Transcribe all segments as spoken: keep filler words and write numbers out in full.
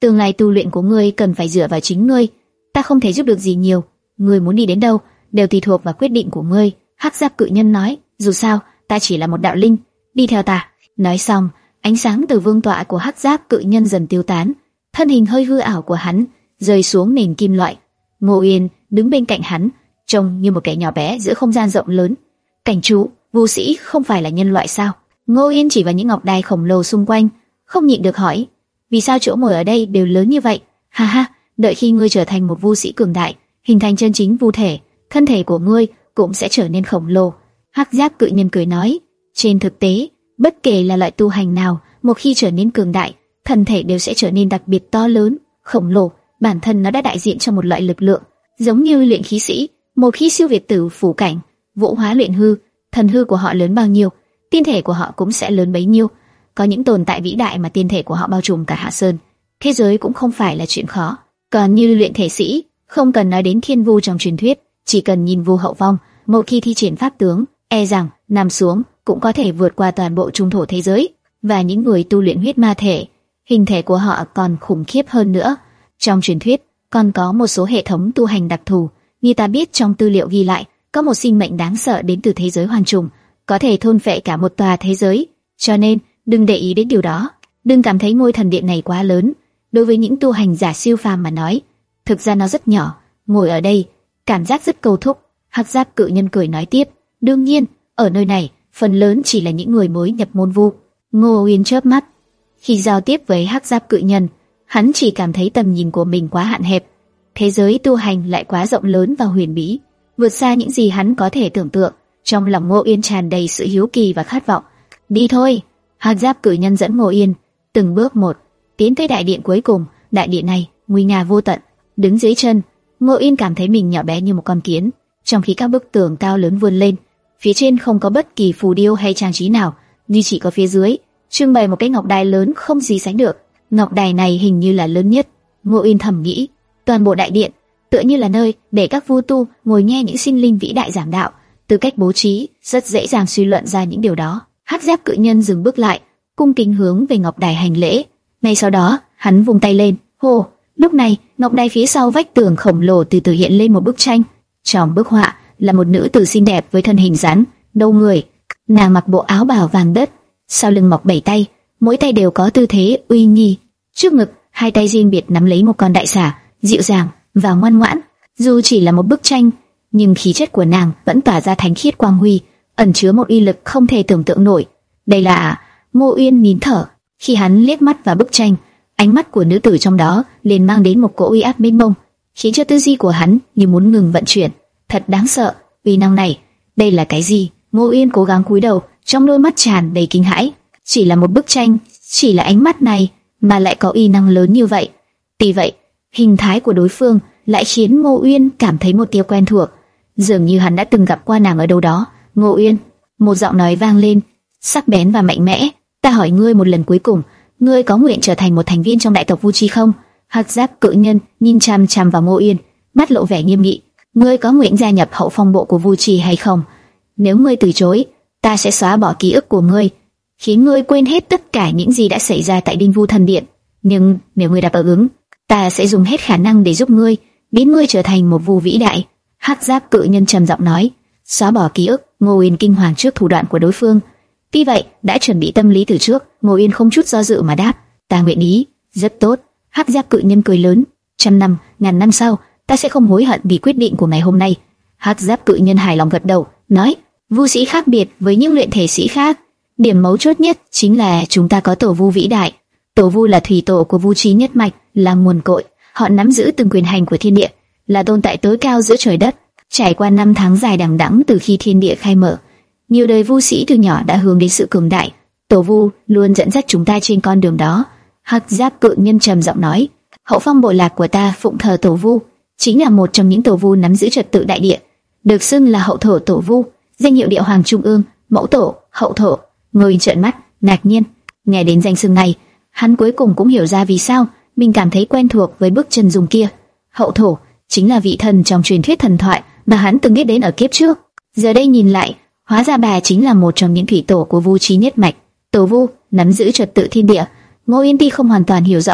Tương lai tu luyện của ngươi cần phải dựa vào chính ngươi, ta không thể giúp được gì nhiều. Ngươi muốn đi đến đâu đều tùy thuộc vào quyết định của ngươi. Hắc Giáp Cự Nhân nói, dù sao ta chỉ là một đạo linh, đi theo ta. Nói xong, ánh sáng từ vương tọa của Hắc Giáp Cự Nhân dần tiêu tán, thân hình hơi hư ảo của hắn rơi xuống nền kim loại. Ngô Uyên đứng bên cạnh hắn, trông như một kẻ nhỏ bé giữa không gian rộng lớn. Cảnh chủ, Vu sĩ không phải là nhân loại sao? Ngô Uyên chỉ vào những ngọc đài khổng lồ xung quanh, không nhịn được hỏi, vì sao chỗ ngồi ở đây đều lớn như vậy? Ha ha, đợi khi ngươi trở thành một vu sĩ cường đại, hình thành chân chính vu thể, thân thể của ngươi cũng sẽ trở nên khổng lồ. Hắc Giáp Cự Nhân cười nói, trên thực tế, bất kể là loại tu hành nào, một khi trở nên cường đại, thân thể đều sẽ trở nên đặc biệt to lớn, khổng lồ. Bản thân nó đã đại diện cho một loại lực lượng, giống như luyện khí sĩ, một khi siêu việt tử phủ cảnh, vũ hóa luyện hư, thần hư của họ lớn bao nhiêu, tiên thể của họ cũng sẽ lớn bấy nhiêu. Có những tồn tại vĩ đại mà tiên thể của họ bao trùm cả Hạ Sơn, thế giới cũng không phải là chuyện khó. Còn như luyện thể sĩ, không cần nói đến thiên vu trong truyền thuyết, chỉ cần nhìn Vu Hậu Vong, một khi thi triển pháp tướng, e rằng nằm xuống cũng có thể vượt qua toàn bộ trung thổ thế giới. Và những người tu luyện huyết ma thể, hình thể của họ còn khủng khiếp hơn nữa. Trong truyền thuyết, còn có một số hệ thống tu hành đặc thù, như ta biết trong tư liệu ghi lại, có một sinh mệnh đáng sợ đến từ thế giới hoàn trùng, có thể thôn phệ cả một tòa thế giới. Cho nên, đừng để ý đến điều đó, đừng cảm thấy ngôi thần điện này quá lớn. Đối với những tu hành giả siêu phàm mà nói, thực ra nó rất nhỏ. Ngồi ở đây, cảm giác rất câu thúc. Hắc Giáp Cự Nhân cười nói tiếp, đương nhiên, ở nơi này, phần lớn chỉ là những người mới nhập môn vu. Ngô Uyên chớp mắt, khi giao tiếp với Hắc Giáp Cự Nhân, hắn chỉ cảm thấy tầm nhìn của mình quá hạn hẹp. Thế giới tu hành lại quá rộng lớn và huyền bí, vượt xa những gì hắn có thể tưởng tượng. Trong lòng Ngô Uyên tràn đầy sự hiếu kỳ và khát vọng. Đi thôi. Hắc Giáp Cự Nhân dẫn Ngô Uyên từng bước một tiến tới đại điện cuối cùng. Đại điện này nguy nga vô tận, đứng dưới chân Ngô Uyên cảm thấy mình nhỏ bé như một con kiến, trong khi các bức tường cao lớn vươn lên, phía trên không có bất kỳ phù điêu hay trang trí nào, nhưng chỉ có phía dưới trưng bày một cái ngọc đài lớn không gì sánh được. Ngọc đài này hình như là lớn nhất. Ngô Uyên thầm nghĩ, toàn bộ đại điện tựa như là nơi để các vu tu ngồi nghe những sinh linh vĩ đại giảng đạo. Từ cách bố trí, rất dễ dàng suy luận ra những điều đó. Hắc Giáp Cự Nhân dừng bước lại, cung kính hướng về ngọc đài hành lễ. Ngay sau đó, hắn vung tay lên, hô! Lúc này, ngọc đài phía sau vách tường khổng lồ từ từ hiện lên một bức tranh. Trong bức họa là một nữ tử xinh đẹp với thân hình rắn, đầu người. Nàng mặc bộ áo bào vàng đất, sau lưng mọc bảy tay, mỗi tay đều có tư thế uy nghi. Trước ngực, hai tay riêng biệt nắm lấy một con đại xà, dịu dàng và ngoan ngoãn. Dù chỉ là một bức tranh, nhưng khí chất của nàng vẫn tỏa ra thánh khiết quang huy, ẩn chứa một uy lực không thể tưởng tượng nổi. Đây là... Ngô Uyên nín thở khi hắn liếc mắt vào bức tranh. Ánh mắt của nữ tử trong đó liền mang đến một cỗ uy áp mênh mông, khiến cho tư duy của hắn như muốn ngừng vận chuyển. Thật đáng sợ, uy năng này, đây là cái gì? Ngô Uyên cố gắng cúi đầu, trong đôi mắt tràn đầy kinh hãi. Chỉ là một bức tranh, chỉ là ánh mắt này mà lại có uy năng lớn như vậy. Tuy vậy, hình thái của đối phương lại khiến Ngô Uyên cảm thấy một tia quen thuộc, dường như hắn đã từng gặp qua nàng ở đâu đó. Ngô Uyên, một giọng nói vang lên, sắc bén và mạnh mẽ. Ta hỏi ngươi một lần cuối cùng, ngươi có nguyện trở thành một thành viên trong đại tộc Vu Chi không? Hắc Giáp Cự Nhân nhìn chăm chăm vào Ngô Uyên, mắt lộ vẻ nghiêm nghị. Ngươi có nguyện gia nhập hậu phong bộ của Vu Chi hay không? Nếu ngươi từ chối, ta sẽ xóa bỏ ký ức của ngươi, khiến ngươi quên hết tất cả những gì đã xảy ra tại Đinh Vu Thần Điện. Nhưng nếu ngươi đáp ứng, ta sẽ dùng hết khả năng để giúp ngươi, biến ngươi trở thành một vu vĩ đại. Hắc Giáp Cự Nhân trầm giọng nói. Xóa bỏ ký ức. Ngô Uyên kinh hoàng trước thủ đoạn của đối phương. Tuy vậy, đã chuẩn bị tâm lý từ trước, Ngô Uyên không chút do dự mà đáp, ta nguyện ý. Rất tốt. Hắc Giáp Cự Nhân cười lớn. Trăm năm, ngàn năm sau, ta sẽ không hối hận vì quyết định của ngày hôm nay. Hắc Giáp Cự Nhân hài lòng gật đầu, nói, vu sĩ khác biệt với những luyện thể sĩ khác, điểm mấu chốt nhất chính là chúng ta có tổ vu vĩ đại. Tổ vu là thủy tổ của Vu Chi nhất mạch, là nguồn cội, họ nắm giữ từng quyền hành của thiên địa, là tồn tại tối cao giữa trời đất. Trải qua năm tháng dài đằng đẵng từ khi thiên địa khai mở, nhiều đời vu sĩ từ nhỏ đã hướng đến sự cường đại. Tổ vu luôn dẫn dắt chúng ta trên con đường đó. Hắc Giáp Cự Nhân trầm giọng nói, hậu phong bộ lạc của ta phụng thờ tổ vu, chính là một trong những tổ vu nắm giữ trật tự đại địa, được xưng là hậu thổ tổ vu, danh hiệu địa hoàng trung ương, mẫu tổ, hậu thổ. Ngồi trợn mắt, ngạc nhiên, nghe đến danh xưng này, hắn cuối cùng cũng hiểu ra vì sao mình cảm thấy quen thuộc với bức chân dung kia. Hậu thổ chính là vị thần trong truyền thuyết thần thoại mà hắn từng biết đến ở kiếp trước. Giờ đây nhìn lại, hóa ra bà chính là một trong những thủy tổ của Vu Chi nhất mạch. Tổ vu nắm giữ trật tự thiên địa. Ngô Yên Ti không hoàn toàn hiểu rõ,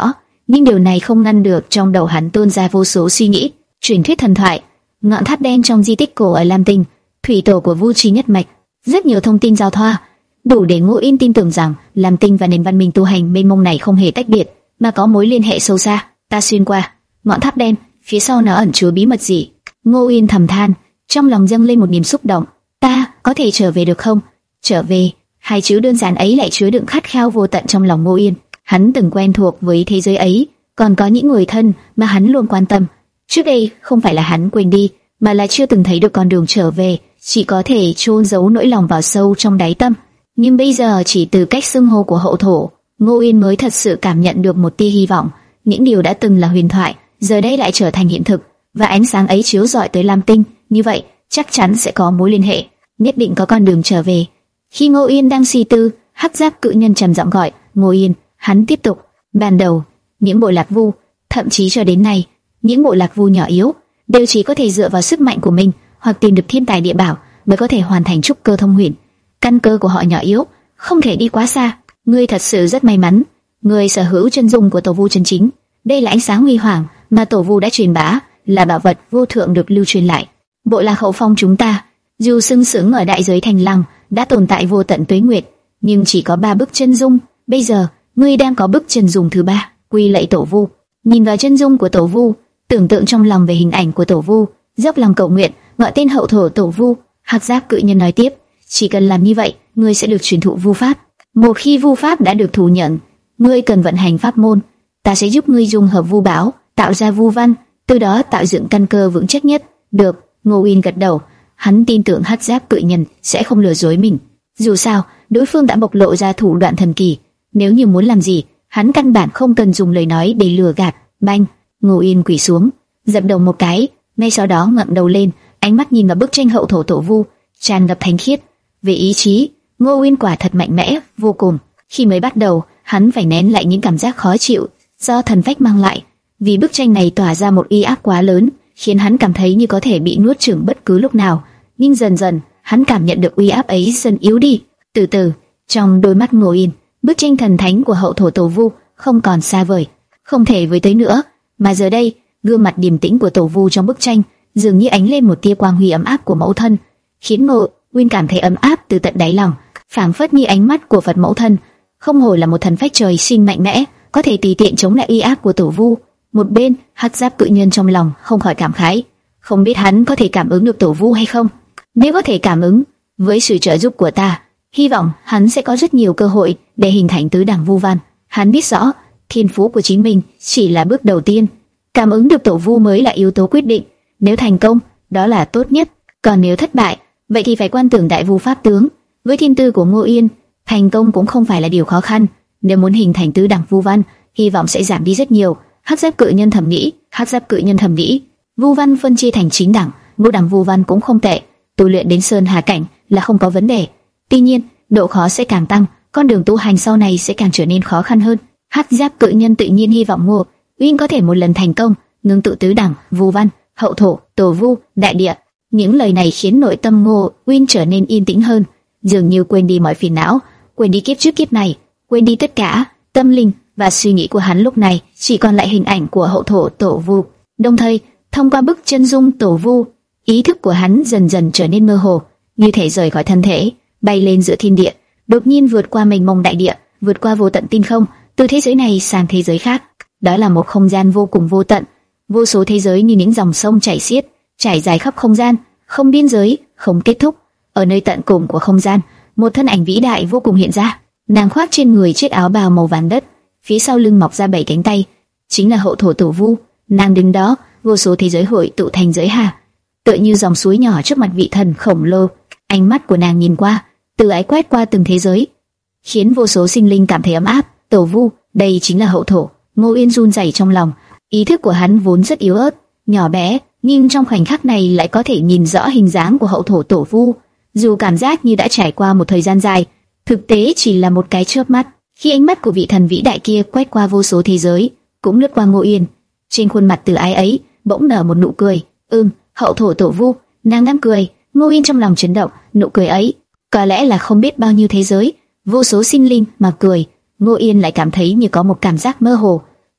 nhưng điều này không ngăn được trong đầu hắn tuôn ra vô số suy nghĩ. Truyền thuyết thần thoại, ngọn tháp đen trong di tích cổ ở Lam Tinh, thủy tổ của Vu Trí nhất mạch, rất nhiều thông tin giao thoa, đủ để Ngô Yên tin tưởng rằng Lam Tinh và nền văn minh tu hành mênh mông này không hề tách biệt, mà có mối liên hệ sâu xa. Ta xuyên qua ngọn tháp đen, phía sau nó ẩn chứa bí mật gì? Ngô Yên thầm than, trong lòng dâng lên một niềm xúc động. Ta có thể trở về được không? Trở về, hai chữ đơn giản ấy lại chứa đựng khát khao vô tận trong lòng Ngô Yên. Hắn từng quen thuộc với thế giới ấy, còn có những người thân mà hắn luôn quan tâm. Trước đây không phải là hắn quên đi, mà là chưa từng thấy được con đường trở về, chỉ có thể chôn giấu nỗi lòng vào sâu trong đáy tâm. Nhưng bây giờ chỉ từ cách xưng hô của hậu thổ, Ngô Yên mới thật sự cảm nhận được một tia hy vọng. Những điều đã từng là huyền thoại, giờ đây lại trở thành hiện thực, và ánh sáng ấy chiếu rọi tới Lam Tinh. Như vậy, chắc chắn sẽ có mối liên hệ, nhất định có con đường trở về. Khi Ngô Yên đang suy tư, Hắc Giáp cự nhân trầm giọng gọi, "Ngô Yên." Hắn tiếp tục, "Ban đầu, những bộ lạc vu, thậm chí cho đến nay, những bộ lạc vu nhỏ yếu đều chỉ có thể dựa vào sức mạnh của mình hoặc tìm được thiên tài địa bảo mới có thể hoàn thành trúc cơ thông huyền. Căn cơ của họ nhỏ yếu, không thể đi quá xa. Ngươi thật sự rất may mắn, ngươi sở hữu chân dung của tổ vu chân chính. Đây là ánh sáng huy hoàng mà tổ vu đã truyền bá, là bảo vật vô thượng được lưu truyền lại. Bộ lạc Hậu Phong chúng ta, dù sừng sững ở đại giới Thành Lăng, đã tồn tại vô tận tuế nguyệt, nhưng chỉ có ba bức chân dung. Bây giờ, ngươi đang có bức chân dung thứ ba, quy lạy tổ vu. Nhìn vào chân dung của tổ vu, tưởng tượng trong lòng về hình ảnh của tổ vu, dốc lòng cầu nguyện, gọi tên hậu thổ tổ vu." Hắc Giáp cự nhân nói tiếp, "Chỉ cần làm như vậy, ngươi sẽ được truyền thụ vu pháp. Một khi vu pháp đã được thụ nhận, ngươi cần vận hành pháp môn. Ta sẽ giúp ngươi dung hợp vu bảo, tạo ra vu văn, từ đó tạo dựng căn cơ vững chắc nhất." "Được." Ngô Uyên gật đầu. Hắn tin tưởng Hắc Giáp cự nhân sẽ không lừa dối mình. Dù sao, đối phương đã bộc lộ ra thủ đoạn thần kỳ. Nếu như muốn làm gì, hắn căn bản không cần dùng lời nói để lừa gạt. Banh! Ngô Uyên quỳ xuống, dập đầu một cái, ngay sau đó ngẩng đầu lên, ánh mắt nhìn vào bức tranh hậu thổ tổ vu, tràn ngập thánh khiết. Về ý chí, Ngô Uyên quả thật mạnh mẽ vô cùng. Khi mới bắt đầu, hắn phải nén lại những cảm giác khó chịu do thần phách mang lại, vì bức tranh này tỏa ra một uy áp quá lớn, khiến hắn cảm thấy như có thể bị nuốt chửng bất cứ lúc nào. Nhưng dần dần, hắn cảm nhận được uy áp ấy dần yếu đi. Từ từ, trong đôi mắt Ngô Uyên, bức tranh thần thánh của hậu thổ tổ vu không còn xa vời, không thể với tới nữa, mà giờ đây, gương mặt điềm tĩnh của tổ vu trong bức tranh dường như ánh lên một tia quang huy ấm áp của mẫu thân, khiến Ngô Uyên cảm thấy ấm áp từ tận đáy lòng, phảng phất như ánh mắt của Phật mẫu thân. Không hổ là một thần phách trời sinh mạnh mẽ, có thể tùy tiện chống lại uy áp của tổ vu. Một bên, Hắc Giáp cự nhân trong lòng không khỏi cảm khái, không biết hắn có thể cảm ứng được tổ vu hay không. Nếu có thể cảm ứng, với sự trợ giúp của ta, hy vọng hắn sẽ có rất nhiều cơ hội để hình thành tứ đẳng vu văn. Hắn biết rõ, thiên phú của chính mình chỉ là bước đầu tiên, cảm ứng được tổ vu mới là yếu tố quyết định. Nếu thành công, đó là tốt nhất, còn nếu thất bại, vậy thì phải quan tưởng đại vu pháp tướng. Với thiên tư của Ngô Yên, thành công cũng không phải là điều khó khăn. Nếu muốn hình thành tứ đẳng vu văn, hy vọng sẽ giảm đi rất nhiều. Hắc Giáp cự nhân thầm nghĩ, Hắc Giáp cự nhân thầm nghĩ, vu văn phân chia thành chín đẳng, ngũ đẳng vu văn cũng không tệ, tu luyện đến sơn hà cảnh là không có vấn đề. Tuy nhiên, độ khó sẽ càng tăng, con đường tu hành sau này sẽ càng trở nên khó khăn hơn. Hắc Giáp cự nhân tự nhiên hy vọng Ngô Uyên có thể một lần thành công, ngưng tụ tứ đẳng vu văn, hậu thổ, tổ vu, đại địa. Những lời này khiến nội tâm Ngô Uyên trở nên yên tĩnh hơn, dường như quên đi mọi phiền não, quên đi kiếp trước kiếp này, quên đi tất cả. Tâm linh và suy nghĩ của hắn lúc này chỉ còn lại hình ảnh của hậu thổ tổ vu. Đồng thời, thông qua bức chân dung tổ vu, ý thức của hắn dần dần trở nên mơ hồ, như thể rời khỏi thân thể, bay lên giữa thiên địa, đột nhiên vượt qua mênh mông đại địa, vượt qua vô tận tinh không, từ thế giới này sang thế giới khác. Đó là một không gian vô cùng vô tận, vô số thế giới như những dòng sông chảy xiết, trải dài khắp không gian, không biên giới, không kết thúc. Ở nơi tận cùng của không gian, một thân ảnh vĩ đại vô cùng hiện ra. Nàng khoác trên người chiếc áo bào màu vàng đất, phía sau lưng mọc ra bảy cánh tay, chính là hậu thổ tổ vu. Nàng đứng đó, vô số thế giới hội tụ thành giới hà, tựa như dòng suối nhỏ trước mặt vị thần khổng lồ. Ánh mắt của nàng nhìn qua, từ ái quét qua từng thế giới, khiến vô số sinh linh cảm thấy ấm áp. Tổ vu, đây chính là hậu thổ. Ngô Uyên run rẩy trong lòng, ý thức của hắn vốn rất yếu ớt, nhỏ bé, nhưng trong khoảnh khắc này lại có thể nhìn rõ hình dáng của hậu thổ tổ vu. Dù cảm giác như đã trải qua một thời gian dài, thực tế chỉ là một cái chớp mắt. Khi ánh mắt của vị thần vĩ đại kia quét qua vô số thế giới, cũng lướt qua Ngô Uyên, trên khuôn mặt từ ái ấy bỗng nở một nụ cười. Ừm, hậu thổ tổ vu, nàng đang cười. Ngô Uyên trong lòng chấn động, nụ cười ấy có lẽ là không biết bao nhiêu thế giới, vô số sinh linh mà cười. Ngô Uyên lại cảm thấy như có một cảm giác mơ hồ,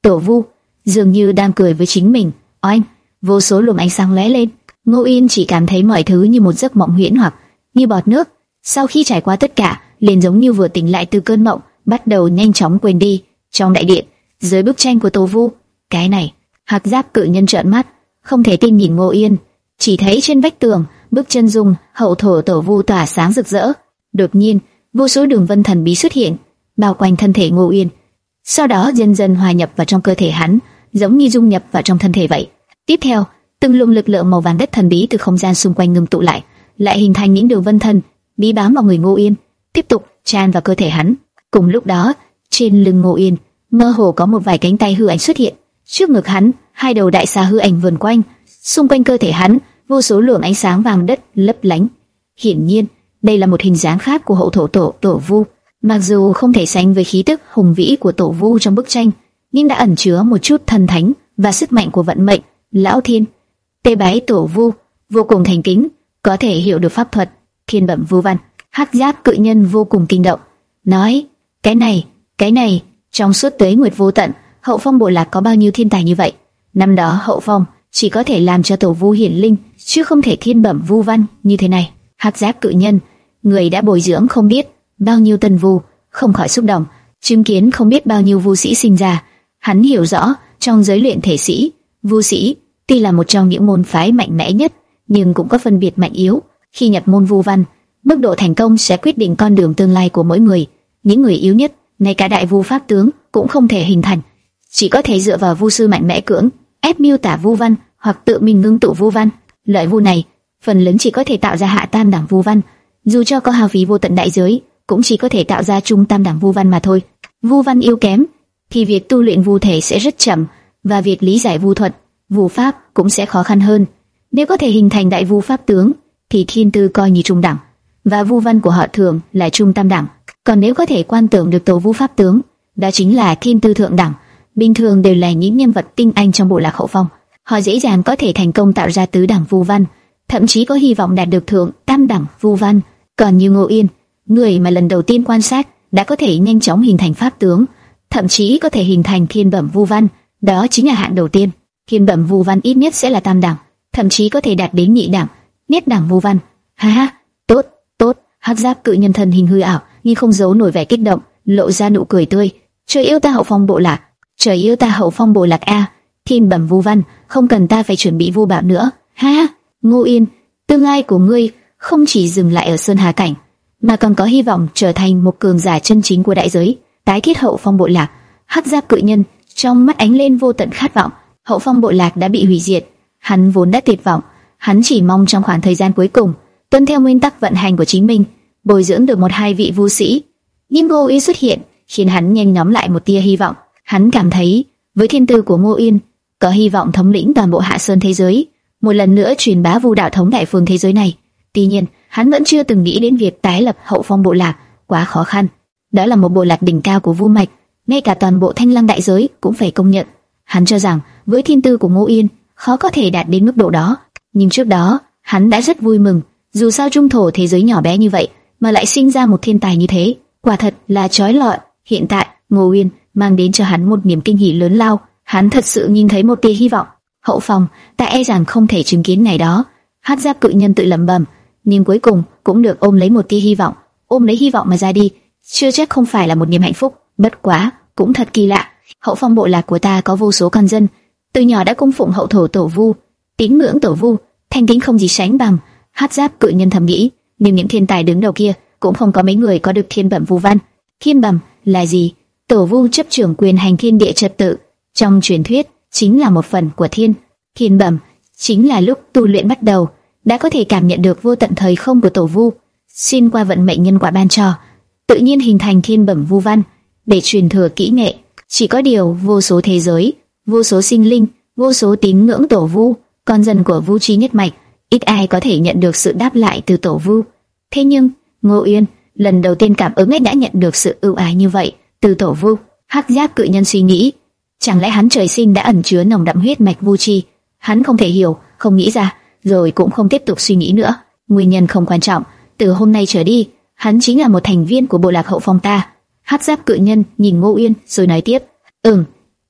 Tổ Vu dường như đang cười với chính mình. Oanh, vô số luồng ánh sáng lóe lên. Ngô Yên chỉ cảm thấy mọi thứ như một giấc mộng huyễn hoặc như bọt nước. Sau khi trải qua tất cả, liền giống như vừa tỉnh lại từ cơn mộng, bắt đầu nhanh chóng quên đi. Trong đại điện, dưới bức tranh của Tổ Vu, cái này, Hạc Giáp cự nhân trợn mắt, không thể tin nhìn Ngô Yên, chỉ thấy trên vách tường, bức chân dung hậu thổ Tổ Vu tỏa sáng rực rỡ. Đột nhiên, vô số đường vân thần bí xuất hiện, bao quanh thân thể Ngô Yên, sau đó dần dần hòa nhập vào trong cơ thể hắn, giống như dung nhập vào trong thân thể vậy. Tiếp theo, từng luồng lực lượng màu vàng đất thần bí từ không gian xung quanh ngưng tụ lại, lại hình thành những đường vân thần bí bám vào người Ngô Yên, tiếp tục tràn vào cơ thể hắn. Cùng lúc đó, trên lưng Ngô Yên mơ hồ có một vài cánh tay hư ảnh xuất hiện, trước ngực hắn hai đầu đại xà hư ảnh vần quanh, xung quanh cơ thể hắn vô số luồng ánh sáng vàng đất lấp lánh. Hiển nhiên, đây là một hình dáng khác của hậu thổ tổ Tổ Vu. Mặc dù không thể sánh với khí tức hùng vĩ của Tổ Vu trong bức tranh, nhưng đã ẩn chứa một chút thần thánh và sức mạnh của vận mệnh. Lão Thiên tê bái Tổ Vu, vô cùng thành kính, có thể hiểu được pháp thuật thiên bẩm vu văn. Hắc Giáp cự nhân vô cùng kinh động, nói: cái này, cái này, trong suốt tuế nguyệt vô tận, Hậu Phong bộ lạc có bao nhiêu thiên tài như vậy? Năm đó Hậu Phong chỉ có thể làm cho Tổ Vu hiển linh, chứ không thể thiên bẩm vu văn như thế này. Hắc Giáp cự nhân, người đã bồi dưỡng không biết bao nhiêu tân vu, không khỏi xúc động, chứng kiến không biết bao nhiêu vu sĩ sinh ra. Hắn hiểu rõ, trong giới luyện thể sĩ, vu sĩ tuy là một trong những môn phái mạnh mẽ nhất, nhưng cũng có phân biệt mạnh yếu. Khi nhập môn vu văn, mức độ thành công sẽ quyết định con đường tương lai của mỗi người. Những người yếu nhất, ngay cả đại vu pháp tướng cũng không thể hình thành, chỉ có thể dựa vào vu sư mạnh mẽ cưỡng ép miêu tả vu văn hoặc tự mình ngưng tụ vu văn. Loại vu này phần lớn chỉ có thể tạo ra hạ tam đẳng vu văn, dù cho có hao phí vô tận đại giới, cũng chỉ có thể tạo ra trung tam đẳng vu văn mà thôi. Vu văn yếu kém thì việc tu luyện vu thể sẽ rất chậm, và việc lý giải vu thuật, vu pháp cũng sẽ khó khăn hơn. Nếu có thể hình thành đại vu pháp tướng thì thiên tư coi như trung đẳng, và vu văn của họ thường là trung tam đẳng. Còn nếu có thể quan tưởng được Tổ Vu pháp tướng, đó chính là thiên tư thượng đẳng. Bình thường đều là những nhân vật tinh anh trong bộ lạc Hậu Phong, họ dễ dàng có thể thành công tạo ra tứ đẳng vu văn, thậm chí có hy vọng đạt được thượng tam đẳng vu văn. Còn như Ngô Yên, người mà lần đầu tiên quan sát đã có thể nhanh chóng hình thành pháp tướng, thậm chí có thể hình thành thiên bẩm vu văn, đó chính là hạng đầu tiên. Thiên bẩm vu văn ít nhất sẽ là tam đẳng, thậm chí có thể đạt đến nhị đẳng, niết đẳng vu văn. Ha ha, tốt, tốt. Hắc Giáp cự nhân thân hình hư ảo, nhưng không giấu nổi vẻ kích động, lộ ra nụ cười tươi. Trời yêu ta Hậu Phong bộ lạc, trời yêu ta Hậu Phong bộ lạc a, thiên bẩm vu văn, không cần ta phải chuẩn bị vu bảo nữa. Ha ha, Ngô Yên, tương lai của ngươi không chỉ dừng lại ở Sơn Hà cảnh, mà còn có hy vọng trở thành một cường giả chân chính của đại giới, tái thiết Hậu Phong bộ lạc. Hắc Giáp cự nhân trong mắt ánh lên vô tận khát vọng. Hậu Phong bộ lạc đã bị hủy diệt, hắn vốn đã tuyệt vọng, hắn chỉ mong trong khoảng thời gian cuối cùng tuân theo nguyên tắc vận hành của chính mình, bồi dưỡng được một hai vị vu sĩ. Nhưng Ngô Yên xuất hiện khiến hắn nhanh nhóm lại một tia hy vọng. Hắn cảm thấy với thiên tư của Ngô Yên có hy vọng thống lĩnh toàn bộ Hạ Sơn thế giới, một lần nữa truyền bá vu đạo thống đại phương thế giới này. Tuy nhiên, hắn vẫn chưa từng nghĩ đến việc tái lập Hậu Phong bộ lạc, quá khó khăn. Đó là một bộ lạc đỉnh cao của vu mạch, ngay cả toàn bộ Thanh Lăng đại giới cũng phải công nhận. Hắn cho rằng với thiên tư của Ngô Yên khó có thể đạt đến mức độ đó, nhưng trước đó hắn đã rất vui mừng. Dù sao trung thổ thế giới nhỏ bé như vậy mà lại sinh ra một thiên tài như thế, quả thật là chói lọi. Hiện tại Ngô Yên mang đến cho hắn một niềm kinh hỉ lớn lao, hắn thật sự nhìn thấy một tia hy vọng. Hậu Phong, ta e rằng không thể chứng kiến ngày đó. Hắc Giáp cự nhân tự lẩm bẩm, nhưng cuối cùng cũng được ôm lấy một tia hy vọng, ôm lấy hy vọng mà ra đi, chưa chắc không phải là một niềm hạnh phúc. Bất quá, cũng thật kỳ lạ, Hậu Phong bộ lạc của ta có vô số con dân, từ nhỏ đã cung phụng hậu thổ Tổ Vu, tín ngưỡng Tổ Vu, thanh kính không gì sánh bằng. Hắc Giáp cự nhân thầm nghĩ, nhưng những thiên tài đứng đầu kia cũng không có mấy người có được thiên bẩm vu văn. Thiên bẩm là gì? Tổ Vu chấp trưởng quyền hành thiên địa trật tự, trong truyền thuyết chính là một phần của thiên. Thiên bẩm chính là lúc tu luyện bắt đầu đã có thể cảm nhận được vô tận thời không của Tổ Vu, xuyên qua vận mệnh nhân quả ban cho, tự nhiên hình thành thiên bẩm vu văn để truyền thừa kỹ nghệ. Chỉ có điều vô số thế giới, vô số sinh linh, vô số tín ngưỡng Tổ Vu, con dân của Vu Chi nhất mạch, ít ai có thể nhận được sự đáp lại từ Tổ Vu. Thế nhưng Ngô Yên lần đầu tiên cảm ứng ấy đã nhận được sự ưu ái như vậy từ Tổ Vu. Hắc Giáp cự nhân suy nghĩ, chẳng lẽ hắn trời sinh đã ẩn chứa nồng đậm huyết mạch Vu Chi? Hắn không thể hiểu, không nghĩ ra, rồi cũng không tiếp tục suy nghĩ nữa. Nguyên nhân không quan trọng, từ hôm nay trở đi, hắn chính là một thành viên của bộ lạc Hậu Phong ta. Hắc Giáp cự nhân nhìn Ngô Yên rồi nói tiếp, ừm,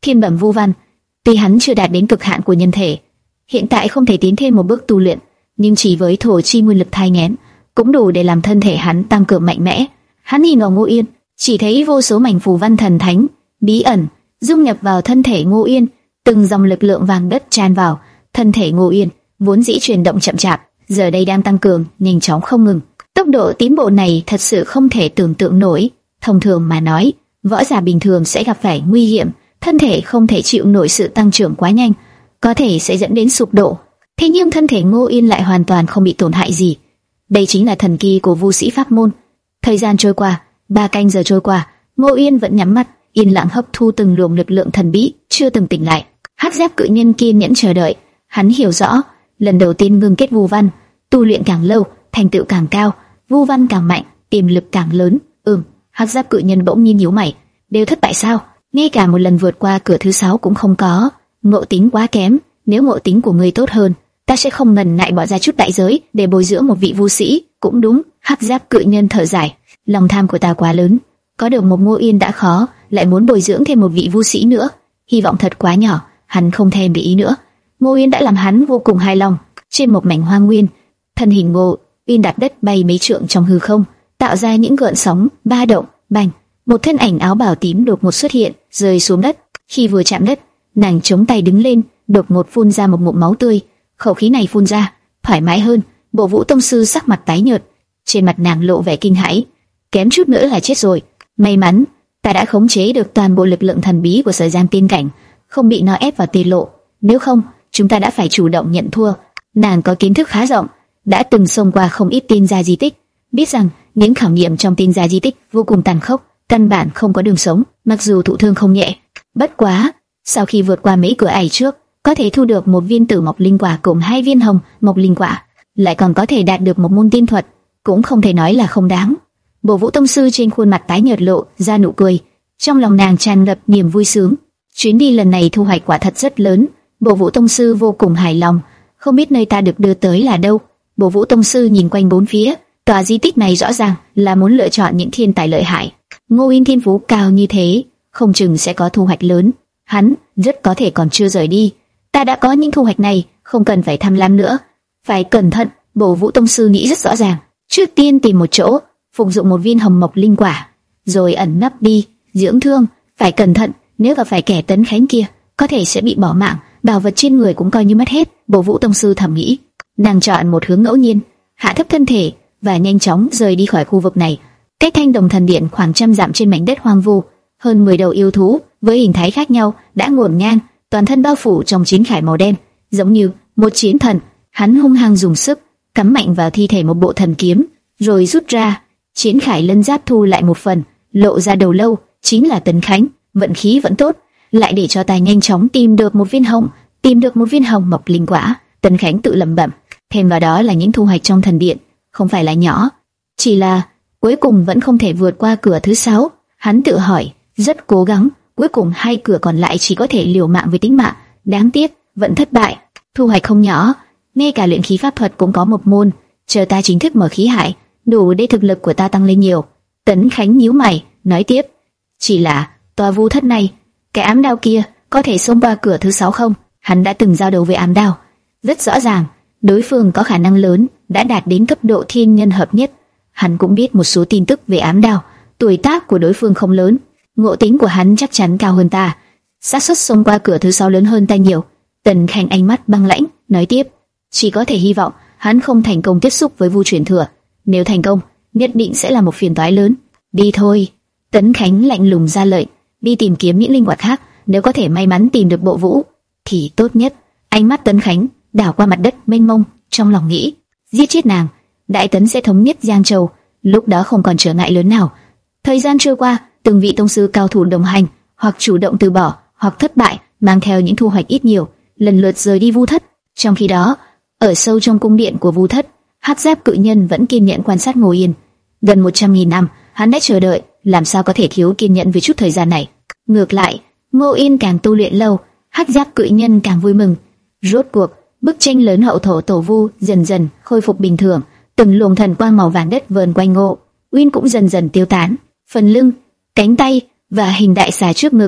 Thiên bẩm Vu Văn, tuy hắn chưa đạt đến cực hạn của nhân thể, hiện tại không thể tiến thêm một bước tu luyện, nhưng chỉ với thổ chi nguyên lực thai nghén cũng đủ để làm thân thể hắn tăng cường mạnh mẽ. Hắn nhìn vào Ngô Yên, chỉ thấy vô số mảnh phù văn thần thánh bí ẩn dung nhập vào thân thể Ngô Yên, từng dòng lực lượng vàng đất tràn vào thân thể Ngô Yên, vốn dĩ chuyển động chậm chạp, giờ đây đang tăng cường, nhanh chóng không ngừng. Tốc độ tiến bộ này thật sự không thể tưởng tượng nổi. Thông thường mà nói, võ giả bình thường sẽ gặp phải nguy hiểm, thân thể không thể chịu nổi sự tăng trưởng quá nhanh, có thể sẽ dẫn đến sụp đổ. Thế nhưng thân thể Ngô Yên lại hoàn toàn không bị tổn hại gì. Đây chính là thần kỳ của Vu sĩ pháp môn. Thời gian trôi qua, ba canh giờ trôi qua, Ngô Yên vẫn nhắm mắt, yên lặng hấp thu từng luồng lực lượng thần bí, chưa từng tỉnh lại. Hắc giáp cự nhân kiên nhẫn chờ đợi, hắn hiểu rõ, lần đầu tiên ngưng kết vu văn, tu luyện càng lâu, thành tựu càng cao, vu văn càng mạnh, tiềm lực càng lớn. Ừm, Hắc giáp cự nhân bỗng nhiên nhíu mày, đều thất bại sao? Ngay cả một lần vượt qua cửa thứ sáu cũng không có. Ngộ tính quá kém, nếu ngộ tính của ngươi tốt hơn, ta sẽ không ngần ngại bỏ ra chút đại giới để bồi dưỡng một vị vu sĩ. Cũng đúng, Hắc giáp cự nhân thở dài, lòng tham của ta quá lớn, có được một Ngô Yên đã khó, lại muốn bồi dưỡng thêm một vị vu sĩ nữa, hy vọng thật quá nhỏ. Hắn không thèm để ý nữa. Ngô Yên đã làm hắn vô cùng hài lòng. Trên một mảnh hoang nguyên, thân hình Ngô Yên đạp đất bay mấy trượng trong hư không, tạo ra những gợn sóng ba động. Bành, một thân ảnh áo bào tím đột ngột xuất hiện, rơi xuống đất. Khi vừa chạm đất, nàng chống tay đứng lên, đột ngột phun ra một ngụm máu tươi. Khẩu khí này phun ra thoải mái hơn. Bộ Vũ tông sư sắc mặt tái nhợt, trên mặt nàng lộ vẻ kinh hãi, kém chút nữa là chết rồi. May mắn ta đã khống chế được toàn bộ lực lượng thần bí của Sở Gian Tiên cảnh, không bị nó ép vào tiết lộ, nếu không chúng ta đã phải chủ động nhận thua. Nàng có kiến thức khá rộng, đã từng xông qua không ít tiên gia di tích, biết rằng những khảo nghiệm trong tiên gia di tích vô cùng tàn khốc, căn bản không có đường sống, mặc dù thụ thương không nhẹ. Bất quá, sau khi vượt qua mấy cửa ải trước, có thể thu được một viên tử mộc linh quả cùng hai viên hồng mộc linh quả, lại còn có thể đạt được một môn tiên thuật, cũng không thể nói là không đáng. Bộ Vũ tông sư trên khuôn mặt tái nhợt lộ ra nụ cười, trong lòng nàng tràn ngập niềm vui sướng. Chuyến đi lần này thu hoạch quả thật rất lớn, Bộ Vũ tông sư vô cùng hài lòng. Không biết nơi ta được đưa tới là đâu? Bộ Vũ tông sư nhìn quanh bốn phía, tòa di tích này rõ ràng là muốn lựa chọn những thiên tài lợi hại. Ngô Yên thiên phú cao như thế, không chừng sẽ có thu hoạch lớn. Hắn rất có thể còn chưa rời đi. Ta đã có những thu hoạch này, không cần phải tham lam nữa. Phải cẩn thận. Bộ Vũ tông sư nghĩ rất rõ ràng. Trước tiên tìm một chỗ, phục dụng một viên hồng mộc linh quả, rồi ẩn nấp đi, dưỡng thương. Phải cẩn thận, nếu gặp phải kẻ Tấn Khánh kia, có thể sẽ bị bỏ mạng, bảo vật trên người cũng coi như mất hết. Bộ Vũ tông sư thầm nghĩ. Nàng chọn một hướng ngẫu nhiên, hạ thấp thân thể và nhanh chóng rời đi khỏi khu vực này. Cách Thanh Đồng Thần Điện khoảng trăm dặm trên mảnh đất hoang vu, hơn mười đầu yêu thú với hình thái khác nhau đã ngổn ngang, toàn thân bao phủ trong chiến khải màu đen, giống như một chiến thần. Hắn hung hăng dùng sức cắm mạnh vào thi thể một bộ thần kiếm, rồi rút ra. Chiến khải lân giáp thu lại một phần, lộ ra đầu lâu, chính là Tấn Khánh. Vận khí vẫn tốt, lại để cho ta nhanh chóng tìm được một viên hồng, tìm được một viên hồng mộc linh quả. Tấn Khánh tự lẩm bẩm. Thêm vào đó là những thu hoạch trong thần điện, không phải là nhỏ, chỉ là cuối cùng vẫn không thể vượt qua cửa thứ sáu. Hắn tự hỏi, rất cố gắng, cuối cùng hai cửa còn lại chỉ có thể liều mạng với tính mạng. Đáng tiếc, vẫn thất bại. Thu hoạch không nhỏ, ngay cả luyện khí pháp thuật cũng có một môn. Chờ ta chính thức mở khí hải, đủ để thực lực của ta tăng lên nhiều. Tấn Khánh nhíu mày, nói tiếp, chỉ là tòa vu thất này, cái ám đao kia có thể xông qua cửa thứ sáu không? Hắn đã từng giao đấu với ám đao, rất rõ ràng đối phương có khả năng lớn đã đạt đến cấp độ thiên nhân hợp nhất. Hắn cũng biết một số tin tức về ám đao, tuổi tác của đối phương không lớn, ngộ tính của hắn chắc chắn cao hơn ta, xác suất xông qua cửa thứ sáu lớn hơn ta nhiều. Tần Khánh ánh mắt băng lãnh, nói tiếp, chỉ có thể hy vọng hắn không thành công tiếp xúc với vu truyền thừa. Nếu thành công, nhất định sẽ là một phiền toái lớn. Đi thôi. Tấn Khánh lạnh lùng ra lệnh, đi tìm kiếm những linh vật khác. Nếu có thể may mắn tìm được Bộ Vũ thì tốt nhất. Ánh mắt Tấn Khánh đảo qua mặt đất mênh mông, trong lòng nghĩ, giết chết nàng, Đại Tấn sẽ thống nhất Giang Châu, lúc đó không còn trở ngại lớn nào. Thời gian trôi qua, từng vị tông sư cao thủ đồng hành, hoặc chủ động từ bỏ, hoặc thất bại, mang theo những thu hoạch ít nhiều, lần lượt rời đi vu thất. Trong khi đó, ở sâu trong cung điện của vu thất, Hắc giáp cự nhân vẫn kiên nhẫn quan sát Ngô Yên. Gần một trăm nghìn năm, hắn đã chờ đợi, làm sao có thể thiếu kiên nhẫn với chút thời gian này. Ngược lại, Ngô Yên càng tu luyện lâu, Hắc giáp cự nhân càng vui mừng. Rốt cuộc, bức tranh lớn hậu thổ tổ vu dần dần khôi phục bình thường, từng luồng thần quang màu vàng đất vờn quanh Ngô Yên cũng dần dần tiêu tán. Phần lưng, cánh tay và hình đại xà trước ngực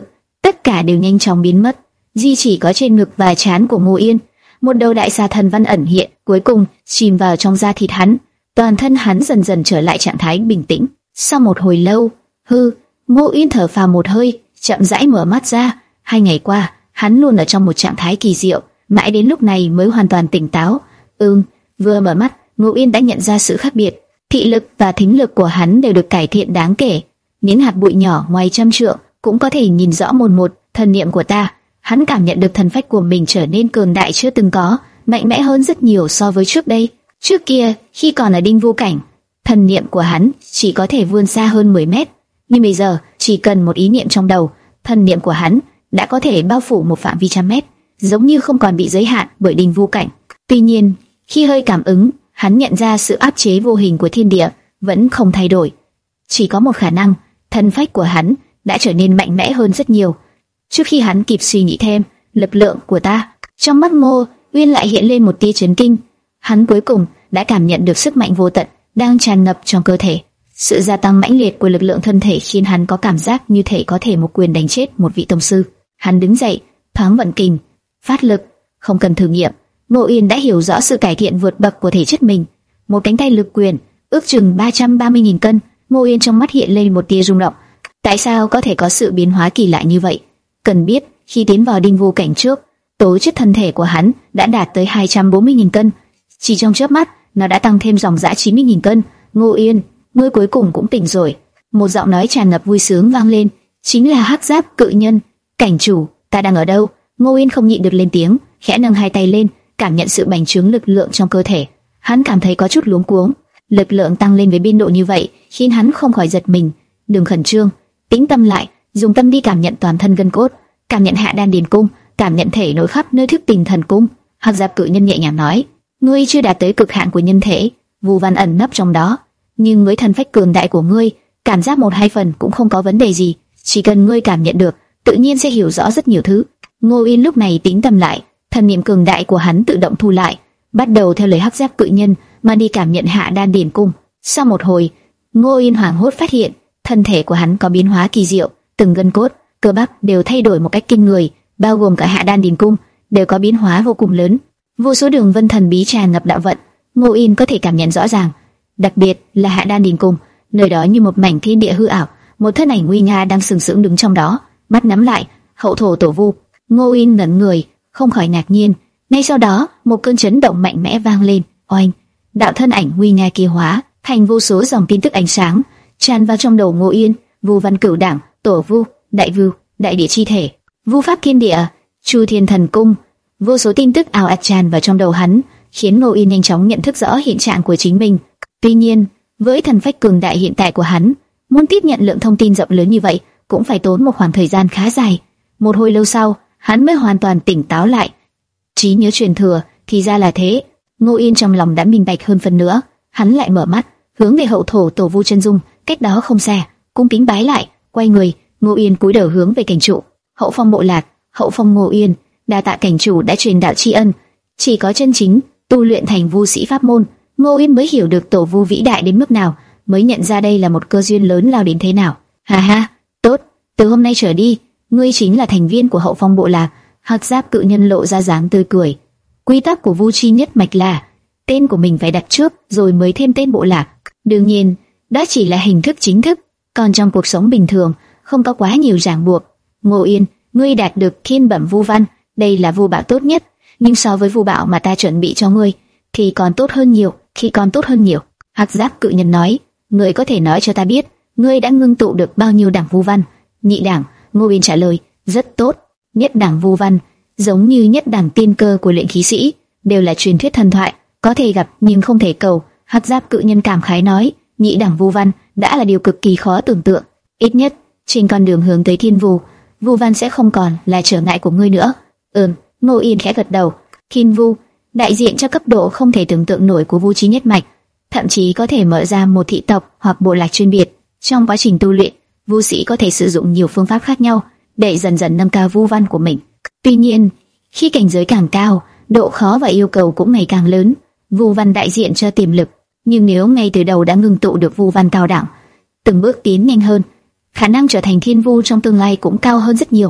tất cả đều nhanh chóng biến mất, duy chỉ có trên ngực và trán của Ngô Yên, một đầu đại xà thần văn ẩn hiện, cuối cùng chìm vào trong da thịt hắn. Toàn thân hắn dần dần trở lại trạng thái bình tĩnh. Sau một hồi lâu, hư, Ngô Yên thở phào một hơi, chậm rãi mở mắt ra. Hai ngày qua, hắn luôn ở trong một trạng thái kỳ diệu, mãi đến lúc này mới hoàn toàn tỉnh táo. Ừm, vừa mở mắt, Ngô Yên đã nhận ra sự khác biệt. Thị lực và thính lực của hắn đều được cải thiện đáng kể. Những hạt bụi nhỏ ngoài trăm trượng cũng có thể nhìn rõ mồn một. Thần niệm của ta, hắn cảm nhận được thần phách của mình trở nên cường đại chưa từng có, mạnh mẽ hơn rất nhiều so với trước đây. Trước kia, khi còn ở Đinh Vu cảnh, thần niệm của hắn chỉ có thể vươn xa hơn mười mét, nhưng bây giờ chỉ cần một ý niệm trong đầu, thần niệm của hắn đã có thể bao phủ một phạm vi trăm mét, giống như không còn bị giới hạn bởi Đinh Vu cảnh. Tuy nhiên, khi hơi cảm ứng, hắn nhận ra sự áp chế vô hình của thiên địa vẫn không thay đổi. Chỉ có một khả năng, thần phách của hắn đã trở nên mạnh mẽ hơn rất nhiều. Trước khi hắn kịp suy nghĩ thêm, lực lượng của ta, trong mắt Ngô Uyên lại hiện lên một tia chấn kinh. Hắn cuối cùng đã cảm nhận được sức mạnh vô tận đang tràn ngập trong cơ thể. Sự gia tăng mãnh liệt của lực lượng thân thể khiến hắn có cảm giác như thể có thể một quyền đánh chết một vị tông sư. Hắn đứng dậy, thoáng vận kình, phát lực, không cần thử nghiệm. Ngô Uyên đã hiểu rõ sự cải thiện vượt bậc của thể chất mình. Một cánh tay lực quyền, ước chừng ba trăm ba mươi nghìn cân. Ngô Uyên trong mắt hiện lên một tia rung động. Tại sao có thể có sự biến hóa kỳ lạ như vậy? Cần biết, khi tiến vào Đinh Vu cảnh trước, tố chất thân thể của hắn đã đạt tới hai trăm bốn mươi nghìn cân. Chỉ trong chớp mắt, nó đã tăng thêm dòng dã chín mươi nghìn cân. Ngô Yên, ngươi cuối cùng cũng tỉnh rồi. Một giọng nói tràn ngập vui sướng vang lên, chính là Hắc Giáp Cự Nhân. Cảnh chủ, ta đang ở đâu? Ngô Yên không nhịn được lên tiếng, khẽ nâng hai tay lên, cảm nhận sự bành trướng lực lượng trong cơ thể. Hắn cảm thấy có chút luống cuống. Lực lượng tăng lên với biên độ như vậy, khiến hắn không khỏi giật mình. Đừng khẩn trương, tĩnh tâm lại, dùng tâm đi cảm nhận toàn thân gân cốt, cảm nhận hạ đan điền cung, cảm nhận thể nối khắp nơi thức tình thần cung. Hắc Giáp Cự Nhân nhẹ nhàng nói, ngươi chưa đạt tới cực hạn của nhân thể, vu văn ẩn nấp trong đó, nhưng với thần phách cường đại của ngươi, cảm giác một hai phần cũng không có vấn đề gì. Chỉ cần ngươi cảm nhận được, tự nhiên sẽ hiểu rõ rất nhiều thứ. Ngô Yên lúc này tĩnh tâm lại, thần niệm cường đại của hắn tự động thu lại, bắt đầu theo lời Hắc Giáp Cự Nhân mà đi cảm nhận hạ đan điền cung. Sau một hồi, Ngô Yên hoảng hốt phát hiện thân thể của hắn có biến hóa kỳ diệu, từng gân cốt, cơ bắp đều thay đổi một cách kinh người, bao gồm cả hạ đan điền cung đều có biến hóa vô cùng lớn. Vô số đường vân thần bí tràn ngập đạo vận, Ngô Yên có thể cảm nhận rõ ràng, đặc biệt là hạ đan điền cung, nơi đó như một mảnh thiên địa hư ảo, một thân ảnh nguy nga đang sừng sững đứng trong đó, mắt nhắm lại, hậu thổ tổ vu. Ngô Yên ngẩn người, không khỏi ngạc nhiên. Ngay sau đó, một cơn chấn động mạnh mẽ vang lên, oanh, đạo thân ảnh nguy nga kia hóa thành vô số dòng tin tức ánh sáng tràn vào trong đầu Ngô Yên. Vu văn cửu đảng, tổ vu, đại vu, đại địa chi thể, vu pháp thiên địa, chu thiên thần cung. Vô số tin tức ào ạt tràn vào trong đầu hắn, khiến Ngô Yên nhanh chóng nhận thức rõ hiện trạng của chính mình. Tuy nhiên, với thần phách cường đại hiện tại của hắn, muốn tiếp nhận lượng thông tin rộng lớn như vậy cũng phải tốn một khoảng thời gian khá dài. Một hồi lâu sau, hắn mới hoàn toàn tỉnh táo lại. Trí nhớ truyền thừa, thì ra là thế. Ngô Yên trong lòng đã minh bạch hơn phần nữa. Hắn lại mở mắt, hướng về hậu thổ tổ vu chân dung, cách đó không xa, cung kính bái lại, quay người. Ngô Yên cúi đầu hướng về cảnh trụ. Hậu phong bộ lạc, hậu phong Ngô Yên, đa tạ cảnh chủ đã truyền đạo tri ân. Chỉ có chân chính tu luyện thành vu sĩ pháp môn, Ngô Yên mới hiểu được tổ vu vĩ đại đến mức nào, mới nhận ra đây là một cơ duyên lớn lao đến thế nào. Ha ha, tốt, từ hôm nay trở đi, ngươi chính là thành viên của hậu phong bộ lạc. Hắc Giáp Cự Nhân lộ ra dáng tươi cười. Quy tắc của vu chi nhất mạch là tên của mình phải đặt trước rồi mới thêm tên bộ lạc. Đương nhiên, đó chỉ là hình thức chính thức, còn trong cuộc sống bình thường không có quá nhiều ràng buộc. Ngô Yên, ngươi đạt được thiên bẩm vu văn, đây là vu bạo tốt nhất, nhưng so với vu bạo mà ta chuẩn bị cho ngươi thì còn tốt hơn nhiều, khi còn tốt hơn nhiều. Hắc Giáp Cự Nhân nói, ngươi có thể nói cho ta biết, ngươi đã ngưng tụ được bao nhiêu đẳng vu văn? Nhị đẳng. Ngô Yên trả lời, rất tốt. Nhất đẳng vu văn, giống như nhất đẳng tiên cơ của luyện khí sĩ, đều là truyền thuyết thần thoại, có thể gặp nhưng không thể cầu. Hắc Giáp Cự Nhân cảm khái nói, nhị đẳng vu văn đã là điều cực kỳ khó tưởng tượng. Ít nhất trên con đường hướng tới thiên vu, vu văn sẽ không còn là trở ngại của ngươi nữa. Ừm. Ngô Yên khẽ gật đầu. Thiên vu đại diện cho cấp độ không thể tưởng tượng nổi của vu chi nhất mạch, thậm chí có thể mở ra một thị tộc hoặc bộ lạc chuyên biệt. Trong quá trình tu luyện, vu sĩ có thể sử dụng nhiều phương pháp khác nhau để dần dần nâng cao vu văn của mình. Tuy nhiên, khi cảnh giới càng cao, độ khó và yêu cầu cũng ngày càng lớn. Vu văn đại diện cho tiềm lực, nhưng nếu ngay từ đầu đã ngưng tụ được vu văn cao đẳng, từng bước tiến nhanh hơn, khả năng trở thành thiên vu trong tương lai cũng cao hơn rất nhiều.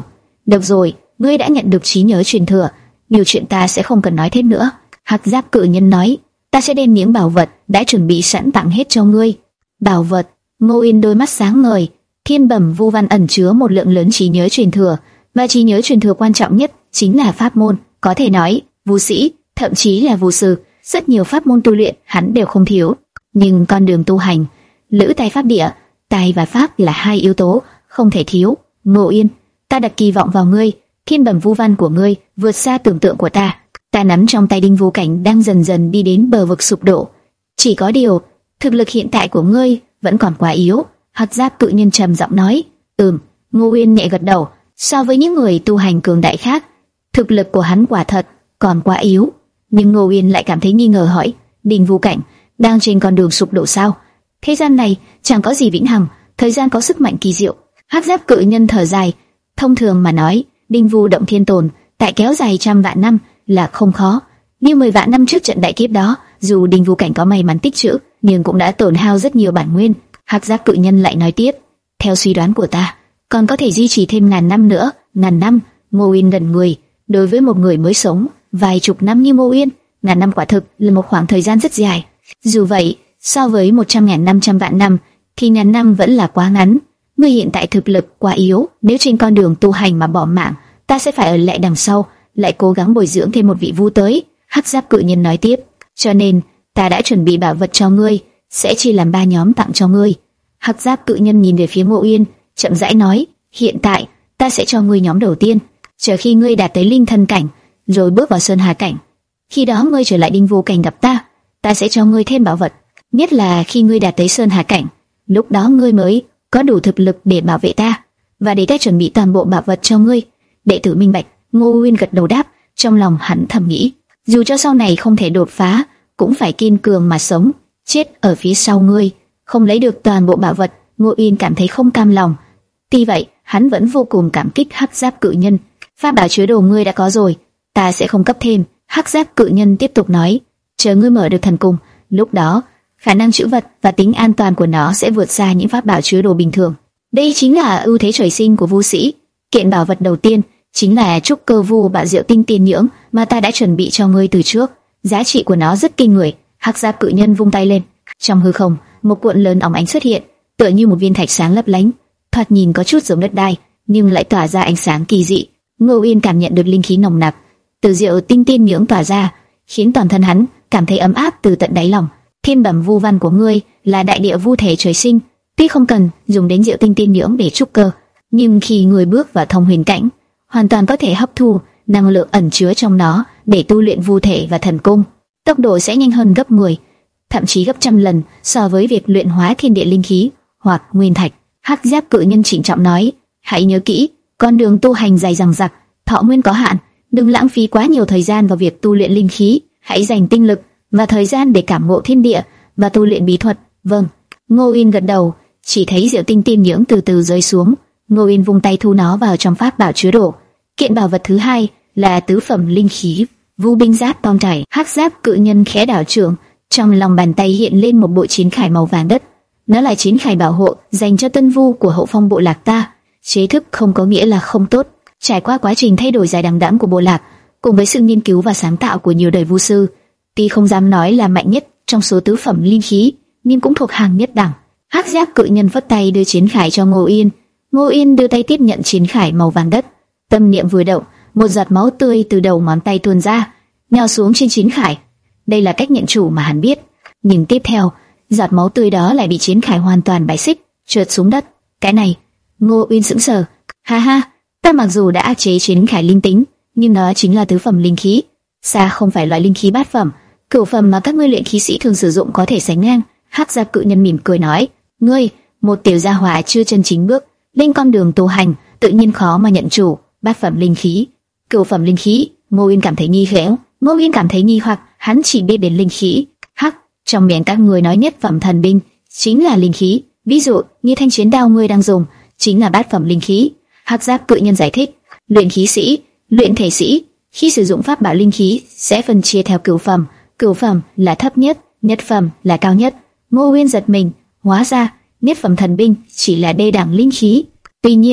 Được rồi, ngươi đã nhận được trí nhớ truyền thừa, nhiều chuyện ta sẽ không cần nói thêm nữa. Hắc Giáp Cự Nhân nói, ta sẽ đem những bảo vật đã chuẩn bị sẵn tặng hết cho ngươi. Bảo vật? Ngô Yên đôi mắt sáng ngời. Thiên Bẩm Vu Văn ẩn chứa một lượng lớn trí nhớ truyền thừa, và trí nhớ truyền thừa quan trọng nhất chính là pháp môn. Có thể nói, vu sĩ, thậm chí là vu sư, rất nhiều pháp môn tu luyện hắn đều không thiếu. Nhưng con đường tu hành, lữ tài pháp địa, tài và pháp là hai yếu tố không thể thiếu. Ngô Yên, ta đặt kỳ vọng vào ngươi. Thiên Bẩm Vu Văn của ngươi vượt xa tưởng tượng của ta. Ta nắm trong tay Đinh Vu Cảnh đang dần dần đi đến bờ vực sụp đổ. Chỉ có điều, thực lực hiện tại của ngươi vẫn còn quá yếu. Hắc Giáp Cự Nhân trầm giọng nói. Ừm. Ngô Uyên nhẹ gật đầu. So với những người tu hành cường đại khác, thực lực của hắn quả thật còn quá yếu. Nhưng Ngô Uyên lại cảm thấy nghi ngờ hỏi, Đinh Vu Cảnh đang trên con đường sụp đổ sao? Thế gian này chẳng có gì vĩnh hằng, thời gian có sức mạnh kỳ diệu. Hắc Giáp Cự Nhân thở dài. Thông thường mà nói, Đinh Vu động thiên tồn tại kéo dài trăm vạn năm là không khó, nhưng mười vạn năm trước trận đại kiếp đó, dù Đinh Vu Cảnh có may mắn tích trữ, nhưng cũng đã tổn hao rất nhiều bản nguyên. Hắc Giáp Cự Nhân lại nói tiếp, theo suy đoán của ta, còn có thể duy trì thêm ngàn năm nữa. Ngàn năm? Ngô Uyên gần người. Đối với một người mới sống vài chục năm như Ngô Uyên, ngàn năm quả thực là một khoảng thời gian rất dài. Dù vậy, so với một trăm ngàn năm trăm vạn năm, thì ngàn năm vẫn là quá ngắn. Ngươi hiện tại thực lực quá yếu, nếu trên con đường tu hành mà bỏ mạng, ta sẽ phải ở lại đằng sau, lại cố gắng bồi dưỡng thêm một vị vu tới. Hắc Giáp Cự Nhân nói tiếp, cho nên ta đã chuẩn bị bảo vật cho ngươi, sẽ chia làm ba nhóm tặng cho ngươi. Hắc Giáp Cự Nhân nhìn về phía Ngô Uyên, chậm rãi nói, hiện tại ta sẽ cho ngươi nhóm đầu tiên, chờ khi ngươi đạt tới linh thân cảnh, rồi bước vào sơn hà cảnh, khi đó ngươi trở lại Đinh Vu Cảnh gặp ta, ta sẽ cho ngươi thêm bảo vật, nhất là khi ngươi đạt tới sơn hà cảnh, lúc đó ngươi mới có đủ thực lực để bảo vệ ta, và để ta chuẩn bị toàn bộ bảo vật cho ngươi. Đệ tử minh bạch. Ngô Uyên gật đầu đáp, trong lòng hắn thầm nghĩ, dù cho sau này không thể đột phá, cũng phải kiên cường mà sống, chết ở phía sau ngươi, không lấy được toàn bộ bảo vật. Ngô Uyên cảm thấy không cam lòng. Tuy vậy, hắn vẫn vô cùng cảm kích Hắc Giáp Cự Nhân. Pháp bảo chứa đồ ngươi đã có rồi, ta sẽ không cấp thêm. Hắc Giáp Cự Nhân tiếp tục nói, chờ ngươi mở được thần cung, lúc đó khả năng trữ vật và tính an toàn của nó sẽ vượt xa những pháp bảo chứa đồ bình thường. Đây chính là ưu thế trời sinh của vu sĩ. Kiện bảo vật đầu tiên chính là trúc cơ vu bảo diệu tinh tiên nhưỡng mà ta đã chuẩn bị cho ngươi từ trước. Giá trị của nó rất kinh người. Hắc Giáp Cự Nhân vung tay lên, trong hư không, một cuộn lớn óng ánh xuất hiện, tựa như một viên thạch sáng lấp lánh, thoạt nhìn có chút giống đất đai, nhưng lại tỏa ra ánh sáng kỳ dị. Ngô Uyên cảm nhận được linh khí nồng nặc từ diệu tinh tiên nhưỡng tỏa ra, khiến toàn thân hắn cảm thấy ấm áp từ tận đáy lòng. Thiên Bẩm Vu Văn của ngươi là đại địa vu thể trời sinh, tuy không cần dùng đến diệu tinh tiên nhưỡng để trúc cơ, nhưng khi người bước vào thông huyền cảnh, hoàn toàn có thể hấp thu năng lượng ẩn chứa trong nó để tu luyện vu thể và thần cung. Tốc độ sẽ nhanh hơn gấp mười, thậm chí gấp trăm lần so với việc luyện hóa thiên địa linh khí hoặc nguyên thạch. Hắc Giáp Cự Nhân chỉnh trọng nói, hãy nhớ kỹ, con đường tu hành dài dằng dặc, thọ nguyên có hạn, đừng lãng phí quá nhiều thời gian vào việc tu luyện linh khí, hãy dành tinh lực và thời gian để cảm ngộ thiên địa và tu luyện bí thuật. Vâng. Ngô Uyên gật đầu, chỉ thấy diệu tinh tiên nhưỡng từ từ rơi xuống. Ngô Uyên vung tay thu nó vào trong pháp bảo chứa đồ. Kiện bảo vật thứ hai là tứ phẩm linh khí Vu Binh Giáp Bom Chảy. Hắc Giáp Cự Nhân khẽ đảo trưởng, trong lòng bàn tay hiện lên một bộ chiến khải màu vàng đất. Nó là chiến khải bảo hộ dành cho tân vu của hậu phong bộ lạc ta. Chế thức không có nghĩa là không tốt. Trải qua quá trình thay đổi dài đằng đẵng của bộ lạc, cùng với sự nghiên cứu và sáng tạo của nhiều đời vu sư, tuy không dám nói là mạnh nhất trong số tứ phẩm linh khí, nhưng cũng thuộc hàng nhất đẳng. Hắc Giáp Cự Nhân vất tay đưa chiến khải cho Ngô Uyên. Ngô Uyên đưa tay tiếp nhận chiến khải màu vàng đất. Tâm niệm vừa động, một giọt máu tươi từ đầu ngón tay tuôn ra, nhỏ xuống trên chiến khải. Đây là cách nhận chủ mà hắn biết. Nhưng tiếp theo, giọt máu tươi đó lại bị chiến khải hoàn toàn bài xích, trượt xuống đất. Cái này, Ngô Uyên sững sờ. Ha ha, ta mặc dù đã chế chiến khải linh tính, nhưng nó chính là tứ phẩm linh khí, xa không phải loại linh khí bát phẩm, cửu phẩm mà các ngươi luyện khí sĩ thường sử dụng có thể sánh ngang. Hắc Giáp Cự Nhân mỉm cười nói, ngươi, một tiểu gia hỏa chưa chân chính bước lên con đường tu hành, tự nhiên khó mà nhận chủ. Bát phẩm linh khí, cửu phẩm linh khí. Ngô Uyên cảm thấy nghi khéo. Ngô Uyên cảm thấy nghi hoặc, hắn chỉ biết đến linh khí. Hắc, trong miệng các người nói nhất phẩm thần binh chính là linh khí, ví dụ như thanh chiến đao ngươi đang dùng chính là bát phẩm linh khí. Hắc Giáp Cự Nhân giải thích, luyện khí sĩ, luyện thể sĩ khi sử dụng pháp bảo linh khí sẽ phân chia theo cửu phẩm, cửu phẩm là thấp nhất, nhất phẩm là cao nhất. Ngô Uyên giật mình, hóa ra nhất phẩm thần binh chỉ là đê đẳng linh khí. Tuy nhiên,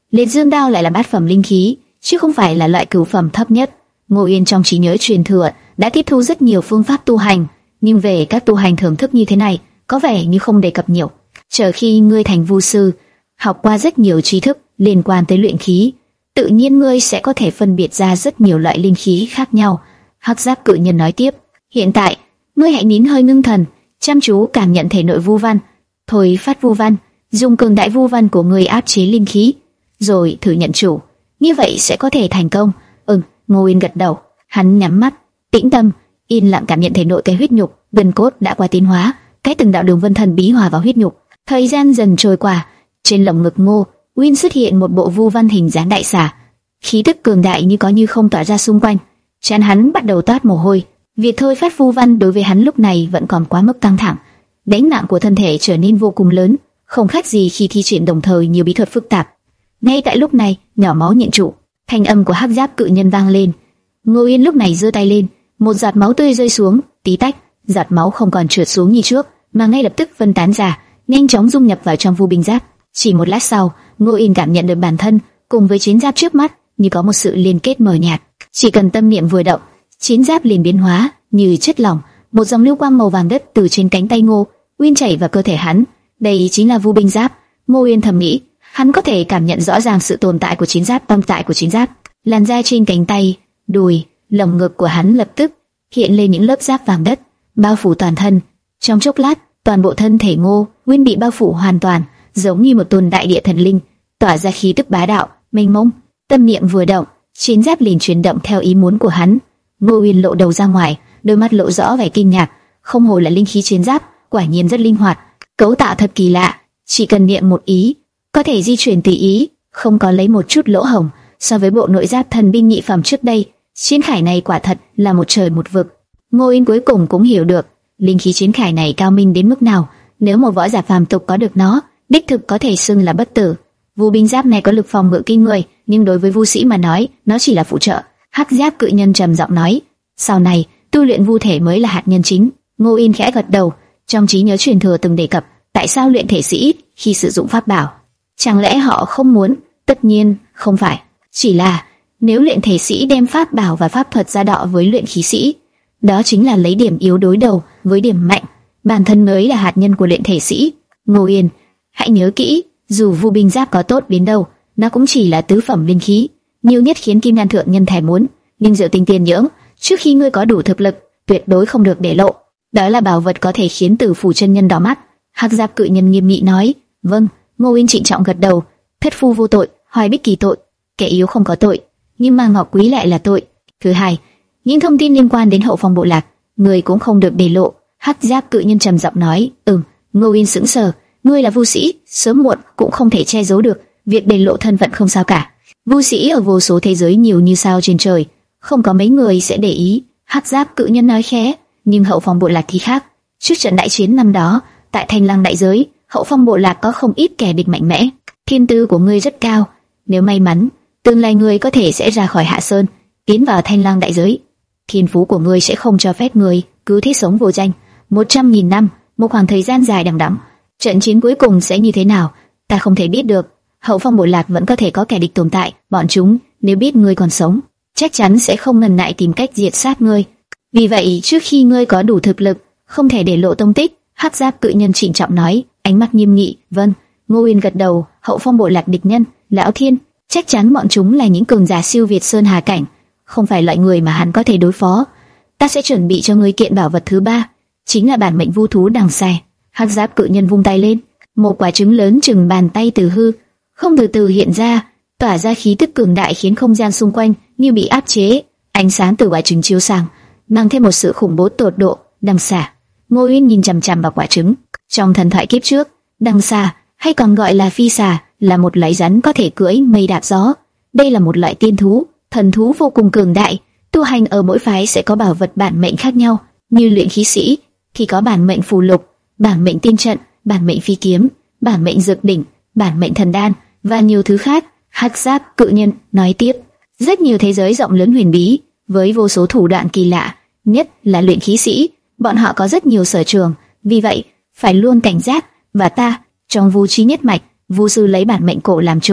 Liệt Dương đao lại là bát phẩm linh khí, chứ không phải là loại cửu phẩm thấp nhất. Ngô Yên trong trí nhớ truyền thừa đã tiếp thu rất nhiều phương pháp tu hành, nhưng về các tu hành thưởng thức như thế này, có vẻ như không đề cập nhiều. Chờ khi ngươi thành vu sư, học qua rất nhiều tri thức liên quan tới luyện khí, tự nhiên ngươi sẽ có thể phân biệt ra rất nhiều loại linh khí khác nhau. Hắc Giáp Cự Nhân nói tiếp, hiện tại, ngươi hãy nín hơi ngưng thần, chăm chú cảm nhận thể nội vu văn, thôi phát vu văn, dùng cường đại vu văn của ngươi áp chế linh khí, rồi thử nhận chủ, như vậy sẽ có thể thành công. Ừm, Ngô Yên gật đầu, hắn nhắm mắt, tĩnh tâm, yên lặng cảm nhận thể nội cái huyết nhục, gân cốt đã qua tiến hóa, cái từng đạo đường vân thần bí hòa vào huyết nhục. Thời gian dần trôi qua, trên lồng ngực Ngô Uyên xuất hiện một bộ vu văn hình dáng đại xà, khí tức cường đại như có như không tỏa ra xung quanh. Trán hắn bắt đầu toát mồ hôi. Việc thôi phát vu văn đối với hắn lúc này vẫn còn quá mức căng thẳng. Gánh nặng của thân thể trở nên vô cùng lớn, không khác gì khi thi triển đồng thời nhiều bí thuật phức tạp. Ngay tại lúc này, nhỏ máu nhận trụ, thanh âm của Hắc Giáp Cự Nhân vang lên. Ngô Uyên lúc này giơ tay lên, một giọt máu tươi rơi xuống, tí tách, giọt máu không còn trượt xuống như trước, mà ngay lập tức phân tán ra, nhanh chóng dung nhập vào trong vu binh giáp. Chỉ một lát sau, Ngô Uyên cảm nhận được bản thân cùng với chiến giáp trước mắt như có một sự liên kết mờ nhạt. Chỉ cần tâm niệm vừa động, chiến giáp liền biến hóa như chất lỏng, một dòng lưu quang màu vàng đất từ trên cánh tay Ngô Uyên chảy vào cơ thể hắn. Đây chính là vu binh giáp. Ngô Uyên thầm nghĩ, hắn có thể cảm nhận rõ ràng sự tồn tại của chiến giáp, tâm tại của chiến giáp. Làn da trên cánh tay, đùi, lồng ngực của hắn lập tức hiện lên những lớp giáp vàng đất, bao phủ toàn thân. Trong chốc lát, toàn bộ thân thể Ngô Uyên bị bao phủ hoàn toàn, giống như một tôn đại địa thần linh, tỏa ra khí tức bá đạo, mênh mông. Tâm niệm vừa động, chiến giáp liền chuyển động theo ý muốn của hắn. Ngô Uyên lộ đầu ra ngoài, đôi mắt lộ rõ vẻ kinh ngạc. Không hổ là linh khí chiến giáp, quả nhiên rất linh hoạt, cấu tạo thật kỳ lạ. Chỉ cần niệm một ý, có thể di chuyển tùy ý, không có lấy một chút lỗ hổng. So với bộ nội giáp thần binh nhị phẩm trước đây, chiến khải này quả thật là một trời một vực. Ngô Uyên cuối cùng cũng hiểu được linh khí chiến khải này cao minh đến mức nào. Nếu một võ giả phàm tục có được nó, đích thực có thể xưng là bất tử. Vu binh giáp này có lực phòng ngự kinh người, nhưng đối với vu sĩ mà nói, nó chỉ là phụ trợ. Hắc Giáp Cự Nhân trầm giọng nói, sau này tu luyện vu thể mới là hạt nhân chính. Ngô Uyên khẽ gật đầu, trong trí nhớ truyền thừa từng đề cập, tại sao luyện thể sĩ ít khi sử dụng pháp bảo? Chẳng lẽ họ không muốn? Tất nhiên không phải, chỉ là nếu luyện thể sĩ đem pháp bảo và pháp thuật ra đọ với luyện khí sĩ, đó chính là lấy điểm yếu đối đầu với điểm mạnh. Bản thân mới là hạt nhân của luyện thể sĩ. Ngô Uyên, hãy nhớ kỹ, dù vu binh giáp có tốt đến đâu, nó cũng chỉ là tứ phẩm linh khí, nhiều nhất khiến Kim Đan thượng nhân thèm muốn. Nhưng rượu tinh tiên nhưỡng, trước khi ngươi có đủ thực lực, tuyệt đối không được để lộ. Đó là bảo vật có thể khiến Tử Phủ chân nhân đỏ mắt. Hắc Giáp Cự Nhân nghiêm nghị nói. Vâng. Ngô Uyên trịnh trọng gật đầu. Thất phu vô tội, Hoài Bích Kỳ tội, kẻ yếu không có tội, nhưng mà Ngọc Quý lại là tội. Thứ hai, những thông tin liên quan đến hậu phong bộ lạc, người cũng không được để lộ. Hắc Giáp Cự Nhân trầm giọng nói. Ừm. Ngô Uyên sững sờ. Ngươi là vu sĩ, sớm muộn cũng không thể che giấu được, việc để lộ thân phận không sao cả. Vu sĩ ở vô số thế giới nhiều như sao trên trời, không có mấy người sẽ để ý. Hắc Giáp Cự Nhân nói khẽ. Nhưng hậu phong bộ lạc thì khác. Trước trận đại chiến năm đó, tại Thanh Lăng đại giới, hậu phong bộ lạc có không ít kẻ địch mạnh mẽ. Thiên tư của ngươi rất cao, nếu may mắn, tương lai ngươi có thể sẽ ra khỏi Hạ Sơn, tiến vào Thanh Lăng đại giới. Thiên phú của ngươi sẽ không cho phép ngươi cứ thế sống vô danh. Một trăm nghìn năm, một khoảng thời gian dài đằng đẵng. Trận chiến cuối cùng sẽ như thế nào, ta không thể biết được. Hậu phong bộ lạc vẫn có thể có kẻ địch tồn tại, bọn chúng nếu biết ngươi còn sống, chắc chắn sẽ không ngần ngại tìm cách diệt sát ngươi. Vì vậy, trước khi ngươi có đủ thực lực, không thể để lộ tông tích. Hắc Giáp Cự Nhân trịnh trọng nói, ánh mắt nghiêm nghị. Vâng. Ngô Uyên gật đầu. Hậu phong bộ lạc địch nhân, Lão Thiên, chắc chắn bọn chúng là những cường giả siêu việt sơn hà cảnh, không phải loại người mà hắn có thể đối phó. Ta sẽ chuẩn bị cho ngươi kiện bảo vật thứ ba, chính là bản mệnh vu thú đằng xài. Hắc Giáp Cự Nhân vung tay lên, một quả trứng lớn chừng bàn tay từ hư không từ từ hiện ra, tỏa ra khí tức cường đại khiến không gian xung quanh như bị áp chế. Ánh sáng từ quả trứng chiếu sang, mang thêm một sự khủng bố tột độ. Đằng xà. Ngô Uyên nhìn chằm chằm vào quả trứng. Trong thần thoại kiếp trước, đằng xà hay còn gọi là phi xà là một loại rắn có thể cưỡi mây đạp gió. Đây là một loại tiên thú, thần thú vô cùng cường đại. Tu hành ở mỗi phái sẽ có bảo vật bản mệnh khác nhau, như luyện khí sĩ thì có bản mệnh phù lục, bản mệnh tiên trận, bản mệnh phi kiếm, bản mệnh dược đỉnh, bản mệnh thần đan và nhiều thứ khác. Hắc Giáp Cự Nhân nói tiếp, rất nhiều thế giới rộng lớn huyền bí với vô số thủ đoạn kỳ lạ, nhất là luyện khí sĩ, bọn họ có rất nhiều sở trường, vì vậy phải luôn cảnh giác. Và ta, trong vu chi nhất mạch, vu sư lấy bản mệnh cổ làm trụ,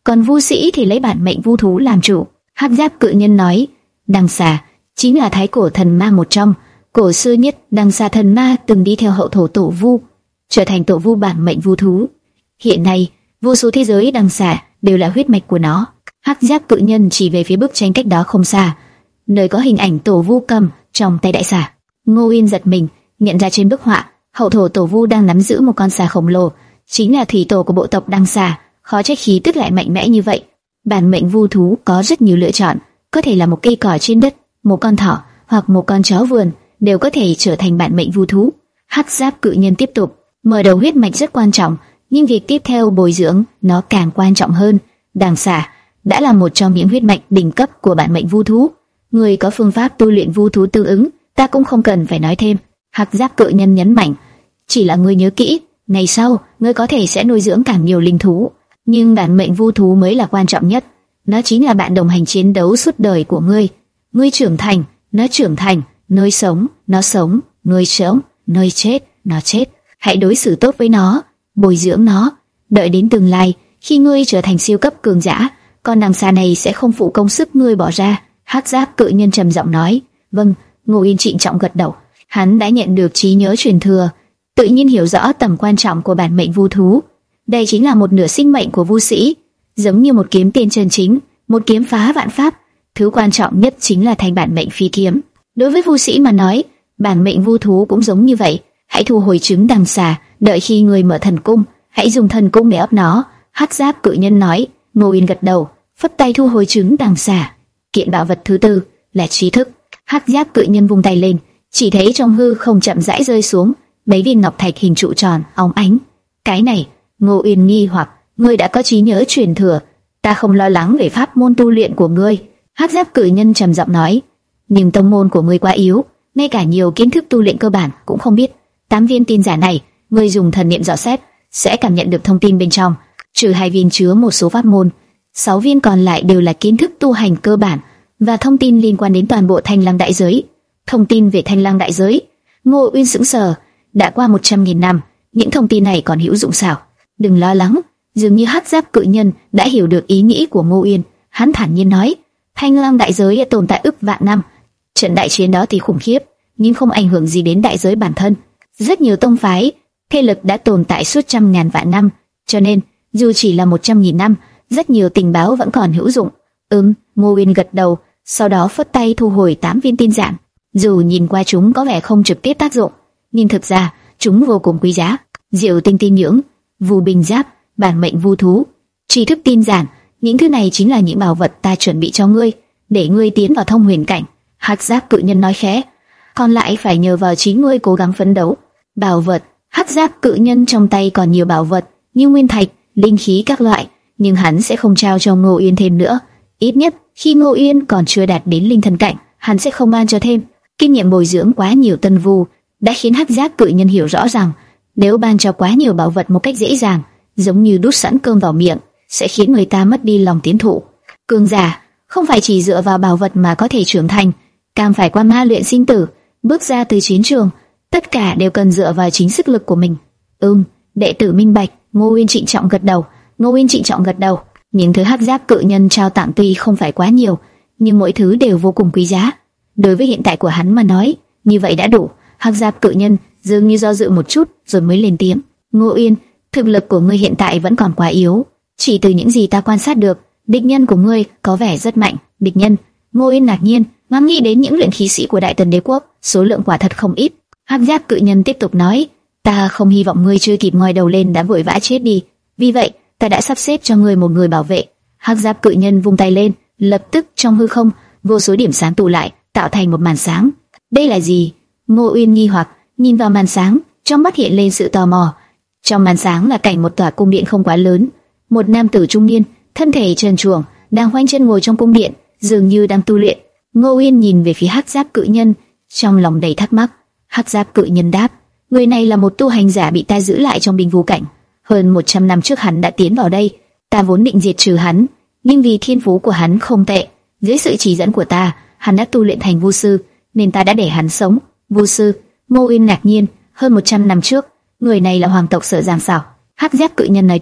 còn vu sĩ thì lấy bản mệnh vu thú làm chủ. Hắc giáp cự nhân nói, Đằng Xà chính là thái cổ thần ma một trong. Cổ xưa nhất, Đằng Xà thần ma từng đi theo hậu thổ tổ vu, trở thành tổ vu bản mệnh vu thú. Hiện nay, vô số thế giới Đằng Xà đều là huyết mạch của nó. Hắc giáp cự nhân chỉ về phía bức tranh cách đó không xa, nơi có hình ảnh tổ vu cầm trong tay đại xà. Ngô Uyên giật mình, nhận ra trên bức họa, hậu thổ tổ vu đang nắm giữ một con xà khổng lồ, chính là thủy tổ của bộ tộc Đằng Xà. Khó trách khí tức lại mạnh mẽ như vậy. Bản mệnh vu thú có rất nhiều lựa chọn, có thể là một cây cỏ trên đất, một con thỏ hoặc một con chó vườn, đều có thể trở thành bản mệnh vu thú. Hắc giáp cự nhân tiếp tục, mở đầu huyết mạch rất quan trọng, nhưng việc tiếp theo bồi dưỡng nó càng quan trọng hơn. Đằng Xà đã là một trong những huyết mạch đỉnh cấp của bản mệnh vu thú. Người có phương pháp tu luyện vu thú tương ứng, ta cũng không cần phải nói thêm. Hắc giáp cự nhân nhấn mạnh, chỉ là ngươi nhớ kỹ, ngày sau ngươi có thể sẽ nuôi dưỡng càng nhiều linh thú, nhưng bản mệnh vu thú mới là quan trọng nhất. Nó chính là bạn đồng hành chiến đấu suốt đời của ngươi. Ngươi trưởng thành, nó trưởng thành; nơi sống, nó sống; nơi sống, nơi chết, nó chết. Hãy đối xử tốt với nó, bồi dưỡng nó. Đợi đến tương lai, khi ngươi trở thành siêu cấp cường giả, con Đằng Xà này sẽ không phụ công sức ngươi bỏ ra. Hắc giáp cự nhân trầm giọng nói. Vâng. Ngô Yên trịnh trọng gật đầu. Hắn đã nhận được trí nhớ truyền thừa, tự nhiên hiểu rõ tầm quan trọng của bản mệnh vu thú. Đây chính là một nửa sinh mệnh của vu sĩ, giống như một kiếm tiên chân chính, một kiếm phá vạn pháp. Thứ quan trọng nhất chính là thanh bản mệnh phi kiếm. Đối với vu sĩ mà nói, bản mệnh vu thú cũng giống như vậy. Hãy thu hồi trứng Đằng Xà, đợi khi người mở thần cung, hãy dùng thần cung để ấp nó. Hắc giáp cự nhân nói. Ngô Yên gật đầu, phất tay thu hồi trứng Đằng Xà. Kiện bảo vật thứ tư là trí thức. Hắc giáp cự nhân vung tay lên, chỉ thấy trong hư không chậm rãi rơi xuống mấy viên ngọc thạch hình trụ tròn óng ánh. Cái này, Ngô Uyên nghi hoặc, ngươi đã có trí nhớ truyền thừa, ta không lo lắng về pháp môn tu luyện của ngươi. Hắc giáp cự nhân trầm giọng nói, nhưng tông môn của ngươi quá yếu, ngay cả nhiều kiến thức tu luyện cơ bản cũng không biết. Tám viên tin giả này, ngươi dùng thần niệm dò xét sẽ cảm nhận được thông tin bên trong, trừ hai viên chứa một số pháp môn, sáu viên còn lại đều là kiến thức tu hành cơ bản và thông tin liên quan đến toàn bộ Thanh Lăng đại giới. Thông tin về Thanh Lăng đại giới? Ngô Uyên sững sờ. Đã qua một trăm nghìn năm, những thông tin này còn hữu dụng sao? Đừng lo lắng. Dường như Hắc giáp cự nhân đã hiểu được ý nghĩ của Ngô Uyên. Hắn thản nhiên nói, Thanh Lăng đại giới đã tồn tại ức vạn năm. Trận đại chiến đó thì khủng khiếp, nhưng không ảnh hưởng gì đến đại giới bản thân. Rất nhiều tông phái, thế lực đã tồn tại suốt trăm ngàn vạn năm, cho nên dù chỉ là một trăm nghìn năm, rất nhiều tình báo vẫn còn hữu dụng. Ừm, Ngô Uyên gật đầu, sau đó phất tay thu hồi tám viên tin giản. Dù nhìn qua chúng có vẻ không trực tiếp tác dụng, nhưng thực ra chúng vô cùng quý giá. Diệu tinh tin nhưỡng, Vu binh giáp, bản mệnh vu thú, tri thức tin giản, những thứ này chính là những bảo vật ta chuẩn bị cho ngươi, để ngươi tiến vào thông huyền cảnh. Hắc giáp cự nhân nói khẽ, còn lại phải nhờ vào chính ngươi cố gắng phấn đấu. Bảo vật? Hắc giáp cự nhân trong tay còn nhiều bảo vật như nguyên thạch, linh khí các loại, nhưng hắn sẽ không trao cho Ngô Uyên thêm nữa. Ít nhất khi Ngô Uyên còn chưa đạt đến linh thần cảnh, hắn sẽ không ban cho thêm. Kinh nghiệm bồi dưỡng quá nhiều tân vu đã khiến Hắc giáp cự nhân hiểu rõ rằng nếu ban cho quá nhiều bảo vật một cách dễ dàng, giống như đút sẵn cơm vào miệng, sẽ khiến người ta mất đi lòng tiến thụ. Cường giả không phải chỉ dựa vào bảo vật mà có thể trưởng thành, càng phải qua ma luyện sinh tử, bước ra từ chiến trường, tất cả đều cần dựa vào chính sức lực của mình. Ừm, đệ tử minh bạch. Ngô Uyên trịnh trọng gật đầu. Ngô Uyên trịnh trọng gật đầu. Những thứ Hắc giáp cự nhân trao tặng tuy không phải quá nhiều, nhưng mỗi thứ đều vô cùng quý giá. Đối với hiện tại của hắn mà nói, như vậy đã đủ. Hắc giáp cự nhân dường như do dự một chút rồi mới lên tiếng. Ngô Uyên, thực lực của ngươi hiện tại vẫn còn quá yếu. Chỉ từ những gì ta quan sát được, địch nhân của ngươi có vẻ rất mạnh. Địch nhân? Ngô Uyên ngạc nhiên, ngắm nghĩ đến những luyện khí sĩ của Đại Tần Đế quốc, số lượng quả thật không ít. Hắc giáp cự nhân tiếp tục nói, ta không hy vọng ngươi chưa kịp ngoi đầu lên đã vội vã chết đi. Vì vậy, ta đã sắp xếp cho ngươi một người bảo vệ. Hắc giáp cự nhân vung tay lên, lập tức trong hư không, vô số điểm sáng tụ lại, tạo thành một màn sáng. Đây là gì? Ngô Uyên nghi hoặc nhìn vào màn sáng, trong mắt hiện lên sự tò mò. Trong màn sáng là cảnh một tòa cung điện không quá lớn. Một nam tử trung niên, thân thể trần truồng, đang khoanh chân ngồi trong cung điện, dường như đang tu luyện. Ngô Uyên nhìn về phía Hắc giáp cự nhân, trong lòng đầy thắc mắc. Hắc giáp cự nhân đáp, người này là một tu hành giả bị ta giữ lại trong Bình Vu cảnh. Hơn một trăm năm trước hắn đã tiến vào đây, ta vốn định diệt trừ hắn, nhưng vì thiên phú của hắn không tệ, dưới sự chỉ dẫn của ta, hắn đã tu luyện thành vu sư, nên ta đã để hắn sống. Vu sư? Ngô Uyên ngạc nhiên. Hơn một trăm năm trước, người này là hoàng tộc Sở Giang sao? Hắc giáp cự nhân nói tiếp,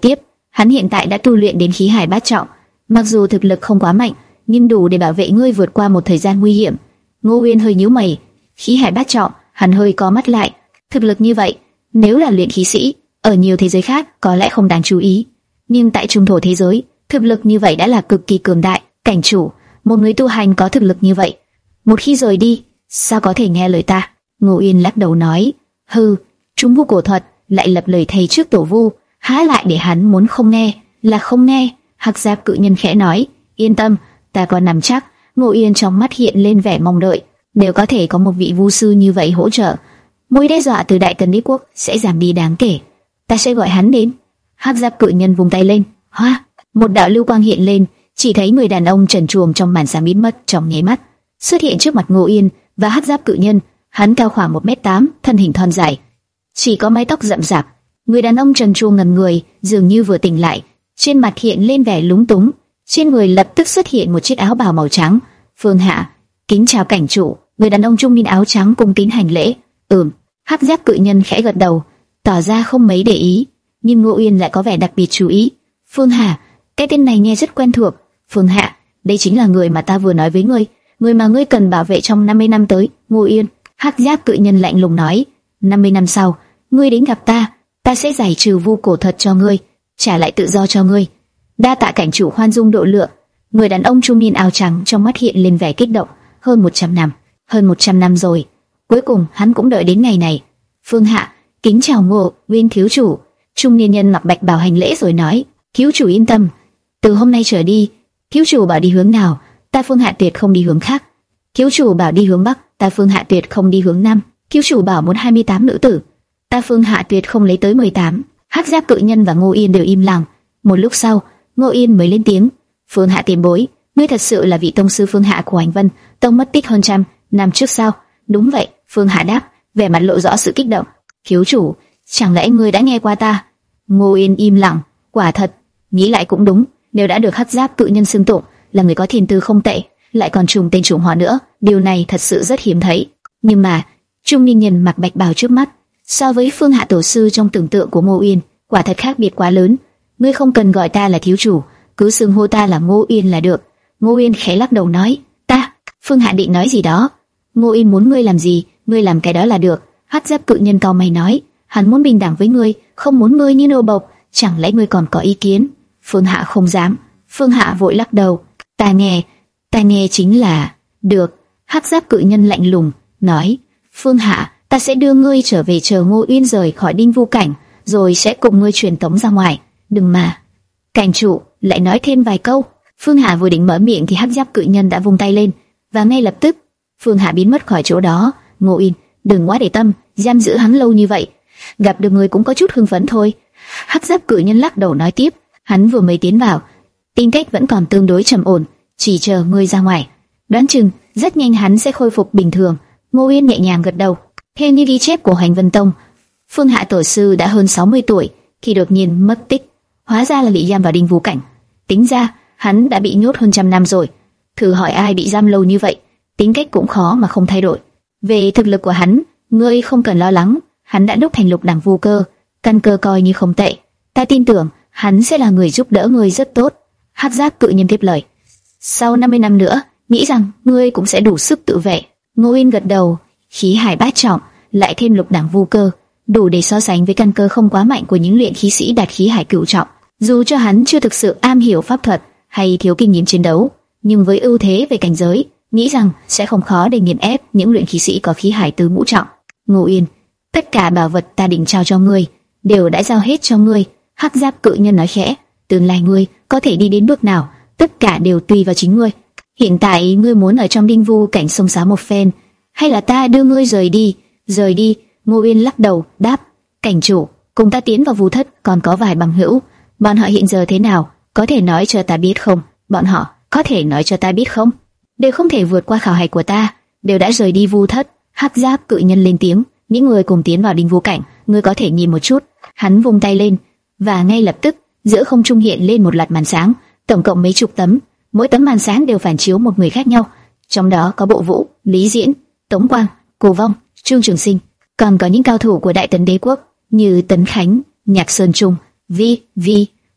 hắn hiện tại đã tu luyện đến khí hải bát trọng, mặc dù thực lực không quá mạnh, nhưng đủ để bảo vệ ngươi vượt qua một thời gian nguy hiểm. Ngô Uyên hơi nhíu mày, khí hải bát trọng, hắn hơi co mắt lại. Thực lực như vậy, nếu là luyện khí sĩ, ở nhiều thế giới khác có lẽ không đáng chú ý, nhưng tại trung thổ thế giới, thực lực như vậy đã là cực kỳ cường đại. Cảnh chủ, một người tu hành có thực lực như vậy, một khi rời đi, sao có thể nghe lời ta? Ngô Uyên lắc đầu nói, hừ, Trung Vu cổ thuật lại lập lời thầy trước tổ vu, há lại để hắn muốn không nghe là không nghe. Hắc Giáp cự nhân khẽ nói, yên tâm, ta còn nắm chắc. Ngô Uyên trong mắt hiện lên vẻ mong đợi, nếu có thể có một vị vu sư như vậy hỗ trợ, mối đe dọa từ Đại Tần Đế quốc sẽ giảm đi đáng kể. Ta sẽ gọi hắn đến. Hắc Giáp cự nhân vung tay lên, hoa, một đạo lưu quang hiện lên, chỉ thấy người đàn ông trần truồng trong màn sáng biến mất trong nháy mắt, xuất hiện trước mặt Ngô Uyên và Hắc Giáp cự nhân. Hắn cao khoảng một mét tám, thân hình thon dài, chỉ có mái tóc rậm rạp. Người đàn ông trần truồng ngẩn người, dường như vừa tỉnh lại, trên mặt hiện lên vẻ lúng túng. Trên người lập tức xuất hiện một chiếc áo bào màu trắng. Phương Hạ, kính chào cảnh chủ. Người đàn ông trung niên áo trắng cung kính hành lễ. Ừm. Hắc Giáp cự nhân khẽ gật đầu, tỏ ra không mấy để ý, nhưng Ngô Uyên lại có vẻ đặc biệt chú ý. Phương Hạ, cái tên này nghe rất quen thuộc. Phương Hạ, đây chính là người mà ta vừa nói với ngươi, người mà ngươi cần bảo vệ trong năm mươi năm tới. Ngô Uyên. Hắc Giáp cự nhân lạnh lùng nói, năm mươi năm sau, ngươi đến gặp ta, ta sẽ giải trừ vu cổ thuật cho ngươi, trả lại tự do cho ngươi. Đa tạ cảnh chủ khoan dung độ lượng. Người đàn ông trung niên áo trắng trong mắt hiện lên vẻ kích động. Hơn một trăm năm, hơn một trăm năm rồi, cuối cùng hắn cũng đợi đến ngày này. Phương Hạ, kính chào Ngô Uyên thiếu chủ. Trung niên nhân mặc bạch bào hành lễ rồi nói, thiếu chủ yên tâm, từ hôm nay trở đi, thiếu chủ bảo đi hướng nào, ta Phương Hạ tuyệt không đi hướng khác. Thiếu chủ bảo đi hướng bắc, ta Phương Hạ tuyệt không đi hướng nam. Thiếu chủ bảo muốn hai mươi tám nữ tử, ta Phương Hạ tuyệt không lấy tới mười tám. Hắc Giáp cự nhân và Ngô Uyên đều im lặng. Một lúc sau, Ngô Uyên mới lên tiếng, Phương Hạ tiền bối, ngươi thật sự là vị tông sư Phương Hạ của Hành Vân tông mất tích hơn trăm năm trước sao? Đúng vậy, Phương Hạ đáp, vẻ mặt lộ rõ sự kích động. Thiếu chủ, chẳng lẽ ngươi đã nghe qua ta? Ngô Uyên im lặng. Quả thật, nghĩ lại cũng đúng, nếu đã được Hắc Giáp cự nhân xưng tụng là người có thiên tư không tệ, lại còn trùng tên trùng họ nữa, điều này thật sự rất hiếm thấy. Nhưng mà trung niên nhân mặc bạch bào trước mắt, so với Phương Hạ tổ sư trong tưởng tượng của Ngô Uyên, quả thật khác biệt quá lớn. Ngươi không cần gọi ta là thiếu chủ, cứ xưng hô ta là Ngô Uyên là được. Ngô Uyên khẽ lắc đầu nói, ta. Phương Hạ định nói gì đó. Ngô Uyên muốn ngươi làm gì, ngươi làm cái đó là được. Hắc Giáp cự nhân cau mày nói, hắn muốn bình đẳng với ngươi, không muốn ngươi như nô bộc. Chẳng lẽ ngươi còn có ý kiến? Phương Hạ không dám. Phương Hạ vội lắc đầu, ta nghe, ta nghe chính là được. Hắc Giáp cự nhân lạnh lùng nói, Phương Hạ, ta sẽ đưa ngươi trở về chờ Ngô Uyên rời khỏi Đinh Vu cảnh, rồi sẽ cùng ngươi truyền tống ra ngoài. Đừng mà. Cảnh chủ lại nói thêm vài câu. Phương Hạ vừa định mở miệng thì Hắc Giáp cự nhân đã vung tay lên, và ngay lập tức Phương Hạ biến mất khỏi chỗ đó. Ngô Uyên, đừng quá để tâm, giam giữ hắn lâu như vậy, gặp được người cũng có chút hưng phấn thôi. Hắc Giáp cự nhân lắc đầu nói tiếp, hắn vừa mới tiến vào, tính cách vẫn còn tương đối trầm ổn, chỉ chờ ngươi ra ngoài, đoán chừng rất nhanh hắn sẽ khôi phục bình thường. Ngô Uyên nhẹ nhàng gật đầu. Theo như ghi chép của Hành Vân Tông, Phương Hạ tổ sư đã hơn sáu mươi tuổi khi đột nhiên mất tích, hóa ra là bị giam vào Đinh Vu cảnh. Tính ra hắn đã bị nhốt hơn trăm năm rồi. Thử hỏi ai bị giam lâu như vậy, tính cách cũng khó mà không thay đổi. Về thực lực của hắn, ngươi không cần lo lắng, hắn đã đúc thành lục đẳng vu cơ, căn cơ coi như không tệ. Ta tin tưởng hắn sẽ là người giúp đỡ ngươi rất tốt. Hắc Giáp cự nhân tiếp lời. Sau năm mươi năm nữa, nghĩ rằng ngươi cũng sẽ đủ sức tự vệ. Ngô Uyên gật đầu. Khí hải bát trọng, lại thêm lục đẳng vu cơ, đủ để so sánh với căn cơ không quá mạnh của những luyện khí sĩ đạt khí hải cửu trọng. Dù cho hắn chưa thực sự am hiểu pháp thuật hay thiếu kinh nghiệm chiến đấu, nhưng với ưu thế về cảnh giới, nghĩ rằng sẽ không khó để nghiền ép những luyện khí sĩ có khí hải tứ ngũ trọng. Ngô Uyên, tất cả bảo vật ta định trao cho ngươi đều đã giao hết cho ngươi. Hắc Giáp cự nhân nói khẽ, tương lai ngươi có thể đi đến bước nào, tất cả đều tùy vào chính ngươi. Hiện tại ngươi muốn ở trong Đinh Vu cảnh sông sáo một phen, hay là ta đưa ngươi rời đi? Rời đi? Ngô Uyên lắc đầu đáp, cảnh chủ, cùng ta tiến vào vu thất còn có vài bằng hữu, bọn họ hiện giờ thế nào, có thể nói cho ta biết không? Bọn họ có thể nói cho ta biết không? Đều không thể vượt qua khảo hạch của ta, đều đã rời đi vu thất. Hắc Giáp cự nhân lên tiếng, những người cùng tiến vào Đinh Vu cảnh, ngươi có thể nhìn một chút. Hắn vung tay lên, và ngay lập tức giữa không trung hiện lên một loạt màn sáng, tổng cộng mấy chục tấm, mỗi tấm màn sáng đều phản chiếu một người khác nhau, trong đó có Bộ Vũ, Lý Diễn, Tống Quang, Cổ Vong, Trương Trường Sinh, còn có những cao thủ của Đại Tần Đế quốc như Tấn Khánh, Nhạc Sơn Trung, Vi Vi,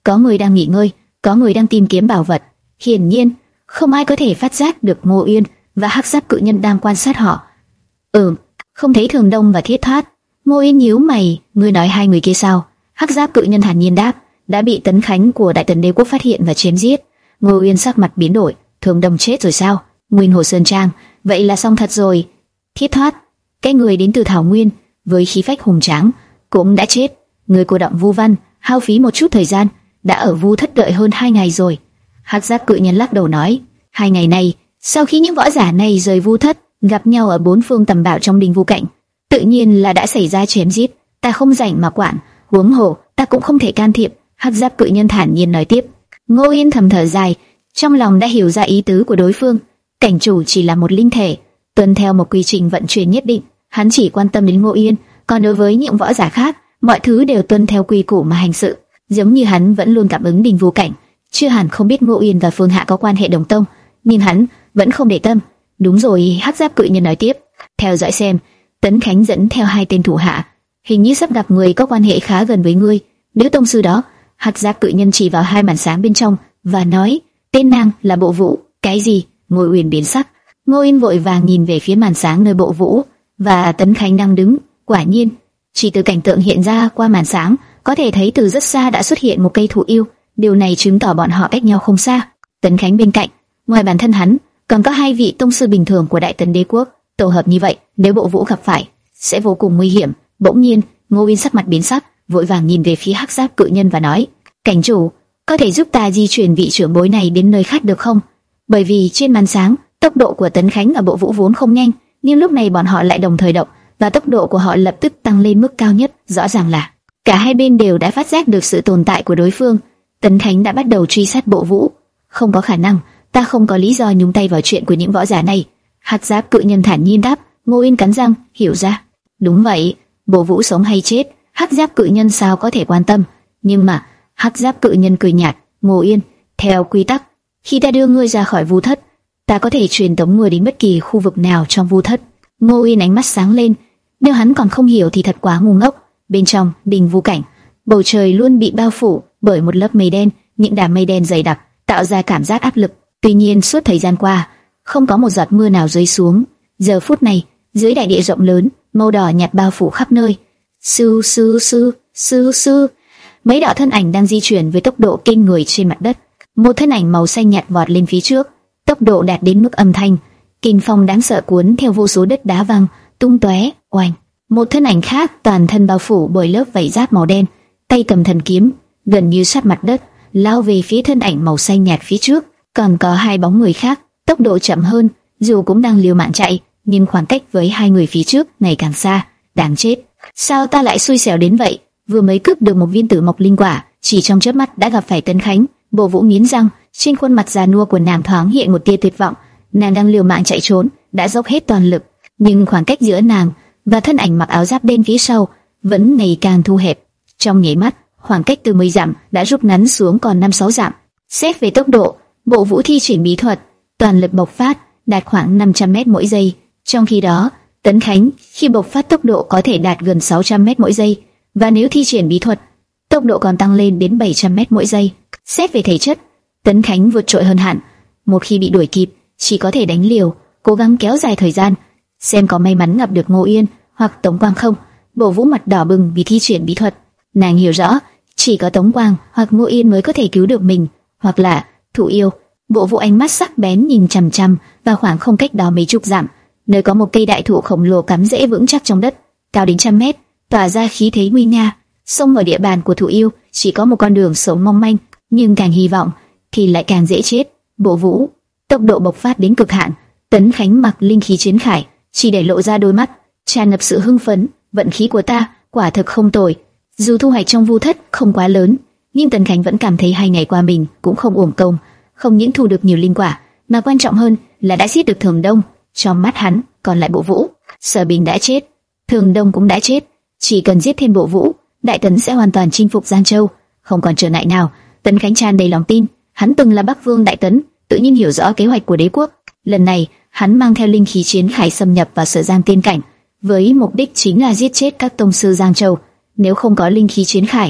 có người đang nghỉ ngơi, có người đang tìm kiếm bảo vật. Hiển nhiên, không ai có thể phát giác được Ngô Uyên và hắc giáp cự nhân đang quan sát họ. Ừm, không thấy Thường Đông và Thiết Thoát. Ngô Uyên nhíu mày, ngươi nói hai người kia sao? Hắc giáp cự nhân thản nhiên đáp, đã bị Tấn Khánh của Đại Tần Đế quốc phát hiện và chém giết. Ngô Uyên sắc mặt biến đổi, Thường Đông chết rồi sao? Nguyên Hồ Sơn Trang, vậy là xong thật rồi. Thiết Thoát, cái người đến từ Thảo Nguyên với khí phách hùng tráng, cũng đã chết. Người cô động Vu Văn, hao phí một chút thời gian, đã ở Vu Thất đợi hơn hai ngày rồi. Hắc giáp cự nhân lắc đầu nói, hai ngày này, sau khi những võ giả này rời Vu Thất, gặp nhau ở bốn phương tầm bảo trong đình Vu Cảnh, tự nhiên là đã xảy ra chém giết. Ta không rảnh mà quản, huống hồ ta cũng không thể can thiệp. Hắc giáp cự nhân thản nhiên nói tiếp. Ngô Yên thầm thở dài, trong lòng đã hiểu ra ý tứ của đối phương. Cảnh chủ chỉ là một linh thể, tuân theo một quy trình vận chuyển nhất định. Hắn chỉ quan tâm đến Ngô Yên, còn đối với những võ giả khác, mọi thứ đều tuân theo quy củ mà hành sự. Giống như hắn vẫn luôn cảm ứng đình Vu Cảnh, chưa hẳn không biết Ngô Yên và Phương Hạ có quan hệ đồng tông, nhưng hắn vẫn không để tâm. Đúng rồi, hắc giáp cự nhân nói tiếp, theo dõi xem, Tấn Khánh dẫn theo hai tên thủ hạ, hình như sắp gặp người có quan hệ khá gần với ngươi, nữ tông sư đó. Hắc giáp cự nhân chỉ vào hai màn sáng bên trong và nói, tên nàng là Bộ Vũ. Cái gì? Ngô Uyên biến sắc. Ngô Uyên vội vàng nhìn về phía màn sáng nơi Bộ Vũ và Tấn Khánh đang đứng. Quả nhiên, chỉ từ cảnh tượng hiện ra qua màn sáng, có thể thấy từ rất xa đã xuất hiện một cây thụ yêu. Điều này chứng tỏ bọn họ cách nhau không xa. Tấn Khánh bên cạnh, ngoài bản thân hắn, còn có hai vị tông sư bình thường của Đại Tần Đế quốc. Tổ hợp như vậy, nếu Bộ Vũ gặp phải, sẽ vô cùng nguy hiểm. Bỗng nhiên, Ngô Uyên sắc mặt biến sắc, vội vàng nhìn về phía hắc giáp cự nhân và nói, cảnh chủ, có thể giúp ta di chuyển vị trưởng bối này đến nơi khác được không? Bởi vì trên màn sáng, tốc độ của Tấn Khánh và Bộ Vũ vốn không nhanh, nhưng lúc này bọn họ lại đồng thời động, và tốc độ của họ lập tức tăng lên mức cao nhất. Rõ ràng là cả hai bên đều đã phát giác được sự tồn tại của đối phương. Tấn Khánh đã bắt đầu truy sát Bộ Vũ. Không có khả năng, ta không có lý do nhúng tay vào chuyện của những võ giả này. Hắc giáp cự nhân thản nhiên đáp. Ngô Uyên cắn răng, hiểu ra. Đúng vậy, Bộ Vũ sống hay chết, hắc giáp cự nhân sao có thể quan tâm. Nhưng mà hắc giáp cự nhân cười nhạt. Ngô Uyên, theo quy tắc, khi ta đưa ngươi ra khỏi Vu Thất, ta có thể truyền tống ngươi đến bất kỳ khu vực nào trong Vu Thất. Ngô Uyên ánh mắt sáng lên. Nếu hắn còn không hiểu thì thật quá ngu ngốc. Bên trong đình Vu Cảnh, bầu trời luôn bị bao phủ bởi một lớp mây đen, những đám mây đen dày đặc tạo ra cảm giác áp lực. Tuy nhiên suốt thời gian qua, không có một giọt mưa nào rơi xuống. Giờ phút này, dưới đại địa rộng lớn, màu đỏ nhạt bao phủ khắp nơi. Sư sư sư sư sư, mấy đạo thân ảnh đang di chuyển với tốc độ kinh người trên mặt đất. Một thân ảnh màu xanh nhạt vọt lên phía trước, tốc độ đạt đến mức âm thanh, kinh phong đáng sợ cuốn theo vô số đất đá văng tung tóe. Oanh! Một thân ảnh khác toàn thân bao phủ bởi lớp vảy giáp màu đen, tay cầm thần kiếm, gần như sát mặt đất, lao về phía thân ảnh màu xanh nhạt phía trước. Còn có hai bóng người khác, tốc độ chậm hơn, dù cũng đang liều mạng chạy, nhưng khoảng cách với hai người phía trước ngày càng xa. Đáng chết! Sao ta lại xui xẻo đến vậy? Vừa mới cướp được một viên tử mộc linh quả, chỉ trong chớp mắt đã gặp phải Tấn Khánh. Bộ Vũ nghiến răng, trên khuôn mặt già nua của nàng thoáng hiện một tia tuyệt vọng. Nàng đang liều mạng chạy trốn, đã dốc hết toàn lực, nhưng khoảng cách giữa nàng và thân ảnh mặc áo giáp đen phía sau vẫn ngày càng thu hẹp. Trong nháy mắt, khoảng cách từ mười dặm đã rút ngắn xuống còn năm sáu dặm. Xét về tốc độ, Bộ Vũ thi triển bí thuật, toàn lực bộc phát, đạt khoảng năm trăm mét mỗi giây. Trong khi đó, Tấn Khánh khi bộc phát tốc độ có thể đạt gần sáu trăm mét mỗi giây, và nếu thi triển bí thuật, tốc độ còn tăng lên đến bảy trăm mét mỗi giây. Xét về thể chất, Tấn Khánh vượt trội hơn hẳn. Một khi bị đuổi kịp, chỉ có thể đánh liều, cố gắng kéo dài thời gian, xem có may mắn gặp được Ngô Yên hoặc Tống Quang không. Bộ Vũ mặt đỏ bừng vì thi triển bí thuật. Nàng hiểu rõ, chỉ có Tống Quang hoặc Ngô Yên mới có thể cứu được mình, hoặc là Thụ Yêu. Bộ Vũ ánh mắt sắc bén nhìn chằm chằm vào khoảng không cách đó mấy chục dặm, nơi có một cây đại thụ khổng lồ cắm rễ vững chắc trong đất, cao đến trăm mét, tỏa ra khí thế nguy nga. Xông ở địa bàn của Thụ Yêu chỉ có một con đường sống mong manh, nhưng càng hy vọng thì lại càng dễ chết. Bộ Vũ tốc độ bộc phát đến cực hạn. Tấn Khánh mặc linh khí chiến khải, chỉ để lộ ra đôi mắt tràn ngập sự hưng phấn. Vận khí của ta quả thực không tồi. Dù thu hoạch trong Vu Thất không quá lớn, nhưng Tấn Khánh vẫn cảm thấy hai ngày qua mình cũng không uổng công. Không những thu được nhiều linh quả, mà quan trọng hơn là đã giết được Thường Đông. Trong mắt hắn, còn lại Bộ Vũ, Sở Bình đã chết, Thường Đông cũng đã chết. Chỉ cần giết thêm Bộ Vũ, Đại Tấn sẽ hoàn toàn chinh phục Giang Châu, không còn trở ngại nào. Tấn Khánh tràn đầy lòng tin, hắn từng là Bắc Vương Đại Tấn, tự nhiên hiểu rõ kế hoạch của đế quốc. Lần này, hắn mang theo linh khí chiến khải xâm nhập vào Sở Giang Tiên Cảnh, với mục đích chính là giết chết các tông sư Giang Châu. Nếu không có linh khí chiến khải,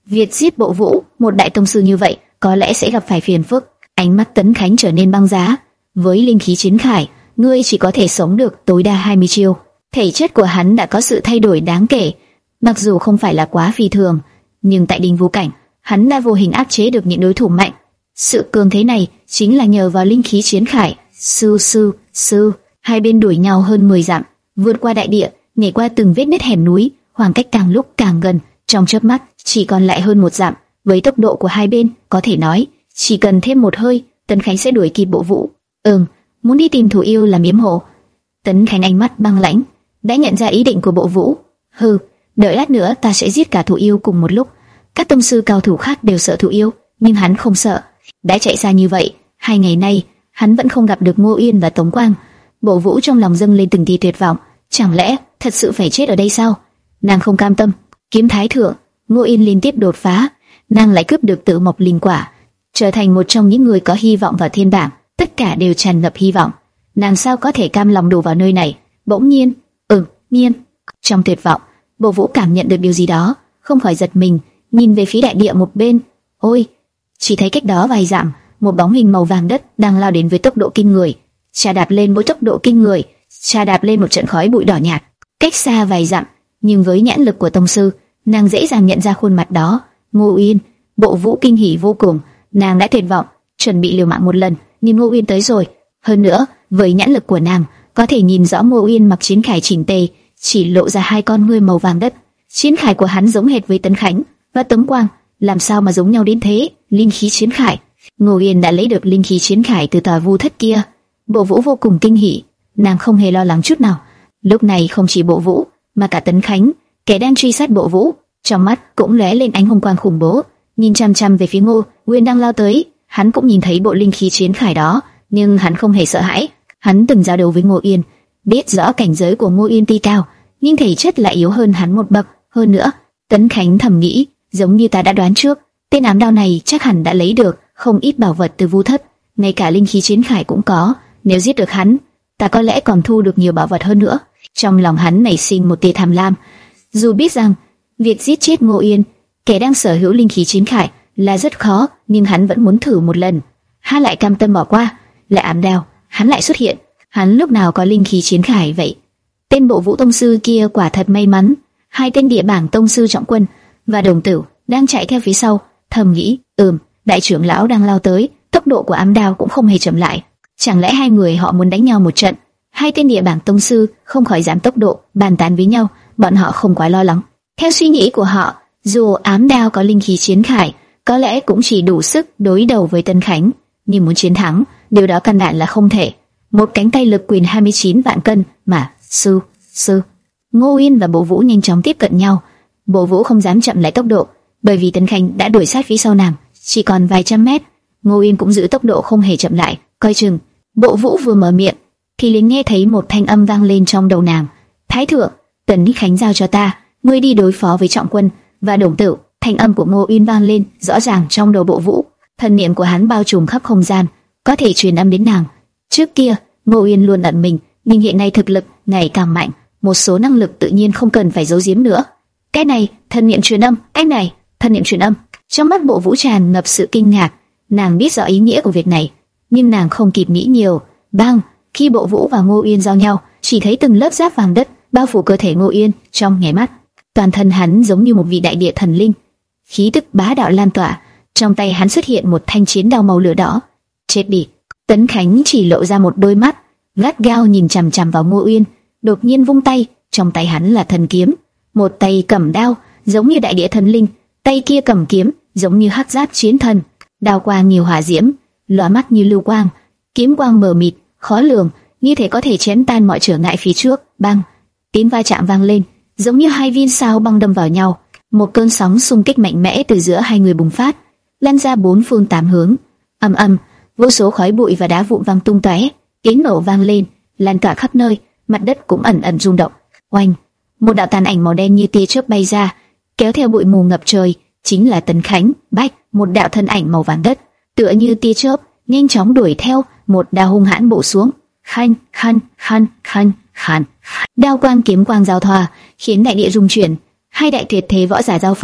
Việc giết Bộ Vũ, một đại tông sư như vậy, có lẽ sẽ gặp phải phiền phức. Ánh mắt Tấn Khánh trở nên băng giá. Với linh khí chiến khải, ngươi chỉ có thể sống được tối đa hai mươi chiêu. Thể chất của hắn đã có sự thay đổi đáng kể, mặc dù không phải là quá phi thường, nhưng tại Đinh Vũ cảnh, hắn đã vô hình áp chế được những đối thủ mạnh. Sự cường thế này chính là nhờ vào linh khí chiến khải. Sư sư sư, hai bên đuổi nhau hơn mười dặm, vượt qua đại địa, nhảy qua từng vết nứt hẻm núi, khoảng cách càng lúc càng gần, trong chớp mắt chỉ còn lại hơn một dặm. Với tốc độ của hai bên, có thể nói chỉ cần thêm một hơi, Tấn Khánh sẽ đuổi kịp Bộ Vũ. Ừm, muốn đi tìm thủ yêu làm yếm hộ. Tấn Khánh ánh mắt băng lãnh, đã nhận ra ý định của Bộ Vũ. Hừ, đợi lát nữa ta sẽ giết cả thủ yêu cùng một lúc. Các tông sư cao thủ khác đều sợ thủ yêu, nhưng hắn không sợ. Đã chạy xa như vậy, hai ngày nay hắn vẫn không gặp được Ngô Uyên và Tống Quang. Bộ Vũ trong lòng dâng lên từng tia tuyệt vọng. Chẳng lẽ thật sự phải chết ở đây sao? Nàng không cam tâm. Kiếm Thái Thượng, Ngô Uyên liên tiếp đột phá, nàng lại cướp được Tử Mộc Linh Quả, trở thành một trong những người có hy vọng vào thiên bảng. Tất cả đều tràn ngập hy vọng. Nàng sao có thể cam lòng đổ vào nơi này? Bỗng nhiên, ừm, nhiên, trong tuyệt vọng, Bộ Vũ cảm nhận được điều gì đó, không khỏi giật mình, nhìn về phía đại địa một bên. Ôi, chỉ thấy cách đó vài dặm, một bóng hình màu vàng đất đang lao đến với tốc độ kinh người. Chà đạp lên với tốc độ kinh người, chà đạp lên một trận khói bụi đỏ nhạt. Cách xa vài dặm, nhưng với nhãn lực của tông sư, nàng dễ dàng nhận ra khuôn mặt đó. Ngô Uyên. Bộ Vũ kinh hỉ vô cùng, nàng đã tuyệt vọng, chuẩn bị liều mạng một lần, nhưng Ngô Uyên tới rồi. Hơn nữa, với nhãn lực của nàng, có thể nhìn rõ Ngô Uyên mặc chiến khải chỉnh tề, chỉ lộ ra hai con ngươi màu vàng đất. Chiến khải của hắn giống hệt với Tấn Khánh và Tống Quang, làm sao mà giống nhau đến thế? Linh khí chiến khải. Ngô Uyên đã lấy được linh khí chiến khải từ tòa vu thất kia. Bộ Vũ vô cùng kinh hỉ, nàng không hề lo lắng chút nào. Lúc này không chỉ Bộ Vũ, mà cả Tấn Khánh, kẻ đang truy sát Bộ Vũ, trong mắt cũng lóe lên ánh hồng quang khủng bố, nhìn chăm chăm về phía Ngô Uyên đang lao tới. Hắn cũng nhìn thấy bộ linh khí chiến khải đó, nhưng hắn không hề sợ hãi. Hắn từng giao đấu với Ngô Uyên, biết rõ cảnh giới của Ngô Uyên tuy cao, nhưng thể chất lại yếu hơn hắn một bậc. Hơn nữa, Tấn Khánh thầm nghĩ, giống như ta đã đoán trước, tên ám đao này chắc hẳn đã lấy được không ít bảo vật từ vu thất, ngay cả linh khí chiến khải cũng có. Nếu giết được hắn, ta có lẽ còn thu được nhiều bảo vật hơn nữa. Trong lòng hắn nảy sinh một tia tham lam. Dù biết rằng việc giết chết Ngô Uyên, kẻ đang sở hữu linh khí chiến khải, là rất khó, nhưng hắn vẫn muốn thử một lần. Hắn lại cam tâm bỏ qua. Lại ám đao, hắn lại xuất hiện. Hắn lúc nào có linh khí chiến khải vậy? Tên Bộ Vũ tông sư kia quả thật may mắn. Hai tên địa bảng tông sư Trọng Quân và Đồng Tử đang chạy theo phía sau, thầm nghĩ, ừm, đại trưởng lão đang lao tới, tốc độ của ám đao cũng không hề chậm lại. Chẳng lẽ hai người họ muốn đánh nhau một trận? Hai tên địa bảng tông sư không khỏi giảm tốc độ, bàn tán với nhau, bọn họ không quá lo lắng. Theo suy nghĩ của họ, dù ám đao có linh khí chiến khải, có lẽ cũng chỉ đủ sức đối đầu với Tấn Khánh, nhưng muốn chiến thắng, điều đó căn bản là không thể. Một cánh tay lực quyền hai mươi chín vạn cân mà, sư, sư. Ngô Uyên và Bộ Vũ nhanh chóng tiếp cận nhau. Bộ Vũ không dám chậm lại tốc độ, bởi vì Tấn Khánh đã đuổi sát phía sau nàng, chỉ còn vài trăm mét. Ngô Uyên cũng giữ tốc độ không hề chậm lại, coi chừng. Bộ Vũ vừa mở miệng, thì liền nghe thấy một thanh âm vang lên trong đầu nàng. Thái Thượng, Tấn Khánh giao cho ta, ngươi đi đối phó với Trọng Quân và Đồng Tử. Thanh âm của Ngô Uyên vang lên rõ ràng trong đầu Bộ Vũ. Thần niệm của hắn bao trùm khắp không gian, có thể truyền âm đến nàng. Trước kia, Ngô Uyên luôn ẩn mình, nhưng hiện nay thực lực ngày càng mạnh, một số năng lực tự nhiên không cần phải giấu giếm nữa. Cái này, thần niệm truyền âm, cái này, thần niệm truyền âm. Trong mắt Bộ Vũ tràn ngập sự kinh ngạc, nàng biết rõ ý nghĩa của việc này, nhưng nàng không kịp nghĩ nhiều. Bang, khi Bộ Vũ và Ngô Uyên giao nhau, chỉ thấy từng lớp giáp vàng đất bao phủ cơ thể Ngô Uyên. Trong nháy mắt, toàn thân hắn giống như một vị đại địa thần linh, khí tức bá đạo lan tỏa. Trong tay hắn xuất hiện một thanh chiến đao màu lửa đỏ. Chết đi! Tấn Khánh chỉ lộ ra một đôi mắt, gắt gao nhìn chằm chằm vào Ngô Uyên. Đột nhiên vung tay, trong tay hắn là thần kiếm, một tay cầm đao giống như đại địa thần linh, tay kia cầm kiếm giống như hắc giáp chiến thần. Đao quang nhiều hỏa diễm, lóa mắt như lưu quang, kiếm quang mờ mịt, khó lường, như thể có thể chém tan mọi trở ngại phía trước. Bang! Tiếng va chạm vang lên, giống như hai viên sao băng đâm vào nhau. Một cơn sóng xung kích mạnh mẽ từ giữa hai người bùng phát, lan ra bốn phương tám hướng. Ầm ầm, vô số khói bụi và đá vụn văng tung tóe, tiếng nổ vang lên, lan tỏa khắp nơi, mặt đất cũng ẩn ẩn rung động. Oanh! Một đạo tàn ảnh màu đen như tia chớp bay ra, kéo theo bụi mù ngập trời, chính là Tấn Khánh. Bách! Một đạo thân ảnh màu vàng đất, tựa như tia chớp, nhanh chóng đuổi theo, một đao hung hãn bổ xuống. Khanh, khanh, khanh, khanh, khanh. Đao quang kiếm quang giao thoa, khiến đại địa rung chuyển. Hai đại tuyệt thế võ giả giao phong,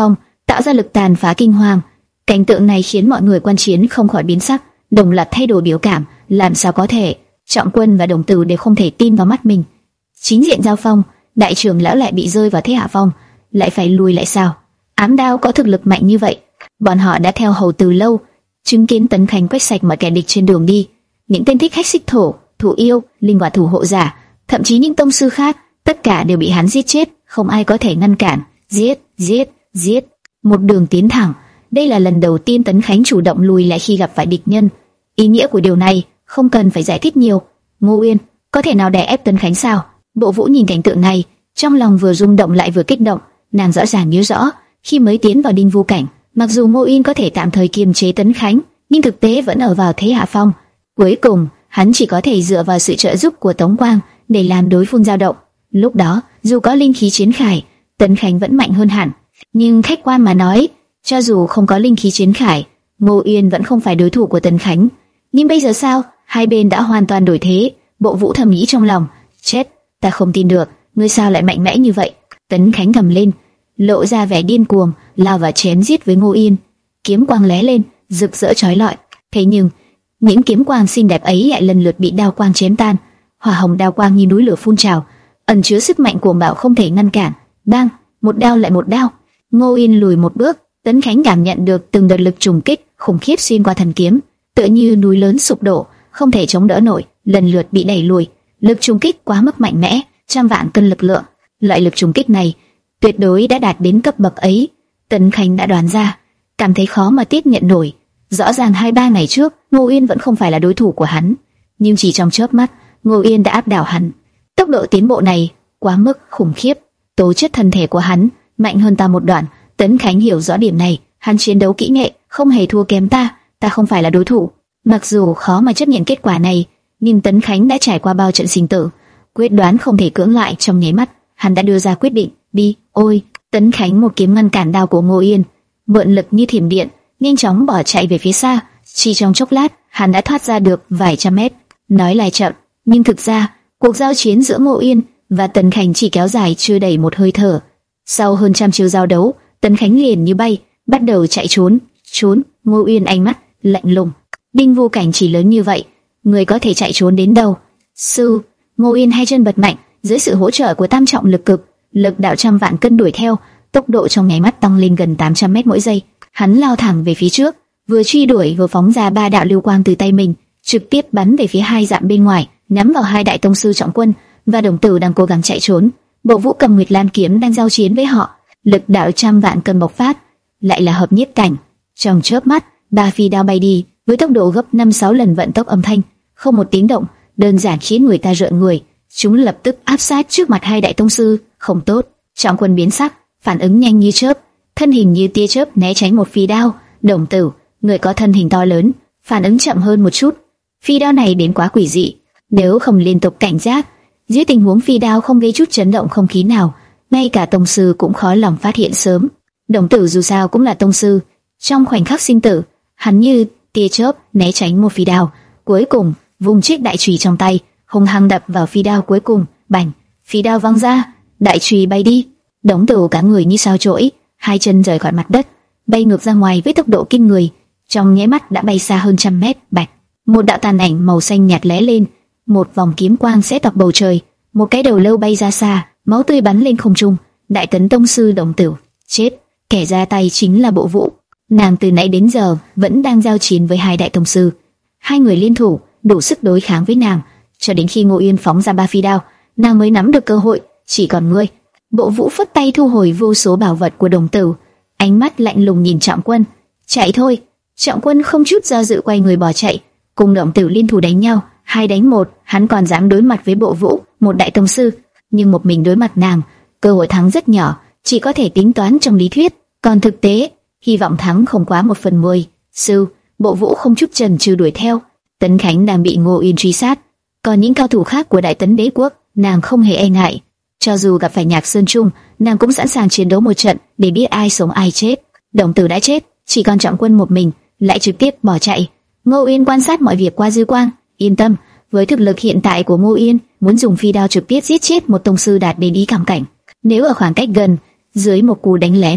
tạo ra lực tàn phá kinh hoàng. Cảnh tượng này khiến mọi người quan chiến không khỏi biến sắc, đồng loạt thay đổi biểu cảm. Làm sao có thể? Trọng Quân và Đồng Tử đều không thể tin vào mắt mình. Chính diện giao phong, đại trưởng lão lại bị rơi vào thế hạ phong, lại phải lùi lại sao? Ám Đao có thực lực mạnh như vậy, bọn họ đã theo hầu từ lâu, chứng kiến Tấn Khánh quét sạch mọi kẻ địch trên đường đi. Những tên thích khách xích thổ, thủ yêu, linh quả thủ hộ giả, thậm chí những tông sư khác, tất cả đều bị hắn giết chết, không ai có thể ngăn cản. Giết, giết, giết, một đường tiến thẳng. Đây là lần đầu tiên Tấn Khánh chủ động lùi lại khi gặp phải địch nhân. Ý nghĩa của điều này không cần phải giải thích nhiều. Ngô Uyên có thể nào đè ép Tấn Khánh sao? Bộ Vũ nhìn cảnh tượng này, trong lòng vừa rung động lại vừa kích động. Nàng rõ ràng nhớ rõ, khi mới tiến vào Đinh Vu cảnh, mặc dù Ngô Uyên có thể tạm thời kiềm chế Tấn Khánh, nhưng thực tế vẫn ở vào thế hạ phong. Cuối cùng, hắn chỉ có thể dựa vào sự trợ giúp của Tống Quang để làm đối phương dao động. Lúc đó, dù có linh khí chiến khải, Tấn Khánh vẫn mạnh hơn hẳn. Nhưng khách quan mà nói, cho dù không có linh khí chiến khải, Ngô Uyên vẫn không phải đối thủ của Tấn Khánh. Nhưng bây giờ sao? Hai bên đã hoàn toàn đổi thế. Bộ Vũ thầm nghĩ trong lòng, chết, ta không tin được, ngươi sao lại mạnh mẽ như vậy? Tấn Khánh gầm lên, lộ ra vẻ điên cuồng, lao vào chém giết với Ngô Uyên. Kiếm quang lóe lên, rực rỡ chói lọi. Thế nhưng, những kiếm quang xinh đẹp ấy lại lần lượt bị đao quang chém tan. Hỏa hồng đao quang như núi lửa phun trào, ẩn chứa sức mạnh cuồng bạo không thể ngăn cản. Bang, một đao lại một đao. Ngô Uyên lùi một bước, Tấn Khánh cảm nhận được từng đợt lực trùng kích khủng khiếp xuyên qua thần kiếm, tựa như núi lớn sụp đổ, không thể chống đỡ nổi, lần lượt bị đẩy lùi. Lực trùng kích quá mức mạnh mẽ, trăm vạn cân lực lượng. Loại lực trùng kích này tuyệt đối đã đạt đến cấp bậc ấy. Tấn Khánh đã đoán ra, cảm thấy khó mà tiếp nhận nổi. Rõ ràng hai ba ngày trước, Ngô Uyên vẫn không phải là đối thủ của hắn, nhưng chỉ trong chớp mắt, Ngô Uyên đã áp đảo hắn. Tốc độ tiến bộ này quá mức khủng khiếp, tố chất thân thể của hắn mạnh hơn ta một đoạn. Tấn Khánh hiểu rõ điểm này, hắn chiến đấu kỹ nghệ, không hề thua kém ta, ta không phải là đối thủ. Mặc dù khó mà chấp nhận kết quả này, nhưng Tấn Khánh đã trải qua bao trận sinh tử, quyết đoán không thể cưỡng lại. Trong nháy mắt, hắn đã đưa ra quyết định, đi. Ôi, Tấn Khánh một kiếm ngăn cản đao của Ngô Uyên, mượn lực như thiểm điện, nhanh chóng bỏ chạy về phía xa. Chỉ trong chốc lát, hắn đã thoát ra được vài trăm mét. Nói là chậm, nhưng thực ra cuộc giao chiến giữa Ngô Uyên và Tấn Khánh chỉ kéo dài chưa đầy một hơi thở. Sau hơn trăm chiêu giao đấu, Tấn Khánh liền như bay, bắt đầu chạy trốn. Trốn? Ngô Uyên ánh mắt lạnh lùng. Đinh Vu cảnh chỉ lớn như vậy, người có thể chạy trốn đến đâu? Sư, Ngô Uyên hai chân bật mạnh, dưới sự hỗ trợ của tam trọng lực cực, lực đạo trăm vạn cân đuổi theo, tốc độ trong nháy mắt tăng lên gần tám trăm mét mỗi giây. Hắn lao thẳng về phía trước, vừa truy đuổi vừa phóng ra ba đạo lưu quang từ tay mình, trực tiếp bắn về phía hai dặm bên ngoài, nhắm vào hai đại tông sư Trọng Quân và Đồng Tử đang cố gắng chạy trốn. Bộ Vũ cầm Nguyệt Lan kiếm đang giao chiến với họ, lực đạo trăm vạn cân bộc phát, lại là hợp nhiếp cảnh. Trong chớp mắt, ba phi đao bay đi với tốc độ gấp năm sáu lần vận tốc âm thanh, không một tiếng động, đơn giản khiến người ta rợn người. Chúng lập tức áp sát trước mặt hai đại tông sư. Không tốt. Trọng Quân biến sắc, phản ứng nhanh như chớp, thân hình như tia chớp né tránh một phi đao. Đồng Tử, người có thân hình to lớn, phản ứng chậm hơn một chút. Phi đao này đến quá quỷ dị, nếu không liên tục cảnh giác, dưới tình huống phi đao không gây chút chấn động không khí nào, ngay cả tông sư cũng khó lòng phát hiện sớm. Đồng Tử dù sao cũng là tông sư, trong khoảnh khắc sinh tử, hắn như tia chớp né tránh một phi đao, cuối cùng vung chiếc đại chùy trong tay, hung hăng đập vào phi đao cuối cùng. Bành, phi đao văng ra, đại chùy bay đi. Đồng Tử cả người như sao chổi, hai chân rời khỏi mặt đất, bay ngược ra ngoài với tốc độ kinh người, trong nháy mắt đã bay xa hơn trăm mét. Bạch, một đạo tàn ảnh màu xanh nhạt lóe lên, một vòng kiếm quang xé toạc bầu trời, một cái đầu lâu bay ra xa, máu tươi bắn lên không trung. Đại tấn tông sư Đồng Tử chết, kẻ ra tay chính là Bộ Vũ. Nàng từ nãy đến giờ vẫn đang giao chiến với hai đại tông sư, hai người liên thủ đủ sức đối kháng với nàng, cho đến khi Ngô Uyên phóng ra ba phi đao, nàng mới nắm được cơ hội. Chỉ còn ngươi. Bộ Vũ phất tay thu hồi vô số bảo vật của Đồng Tử, ánh mắt lạnh lùng nhìn Trọng Quân. Chạy thôi. Trọng Quân không chút do dự quay người bỏ chạy, cùng Đồng Tử liên thủ đánh nhau, hai đánh một. Hắn còn dám đối mặt với Bộ Vũ, một đại tông sư, nhưng một mình đối mặt nàng, cơ hội thắng rất nhỏ, chỉ có thể tính toán trong lý thuyết, còn thực tế, hy vọng thắng không quá một phần mười. Sư, Bộ Vũ không chút chần chừ đuổi theo. Tấn Khánh đang bị Ngô Uyên truy sát, còn những cao thủ khác của Đại Tấn Đế quốc, nàng không hề e ngại. Cho dù gặp phải Nhạc Sơn Trung, nàng cũng sẵn sàng chiến đấu một trận để biết ai sống ai chết. Đồng Tử đã chết, chỉ còn Trọng Quân một mình, lại trực tiếp bỏ chạy. Ngô Uyên quan sát mọi việc qua dư quang, yên tâm, với thực lực hiện tại của Ngô Uyên, muốn dùng phi đao trực tiếp giết chết một tông sư đạt đến ý cảm cảnh. Nếu ở khoảng cách gần, dưới một cú đánh lén,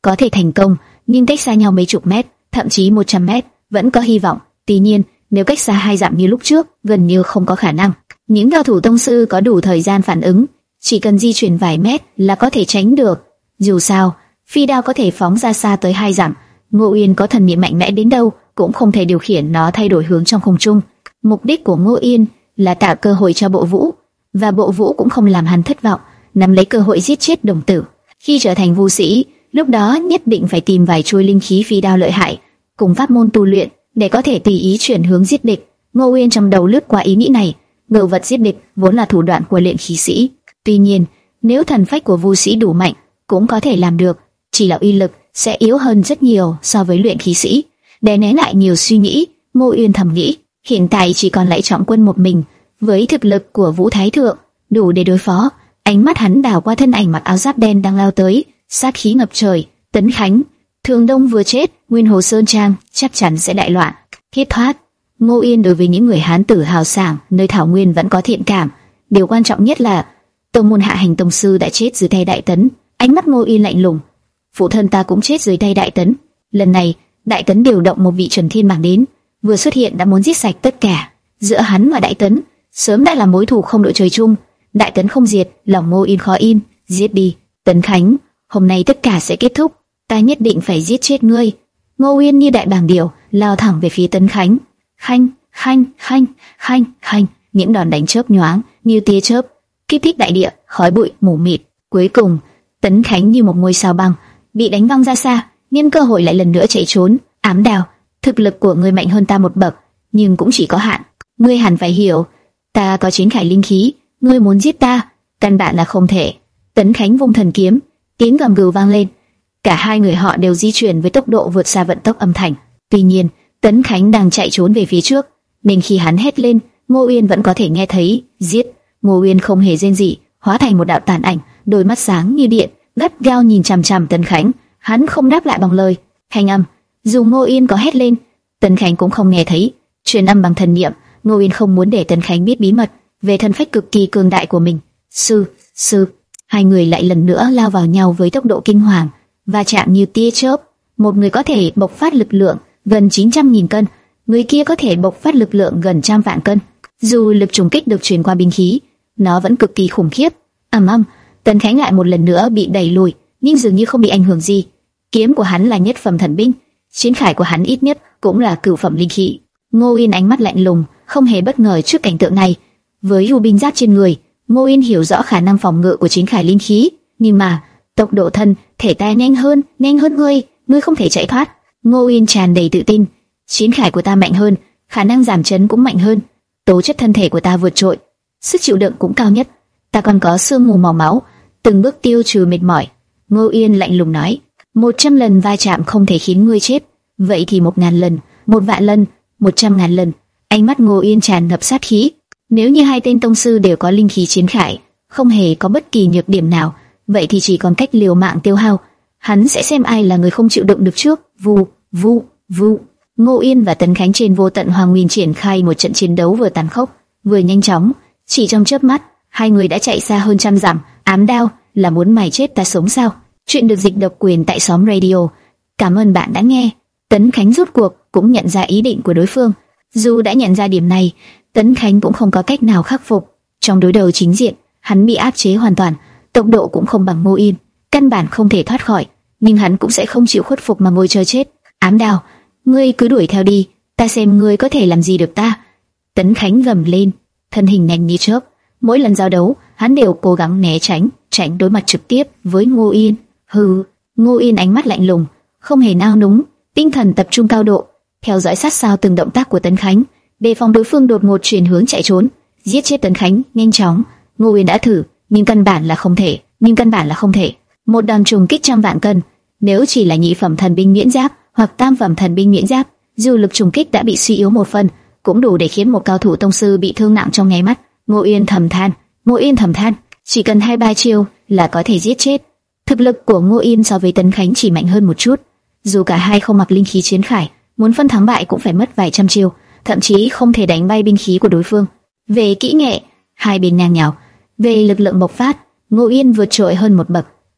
có thể thành công, nhưng cách xa nhau mấy chục mét, thậm chí một trăm mét, vẫn có hy vọng. Tuy nhiên, nếu cách xa hai dặm như lúc trước, gần như không có khả năng. Những cao thủ tông sư có đủ thời gian phản ứng, chỉ cần di chuyển vài mét là có thể tránh được. Dù sao, phi đao có thể phóng ra xa tới hai dặm, Ngô Uyên có thần niệm mạnh mẽ đến đâu cũng không thể điều khiển nó thay đổi hướng trong không trung. Mục đích của Ngô Uyên là tạo cơ hội cho Bộ Vũ, và Bộ Vũ cũng không làm hắn thất vọng, nắm lấy cơ hội giết chết đồng tử. Khi trở thành vũ sĩ, lúc đó nhất định phải tìm vài chuôi linh khí phi đao lợi hại, cùng pháp môn tu luyện để có thể tùy ý chuyển hướng giết địch. Ngô Uyên trong đầu lướt qua ý nghĩ này, ngự vật giết địch vốn là thủ đoạn của luyện khí sĩ. Tuy nhiên, nếu thần phách của vũ sĩ đủ mạnh, cũng có thể làm được, chỉ là uy lực sẽ yếu hơn rất nhiều so với luyện khí sĩ. Để né lại nhiều suy nghĩ, Ngô Uyên thầm nghĩ, hiện tại chỉ còn lại Trọng Quân một mình, với thực lực của Vũ Thái Thượng, đủ để đối phó. Ánh mắt hắn đảo qua thân ảnh mặc áo giáp đen đang lao tới, sát khí ngập trời. Tấn Khánh, Thường Đông vừa chết, Nguyên Hồ Sơn Trang chắc chắn sẽ đại loạn. Thiết thoát. Ngô Uyên đối với những người Hán tử hào sảng nơi Thảo Nguyên vẫn có thiện cảm. Điều quan trọng nhất là tông môn Hạ Hành tông sư đã chết dưới tay Đại Tấn. Ánh mắt Ngô Uyên lạnh lùng. Phụ thân ta cũng chết dưới tay Đại Tấn. Lần này, Đại Tấn điều động một vị Trần Thiên Bảng đến, vừa xuất hiện đã muốn giết sạch tất cả. Giữa hắn và Đại Tấn sớm đã là mối thù không đội trời chung. Đại Tấn không diệt, lòng Ngô Uyên khó yên. Giết đi, Tấn Khánh, hôm nay tất cả sẽ kết thúc. Ta nhất định phải giết chết ngươi. Ngô Uyên như đại bàng điểu lao thẳng về phía Tấn Khánh. Khanh, khanh, khanh, khanh, khanh, những đòn đánh chớp nhoáng như tia chớp, kích thích đại địa, khói bụi mù mịt. Cuối cùng, Tấn Khánh như một ngôi sao băng bị đánh văng ra xa, nhân cơ hội lại lần nữa chạy trốn. Ám Đào, thực lực của ngươi mạnh hơn ta một bậc, nhưng cũng chỉ có hạn. Ngươi hẳn phải hiểu, ta có chiến khải linh khí, ngươi muốn giết ta, căn bản là không thể. Tấn Khánh vung thần kiếm, tiếng gầm gừ vang lên. Cả hai người họ đều di chuyển với tốc độ vượt xa vận tốc âm thanh. Tuy nhiên, Tấn Khánh đang chạy trốn về phía trước, nên khi hắn hét lên, Ngô Uyên vẫn có thể nghe thấy. Giết! Ngô Uyên không hề rên rỉ, hóa thành một đạo tàn ảnh, đôi mắt sáng như điện, gắt gao nhìn chằm chằm Tấn Khánh. Hắn không đáp lại bằng lời, thanh âm. Dù Ngô Uyên có hét lên, Tấn Khánh cũng không nghe thấy. Truyền âm bằng thần niệm, Ngô Uyên không muốn để Tấn Khánh biết bí mật về thân phách cực kỳ cường đại của mình. Sư, sư, hai người lại lần nữa lao vào nhau với tốc độ kinh hoàng, va chạm như tia chớp. Một người có thể bộc phát lực lượng gần chín trăm nghìn cân, người kia có thể bộc phát lực lượng gần trăm vạn cân. Dù lực trùng kích được truyền qua binh khí, nó vẫn cực kỳ khủng khiếp. Ầm ầm, Tấn Khánh lại một lần nữa bị đẩy lùi, nhưng dường như không bị ảnh hưởng gì. Kiếm của hắn là nhất phẩm thần binh, chiến khải của hắn ít nhất cũng là cửu phẩm linh khí. Ngô Uyên ánh mắt lạnh lùng, không hề bất ngờ trước cảnh tượng này. Với u binh giáp trên người, Ngô Uyên hiểu rõ khả năng phòng ngự của chiến khải linh khí, nhưng mà tốc độ thân thể ta nhanh hơn, nhanh hơn ngươi, ngươi không thể chạy thoát. Ngô Uyên tràn đầy tự tin, chiến khải của ta mạnh hơn, khả năng giảm chấn cũng mạnh hơn, tố chất thân thể của ta vượt trội, sức chịu đựng cũng cao nhất. Ta còn có xương mù màu máu, từng bước tiêu trừ mệt mỏi. Ngô Uyên lạnh lùng nói, một trăm lần va chạm không thể khiến ngươi chết, vậy thì một ngàn lần, một vạn lần, một trăm ngàn lần. Ánh mắt Ngô Uyên tràn ngập sát khí. Nếu như hai tên tông sư đều có linh khí chiến khải, không hề có bất kỳ nhược điểm nào, vậy thì chỉ còn cách liều mạng tiêu hao. Hắn sẽ xem ai là người không chịu đựng được trước. Vù, vù, vù. Ngô Uyên và Tấn Khánh trên vô tận Hoàng Nguyên triển khai một trận chiến đấu vừa tàn khốc, vừa nhanh chóng. Chỉ trong chớp mắt, hai người đã chạy xa hơn trăm dặm. Ám Đao, là muốn mày chết ta sống sao? Chuyện được dịch độc quyền tại xóm radio. Cảm ơn bạn đã nghe. Tấn Khánh rốt cuộc cũng nhận ra ý định của đối phương. Dù đã nhận ra điểm này, Tấn Khánh cũng không có cách nào khắc phục. Trong đối đầu chính diện, hắn bị áp chế hoàn toàn, tốc độ cũng không bằng Ngô Uyên, căn bản không thể thoát khỏi. Nhưng hắn cũng sẽ không chịu khuất phục mà ngồi chờ chết. Ám Đao, ngươi cứ đuổi theo đi, ta xem ngươi có thể làm gì được ta. Tấn Khánh gầm lên, thân hình nhanh như chớp. Mỗi lần giao đấu, hắn đều cố gắng né tránh, tránh đối mặt trực tiếp với Ngô Uyên. Hừ, Ngô Uyên ánh mắt lạnh lùng, không hề nao núng, tinh thần tập trung cao độ, theo dõi sát sao từng động tác của Tấn Khánh, đề phòng đối phương đột ngột chuyển hướng chạy trốn, giết chết Tấn Khánh nhanh chóng. Ngô Uyên đã thử, nhưng căn bản là không thể, nhưng căn bản là không thể. Một đòn trùng kích trăm vạn cân, nếu chỉ là nhị phẩm thần binh miễn giáp hoặc tam phẩm thần binh miễn giáp, dù lực trùng kích đã bị suy yếu một phần, cũng đủ để khiến một cao thủ tông sư bị thương nặng trong nháy mắt. Ngô Uyên thầm than, Ngô Uyên thầm than, chỉ cần hai ba chiêu là có thể giết chết. Thực lực của Ngô Uyên so với Tấn Khánh chỉ mạnh hơn một chút. Dù cả hai không mặc linh khí chiến khải, muốn phân thắng bại cũng phải mất vài trăm chiêu, thậm chí không thể đánh bay binh khí của đối phương. Về kỹ nghệ, hai bên ngang nhau. Về lực lượng bộc phát, Ngô Uyên vượt trội hơn một bậc.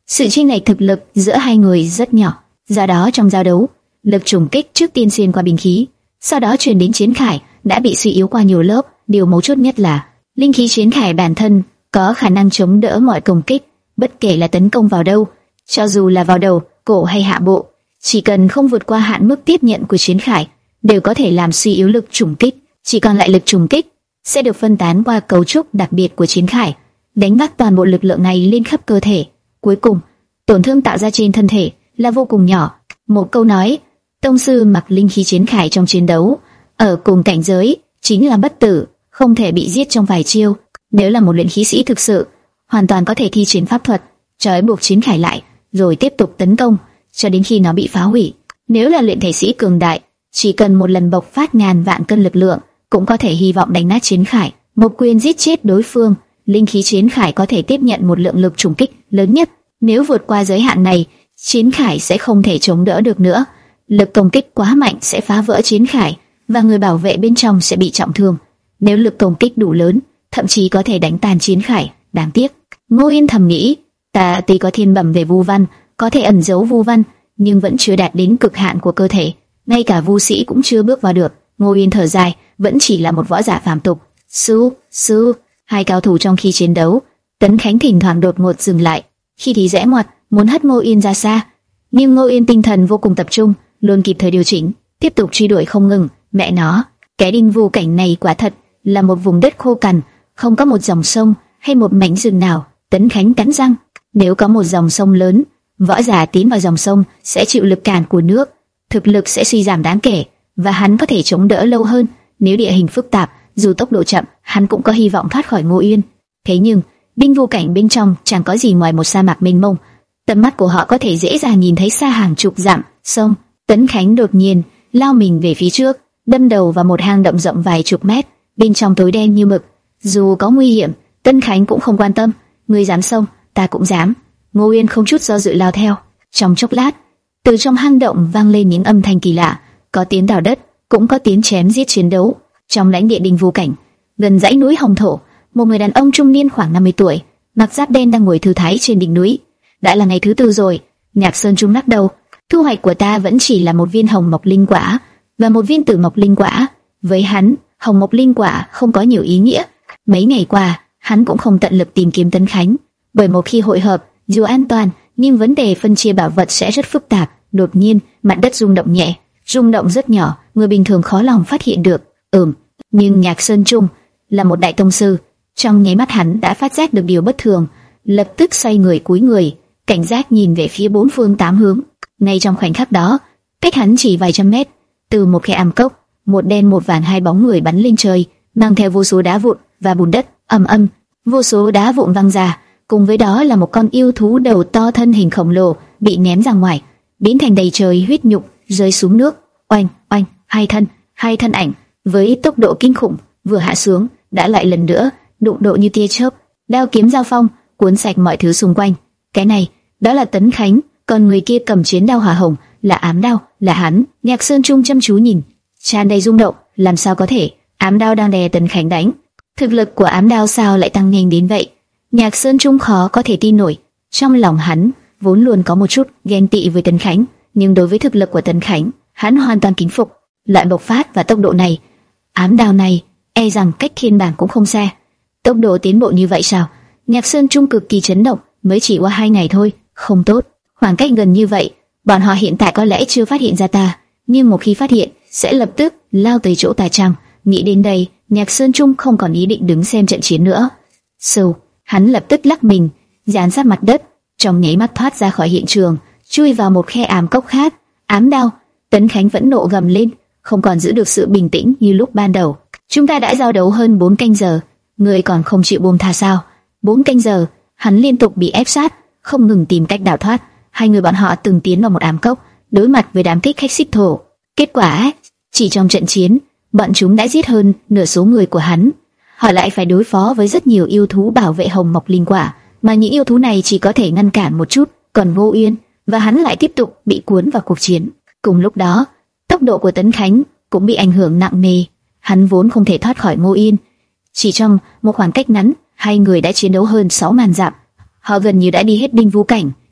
Sự chênh lệch thực lực giữa hai người rất nhỏ, do đó trong giao đấu, lực trùng kích trước tiên xuyên qua binh khí, sau đó truyền đến chiến khải đã bị suy yếu qua nhiều lớp. Điều mấu chốt nhất là linh khí chiến khải bản thân có khả năng chống đỡ mọi công kích, bất kể là tấn công vào đâu, cho dù là vào đầu, cổ hay hạ bộ, chỉ cần không vượt qua hạn mức tiếp nhận của chiến khải, đều có thể làm suy yếu lực trùng kích. Chỉ còn lại lực trùng kích sẽ được phân tán qua cấu trúc đặc biệt của chiến khải, đánh vác toàn bộ lực lượng này lên khắp cơ thể. Cuối cùng, tổn thương tạo ra trên thân thể là vô cùng nhỏ. Một câu nói, tông sư mặc linh khí chiến khải trong chiến đấu, ở cùng cảnh giới chính là bất tử, không thể bị giết trong vài chiêu. Nếu là một luyện khí sĩ thực sự, hoàn toàn có thể thi triển pháp thuật, trói buộc chiến khải lại, rồi tiếp tục tấn công cho đến khi nó bị phá hủy. Nếu là luyện thể sĩ cường đại, chỉ cần một lần bộc phát ngàn vạn cân lực lượng, cũng có thể hy vọng đánh nát chiến khải, một quyền giết chết đối phương. Linh khí chiến khải có thể tiếp nhận một lượng lực trùng kích lớn nhất. Nếu vượt qua giới hạn này, chiến khải sẽ không thể chống đỡ được nữa. Lực công kích quá mạnh sẽ phá vỡ chiến khải, và người bảo vệ bên trong sẽ bị trọng thương. Nếu lực công kích đủ lớn, thậm chí có thể đánh tan chiến khải. Đáng tiếc, Ngô Yên thầm nghĩ, ta tuy có thiên bẩm về vu văn, có thể ẩn giấu vu văn, nhưng vẫn chưa đạt đến cực hạn của cơ thể, ngay cả vu sĩ cũng chưa bước vào được. Ngô Yên thở dài, vẫn chỉ là một võ giả phàm tục. Sư, sư, hai cao thủ trong khi chiến đấu, Tấn Khánh thỉnh thoảng đột ngột dừng lại, khi thì rẽ ngoặt, muốn hất Ngô Yên ra xa, nhưng Ngô Yên tinh thần vô cùng tập trung, luôn kịp thời điều chỉnh, tiếp tục truy đuổi không ngừng. Mẹ nó, cái đinh vu cảnh này quả thật là một vùng đất khô cằn, không có một dòng sông hay một mảnh rừng nào. Tấn Khánh cắn răng, nếu có một dòng sông lớn, võ giả tiến vào dòng sông sẽ chịu lực cản của nước, thực lực sẽ suy giảm đáng kể, và hắn có thể chống đỡ lâu hơn. Nếu địa hình phức tạp, dù tốc độ chậm, hắn cũng có hy vọng thoát khỏi Ngô Yên. Thế nhưng, đinh vu cảnh bên trong chẳng có gì ngoài một sa mạc mênh mông. Tầm mắt của họ có thể dễ dàng nhìn thấy xa hàng chục dặm sông. Tấn Khánh đột nhiên lao mình về phía trước, đâm đầu vào một hang động rộng vài chục mét, bên trong tối đen như mực. Dù có nguy hiểm, Tấn Khánh cũng không quan tâm. Ngươi dám xông, ta cũng dám. Ngô Yên không chút do dự lao theo. Trong chốc lát, từ trong hang động vang lên những âm thanh kỳ lạ, có tiếng đào đất, cũng có tiếng chém giết chiến đấu. Trong lãnh địa đinh vu cảnh, gần dãy núi Hồng Thổ, một người đàn ông trung niên khoảng năm mươi tuổi, mặc giáp đen đang ngồi thư thái trên đỉnh núi. Đã là ngày thứ tư rồi. Nhạc Sơn Trung lắc đầu. Thu hoạch của ta vẫn chỉ là một viên hồng mộc linh quả và một viên tử mộc linh quả. Với hắn, hồng mộc linh quả không có nhiều ý nghĩa. Mấy ngày qua, hắn cũng không tận lực tìm kiếm Tấn Khánh, bởi một khi hội hợp, dù an toàn, nhưng vấn đề phân chia bảo vật sẽ rất phức tạp. Đột nhiên, mặt đất rung động nhẹ, rung động rất nhỏ, người bình thường khó lòng phát hiện được. Ừm, nhưng Nhạc Sơn Trung là một đại tông sư, trong nháy mắt hắn đã phát giác được điều bất thường, lập tức xoay người cúi người, cảnh giác nhìn về phía bốn phương tám hướng. Ngay trong khoảnh khắc đó, cách hắn chỉ vài trăm mét, từ một khe am cốc, một đen một vàng hai bóng người bắn lên trời, mang theo vô số đá vụn và bùn đất. Ầm ầm, vô số đá vụn văng ra, cùng với đó là một con yêu thú đầu to thân hình khổng lồ bị ném ra ngoài, biến thành đầy trời huyết nhục rơi xuống nước. Oanh oanh, hai thân, hai thân ảnh với tốc độ kinh khủng vừa hạ xuống đã lại lần nữa đụng độ như tia chớp, đao kiếm giao phong, cuốn sạch mọi thứ xung quanh. Cái này, đó là Tấn Khánh, còn người kia cầm chiến đao hỏa hồng là ám đao, là hắn. Nhạc Sơn Trung chăm chú nhìn, tràn đầy rung động. Làm sao có thể? Ám đao đang đè Tấn Khánh đánh, thực lực của ám đao sao lại tăng nhanh đến vậy? Nhạc Sơn Trung khó có thể tin nổi. Trong lòng hắn vốn luôn có một chút ghen tị với Tấn Khánh, nhưng đối với thực lực của Tấn Khánh, hắn hoàn toàn kính phục. Loại bộc phát và tốc độ này, ám đao này e rằng cách thiên bảng cũng không xa. Tốc độ tiến bộ như vậy sao? Nhạc Sơn Trung cực kỳ chấn động. Mới chỉ qua hai ngày thôi, không tốt. Khoảng cách gần như vậy, bọn họ hiện tại có lẽ chưa phát hiện ra ta, nhưng một khi phát hiện, sẽ lập tức lao tới chỗ ta chăng? Nghĩ đến đây, Nhạc Sơn Trung không còn ý định đứng xem trận chiến nữa. Sâu, hắn lập tức lắc mình, dán sát mặt đất, trong nháy mắt thoát ra khỏi hiện trường, chui vào một khe ám cốc khác. Ám đao, Tấn Khánh vẫn nộ gầm lên, không còn giữ được sự bình tĩnh như lúc ban đầu. Chúng ta đã giao đấu hơn bốn canh giờ, ngươi còn không chịu buông tha sao? Bốn canh giờ, hắn liên tục bị ép sát, không ngừng tìm cách đào thoát. Hai người bọn họ từng tiến vào một ám cốc, đối mặt với đám thích khách xích thổ. Kết quả, chỉ trong trận chiến, bọn chúng đã giết hơn nửa số người của hắn. Họ lại phải đối phó với rất nhiều yêu thú bảo vệ hồng mộc linh quả, mà những yêu thú này chỉ có thể ngăn cản một chút, còn Ngô Yên và hắn lại tiếp tục bị cuốn vào cuộc chiến. Cùng lúc đó, tốc độ của Tấn Khánh cũng bị ảnh hưởng nặng nề. Hắn vốn không thể thoát khỏi Ngô Yên. Chỉ trong một khoảng cách ngắn, hai người đã chiến đấu hơn sáu ngàn dặm. Họ gần như đã đi hết đinh vu cảnh,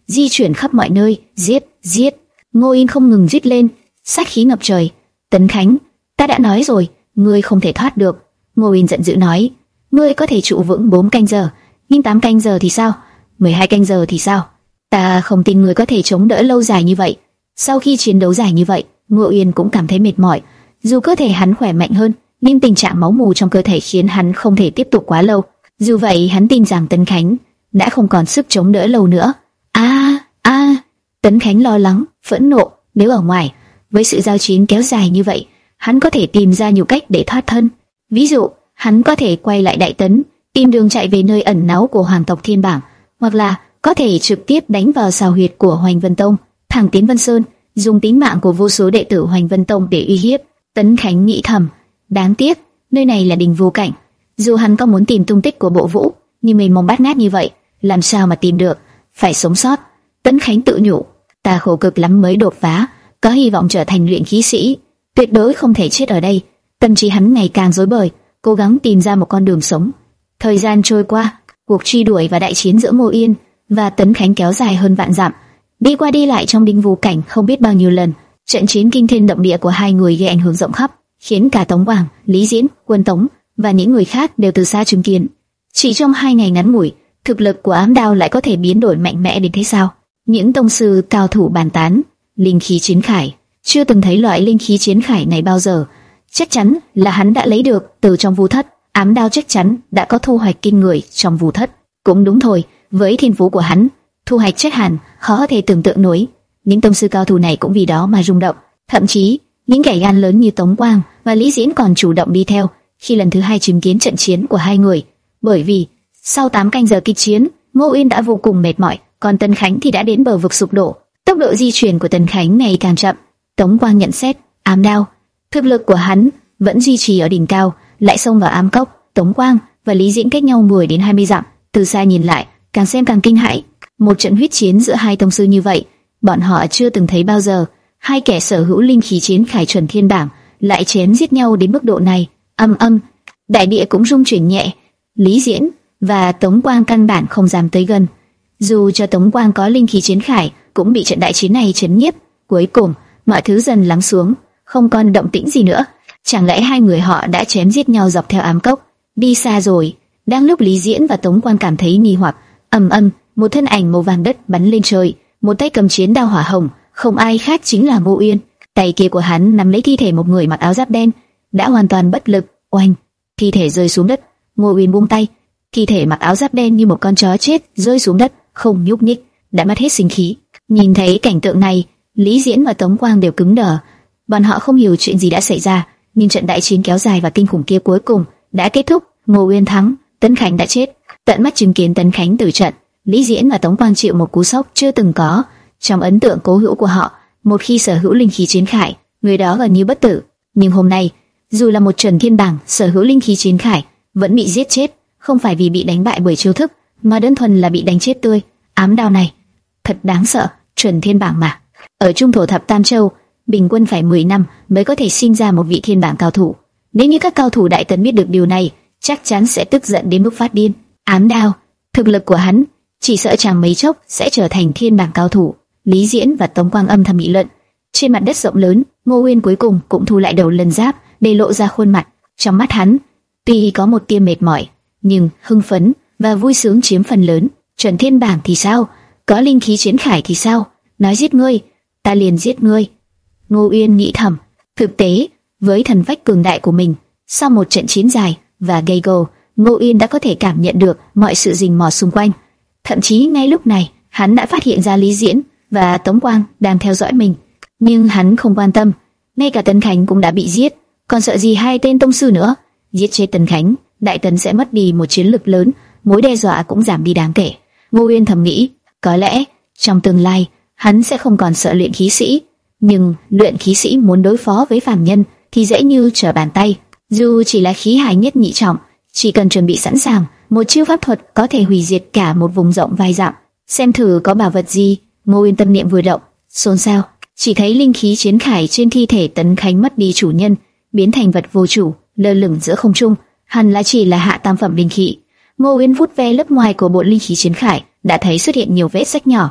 di chuyển khắp mọi nơi, giết, giết. Ngô Yên không ngừng rít lên, sát khí ngập trời. Tấn Khánh, ta đã nói rồi, ngươi không thể thoát được. Ngô Yên giận dữ nói, ngươi có thể trụ vững bốn canh giờ, nhưng tám canh giờ thì sao? mười hai canh giờ thì sao? Ta không tin ngươi có thể chống đỡ lâu dài như vậy. Sau khi chiến đấu dài như vậy, Ngô Yên cũng cảm thấy mệt mỏi. Dù cơ thể hắn khỏe mạnh hơn, nhưng tình trạng máu mù trong cơ thể khiến hắn không thể tiếp tục quá lâu. Dù vậy, hắn tin rằng Tấn Khánh đã không còn sức chống đỡ lâu nữa. A, a, Tấn Khánh lo lắng, phẫn nộ. Nếu ở ngoài, với sự giao chiến kéo dài như vậy, hắn có thể tìm ra nhiều cách để thoát thân. Ví dụ, hắn có thể quay lại Đại Tấn, tìm đường chạy về nơi ẩn náu của hoàng tộc Thiên Bảng, hoặc là có thể trực tiếp đánh vào sào huyệt của Hoành Vân Tông, thẳng tiến Vân Sơn, dùng tính mạng của vô số đệ tử Hoành Vân Tông để uy hiếp. Tấn Khánh nghĩ thầm, đáng tiếc, nơi này là Đình Vô Cảnh. Dù hắn có muốn tìm tung tích của Bộ Vũ, nhưng mình mong bát ngát như vậy, làm sao mà tìm được? Phải sống sót. Tấn Khánh tự nhủ, ta khổ cực lắm mới đột phá, có hy vọng trở thành luyện khí sĩ, tuyệt đối không thể chết ở đây. Tâm trí hắn ngày càng rối bời, cố gắng tìm ra một con đường sống. Thời gian trôi qua, cuộc truy đuổi và đại chiến giữa Ngô Yên và Tấn Khánh kéo dài hơn vạn dặm, đi qua đi lại trong Đình Vô Cảnh không biết bao nhiêu lần. Trận chiến kinh thiên động địa của hai người gây ảnh hưởng rộng khắp, khiến cả Tống Quang, Lý Diễn, Quân Tống và những người khác đều từ xa chứng kiến. Chỉ trong hai ngày ngắn ngủi, thực lực của Ám Đao lại có thể biến đổi mạnh mẽ đến thế sao? Những tông sư cao thủ bàn tán, linh khí chiến khải, chưa từng thấy loại linh khí chiến khải này bao giờ. Chắc chắn là hắn đã lấy được từ trong vu thất. Ám Đao chắc chắn đã có thu hoạch kinh người trong vu thất. Cũng đúng thôi, với thiên phú của hắn, thu hoạch chắc hẳn khó thể tưởng tượng nổi. Những tông sư cao thủ này cũng vì đó mà rung động. Thậm chí, những kẻ gan lớn như Tống Quang và Lý Diễn còn chủ động đi theo khi lần thứ hai chứng kiến trận chiến của hai người. Bởi vì sau tám canh giờ kịch chiến, Ngô Yên đã vô cùng mệt mỏi, còn Tấn Khánh thì đã đến bờ vực sụp đổ. Tốc độ di chuyển của Tấn Khánh ngày càng chậm. Tống Quang nhận xét, Ám Đao, thực lực của hắn vẫn duy trì ở đỉnh cao, lại xông vào ám cốc. Tống Quang và Lý Diễn cách nhau mười đến hai mươi dặm, từ xa nhìn lại, càng xem càng kinh hãi. Một trận huyết chiến giữa hai tông sư như vậy, bọn họ chưa từng thấy bao giờ. Hai kẻ sở hữu linh khí chiến khải chuẩn thiên bảng lại chém giết nhau đến mức độ này. Âm âm, đại địa cũng rung chuyển nhẹ. Lý Diễn và Tống Quang căn bản không dám tới gần. Dù cho Tống Quang có linh khí chiến khải, cũng bị trận đại chiến này chấn nhiếp. Cuối cùng, mọi thứ dần lắng xuống, không còn động tĩnh gì nữa. Chẳng lẽ hai người họ đã chém giết nhau dọc theo ám cốc, đi xa rồi? Đang lúc Lý Diễn và Tống Quang cảm thấy nghi hoặc, ầm ầm, một thân ảnh màu vàng đất bắn lên trời, một tay cầm chiến đao hỏa hồng, không ai khác chính là Ngô Yên. Tay kia của hắn nắm lấy thi thể một người mặc áo giáp đen, đã hoàn toàn bất lực. Oanh, thi thể rơi xuống đất. Ngô Yên buông tay, thi thể mặc áo giáp đen như một con chó chết rơi xuống đất, không nhúc nhích, đã mất hết sinh khí. Nhìn thấy cảnh tượng này, Lý Diễn và Tống Quang đều cứng đờ. Bọn họ không hiểu chuyện gì đã xảy ra, nhưng trận đại chiến kéo dài và kinh khủng kia cuối cùng đã kết thúc. Ngô Yên thắng, Tấn Khánh đã chết. Tận mắt chứng kiến Tấn Khánh tử trận, Lý Diễn và Tống Quang chịu một cú sốc chưa từng có. Trong ấn tượng cố hữu của họ, một khi sở hữu linh khí chiến khải, người đó gần như bất tử. Nhưng hôm nay, dù là một chuẩn thiên bảng sở hữu linh khí chiến khải, vẫn bị giết chết, không phải vì bị đánh bại bởi chiêu thức, mà đơn thuần là bị đánh chết tươi. Ám Đao này thật đáng sợ. Chuẩn thiên bảng mà. Ở Trung Thổ Thập Tam Châu, bình quân phải mười năm mới có thể sinh ra một vị thiên bảng cao thủ. Nếu như các cao thủ Đại Tấn biết được điều này, chắc chắn sẽ tức giận đến mức phát điên. Ám Đao, thực lực của hắn, chỉ sợ chẳng mấy chốc sẽ trở thành thiên bảng cao thủ. Lý Diễn và Tống Quang âm thầm nghị luận. Trên mặt đất rộng lớn, Ngô Uyên cuối cùng cũng thu lại đầu lân giáp, để lộ ra khuôn mặt. Trong mắt hắn, tuy có một tia mệt mỏi, nhưng hưng phấn và vui sướng chiếm phần lớn. Chuẩn thiên bảng thì sao? Có linh khí chiến khải thì sao? Nói giết ngươi, ta liền giết ngươi. Ngô Uyên nghĩ thầm. Thực tế, với thần phách cường đại của mình, sau một trận chiến dài và gây go, Ngô Uyên đã có thể cảm nhận được mọi sự rình mò xung quanh. Thậm chí ngay lúc này, hắn đã phát hiện ra Lý Diễn và Tống Quang đang theo dõi mình, nhưng hắn không quan tâm. Ngay cả Tấn Khánh cũng đã bị giết, còn sợ gì hai tên tông sư nữa? Giết chết Tấn Khánh, Đại Tấn sẽ mất đi một chiến lực lớn, mối đe dọa cũng giảm đi đáng kể. Ngô Uyên thầm nghĩ, có lẽ trong tương lai hắn sẽ không còn sợ luyện khí sĩ, nhưng luyện khí sĩ muốn đối phó với phàm nhân thì dễ như trở bàn tay. Dù chỉ là khí hải nhất nhị trọng, chỉ cần chuẩn bị sẵn sàng, một chiêu pháp thuật có thể hủy diệt cả một vùng rộng vài dặm. Xem thử có bảo vật gì. Ngô Uyên tâm niệm vừa động, xôn xao, chỉ thấy linh khí chiến khải trên thi thể Tấn Khánh mất đi chủ nhân, biến thành vật vô chủ, lơ lửng giữa không trung. Hẳn là chỉ là hạ tam phẩm linh khí. Ngô Uyên vuốt ve lớp ngoài của bộ linh khí chiến khải, đã thấy xuất hiện nhiều vết rách nhỏ.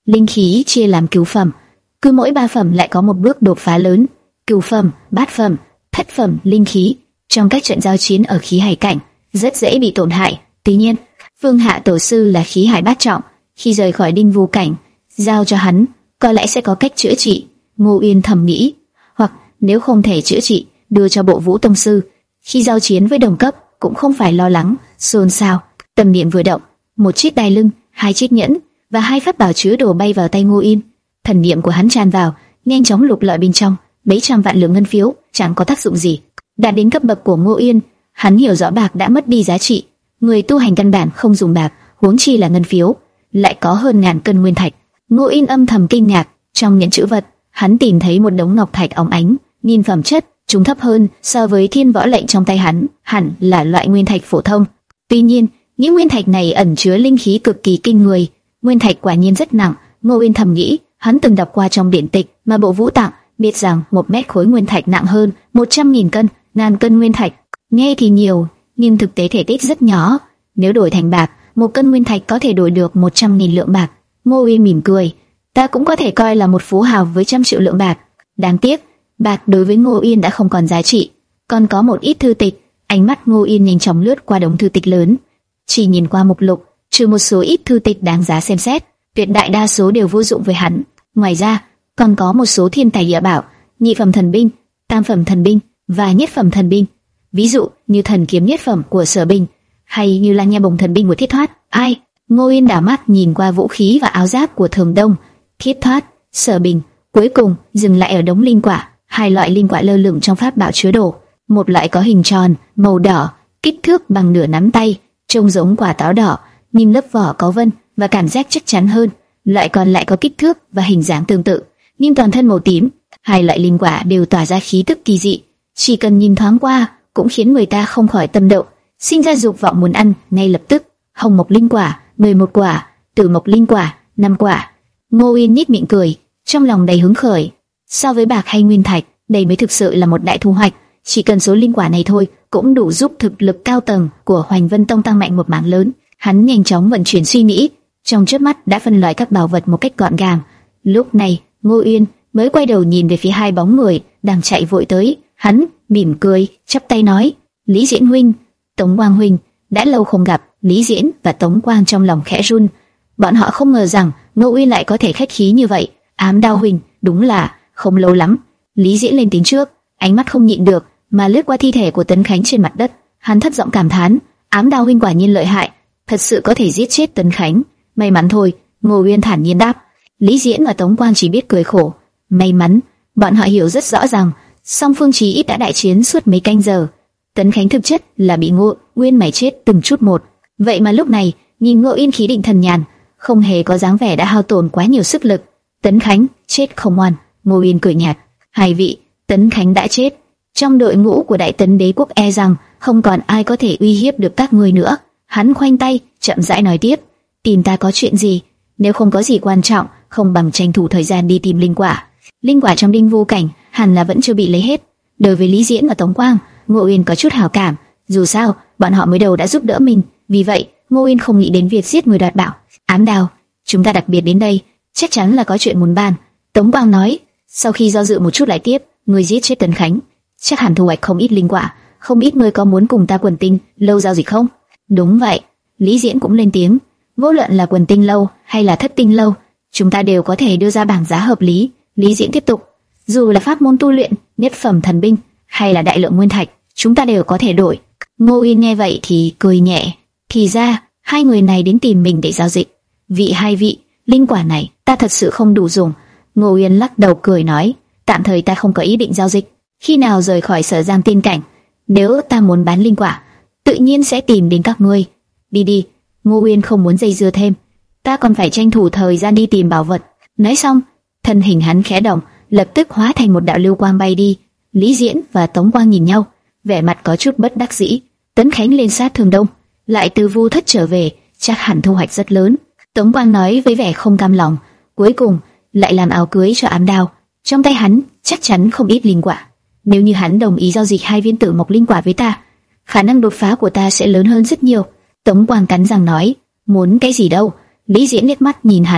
Linh khí chia làm cửu phẩm, cứ mỗi ba phẩm lại có một bước đột phá lớn. Cửu phẩm, bát phẩm, thất phẩm linh khí trong các trận giao chiến ở khí hải cảnh rất dễ bị tổn hại. Tuy nhiên, Phương Hạ tổ sư là khí hải bát trọng, khi rời khỏi Đinh Vu cảnh, giao cho hắn, có lẽ sẽ có cách chữa trị. Ngô Uyên thầm nghĩ, hoặc nếu không thể chữa trị, đưa cho Bộ Vũ tông sư, khi giao chiến với đồng cấp cũng không phải lo lắng xôn xao. Tâm niệm vừa động, một chiếc đai lưng, hai chiếc nhẫn và hai pháp bảo chứa đồ bay vào tay Ngô Uyên. Thần niệm của hắn tràn vào, nhanh chóng lục lọi bên trong. Mấy trăm vạn lượng ngân phiếu chẳng có tác dụng gì. Đạt đến cấp bậc của Ngô Uyên, hắn hiểu rõ bạc đã mất đi giá trị. Người tu hành căn bản không dùng bạc, huống chi là ngân phiếu, lại có hơn ngàn cân nguyên thạch. Ngô Uyên âm thầm kinh ngạc, trong nhẫn trữ vật, hắn tìm thấy một đống ngọc thạch óng ánh, nhìn phẩm chất chúng thấp hơn so với thiên võ lệnh trong tay hắn, hẳn là loại nguyên thạch phổ thông. Tuy nhiên, những nguyên thạch này ẩn chứa linh khí cực kỳ kinh người, nguyên thạch quả nhiên rất nặng. Ngô Uyên thầm nghĩ, hắn từng đọc qua trong điển tịch mà Bộ Vũ tặng, biết rằng một mét khối nguyên thạch nặng hơn một trăm nghìn cân, ngàn cân nguyên thạch. Nghe thì nhiều, nhưng thực tế thể tích rất nhỏ. Nếu đổi thành bạc, một cân nguyên thạch có thể đổi được một trăm nghìn lượng bạc. Ngô Uyên mỉm cười, ta cũng có thể coi là một phú hào với trăm triệu lượng bạc. Đáng tiếc, bạc đối với Ngô Uyên đã không còn giá trị. Còn có một ít thư tịch. Ánh mắt Ngô Uyên nhanh chóng lướt qua đống thư tịch lớn, chỉ nhìn qua mục lục, trừ một số ít thư tịch đáng giá xem xét, tuyệt đại đa số đều vô dụng với hắn. Ngoài ra, còn có một số thiên tài địa bảo, nhị phẩm thần binh, tam phẩm thần binh và nhất phẩm thần binh. Ví dụ như thần kiếm nhất phẩm của Sở Bình, hay như là nha bồng thần binh của Thiết Thoát. Ai? Ngô Uyên đảo mắt nhìn qua vũ khí và áo giáp của Thường Đông, Thiết Thoát, Sở Bình, cuối cùng dừng lại ở đống linh quả. Hai loại linh quả lơ lửng trong pháp bảo chứa đồ, một loại có hình tròn, màu đỏ, kích thước bằng nửa nắm tay, trông giống quả táo đỏ, nhưng lớp vỏ có vân và cảm giác chắc chắn hơn. Loại còn lại có kích thước và hình dáng tương tự, nhưng toàn thân màu tím. Hai loại linh quả đều tỏa ra khí tức kỳ dị, chỉ cần nhìn thoáng qua cũng khiến người ta không khỏi tâm động, sinh ra dục vọng muốn ăn ngay lập tức. Hồng mộc linh quả, mười một quả, tử mộc linh quả, năm quả. Ngô Uyên nhếch miệng cười, trong lòng đầy hứng khởi. So với bạc hay nguyên thạch, đây mới thực sự là một đại thu hoạch. Chỉ cần số linh quả này thôi cũng đủ giúp thực lực cao tầng của Hoành Vân Tông tăng mạnh một mảng lớn. Hắn nhanh chóng vận chuyển suy nghĩ, trong chớp mắt đã phân loại các bảo vật một cách gọn gàng. Lúc này, Ngô Uyên mới quay đầu nhìn về phía hai bóng người đang chạy vội tới. Hắn mỉm cười, chắp tay nói: Lý Diễn huynh, Tống Quang huynh, đã lâu không gặp. Lý Diễn và Tống Quang trong lòng khẽ run, bọn họ không ngờ rằng Ngô Uyên lại có thể khách khí như vậy. Ám Đao huynh, đúng là không lâu lắm. Lý Diễn lên tiếng trước, ánh mắt không nhịn được mà lướt qua thi thể của Tấn Khánh trên mặt đất. Hắn thấp giọng cảm thán: Ám Đao huynh quả nhiên lợi hại, thật sự có thể giết chết Tấn Khánh. May mắn thôi, Ngô Uyên thản nhiên đáp. Lý Diễn và Tống Quang chỉ biết cười khổ. May mắn, bọn họ hiểu rất rõ rằng song phương chí ít đã đại chiến suốt mấy canh giờ. Tấn Khánh thực chất là bị Ngô Uyên mày chết từng chút một. Vậy mà lúc này, nhìn Ngô Uyên khí định thần nhàn, không hề có dáng vẻ đã hao tổn quá nhiều sức lực. Tấn Khánh chết không oan. Ngô Uyên cười nhạt: Hai vị, Tấn Khánh đã chết, trong đội ngũ của Đại Tấn Đế quốc e rằng không còn ai có thể uy hiếp được các ngươi nữa. Hắn khoanh tay, chậm rãi nói tiếp: Tìm ta có chuyện gì? Nếu không có gì quan trọng, không bằng tranh thủ thời gian đi tìm linh quả. Linh quả trong Đinh Vu cảnh hẳn là vẫn chưa bị lấy hết. Đối với Lý Diễn và Tống Quang, Ngô Uyên có chút hảo cảm. Dù sao, bọn họ mới đầu đã giúp đỡ mình, vì vậy Ngô Uyên không nghĩ đến việc giết người đoạt bảo. Ám Đao, chúng ta đặc biệt đến đây, chắc chắn là có chuyện muốn bàn. Tống Quang nói, sau khi do dự một chút lại tiếp: Người giết chết Tấn Khánh, chắc hẳn thu hoạch không ít linh quả, không ít người có muốn cùng ta quần tinh lâu giao dịch không? Đúng vậy. Lý Diễn cũng lên tiếng: Vô luận là quần tinh lâu hay là thất tinh lâu, chúng ta đều có thể đưa ra bảng giá hợp lý. Lý Diễn tiếp tục: Dù là pháp môn tu luyện, nhất phẩm thần binh hay là đại lượng nguyên thạch, chúng ta đều có thể đổi. Ngô Uyên nghe vậy thì cười nhẹ. Thì ra hai người này đến tìm mình để giao dịch. Vị hai vị, linh quả này ta thật sự không đủ dùng. Ngô Uyên lắc đầu cười nói: Tạm thời ta không có ý định giao dịch. Khi nào rời khỏi Sở Giang Tiên cảnh, nếu ta muốn bán linh quả, tự nhiên sẽ tìm đến các ngươi. Đi đi. Ngô Uyên không muốn dây dưa thêm. Ta còn phải tranh thủ thời gian đi tìm bảo vật. Nói xong, thân hình hắn khẽ động, lập tức hóa thành một đạo lưu quang bay đi. Lý Diễn và Tống Quang nhìn nhau, vẻ mặt có chút bất đắc dĩ. Tấn Khánh lên sát Thường Đông, lại từ Vu Thất trở về, chắc hẳn thu hoạch rất lớn. Tống Quang nói với vẻ không cam lòng. Cuối cùng lại làm áo cưới cho Ám Đao. Trong tay hắn chắc chắn không ít linh quả. Nếu như hắn đồng ý giao dịch hai viên tử mộc linh quả với ta, khả năng đột phá của ta sẽ lớn hơn rất nhiều. Tống Quang cắn răng nói: Muốn cái gì đâu? Lý Diễn liếc mắt nhìn hắn,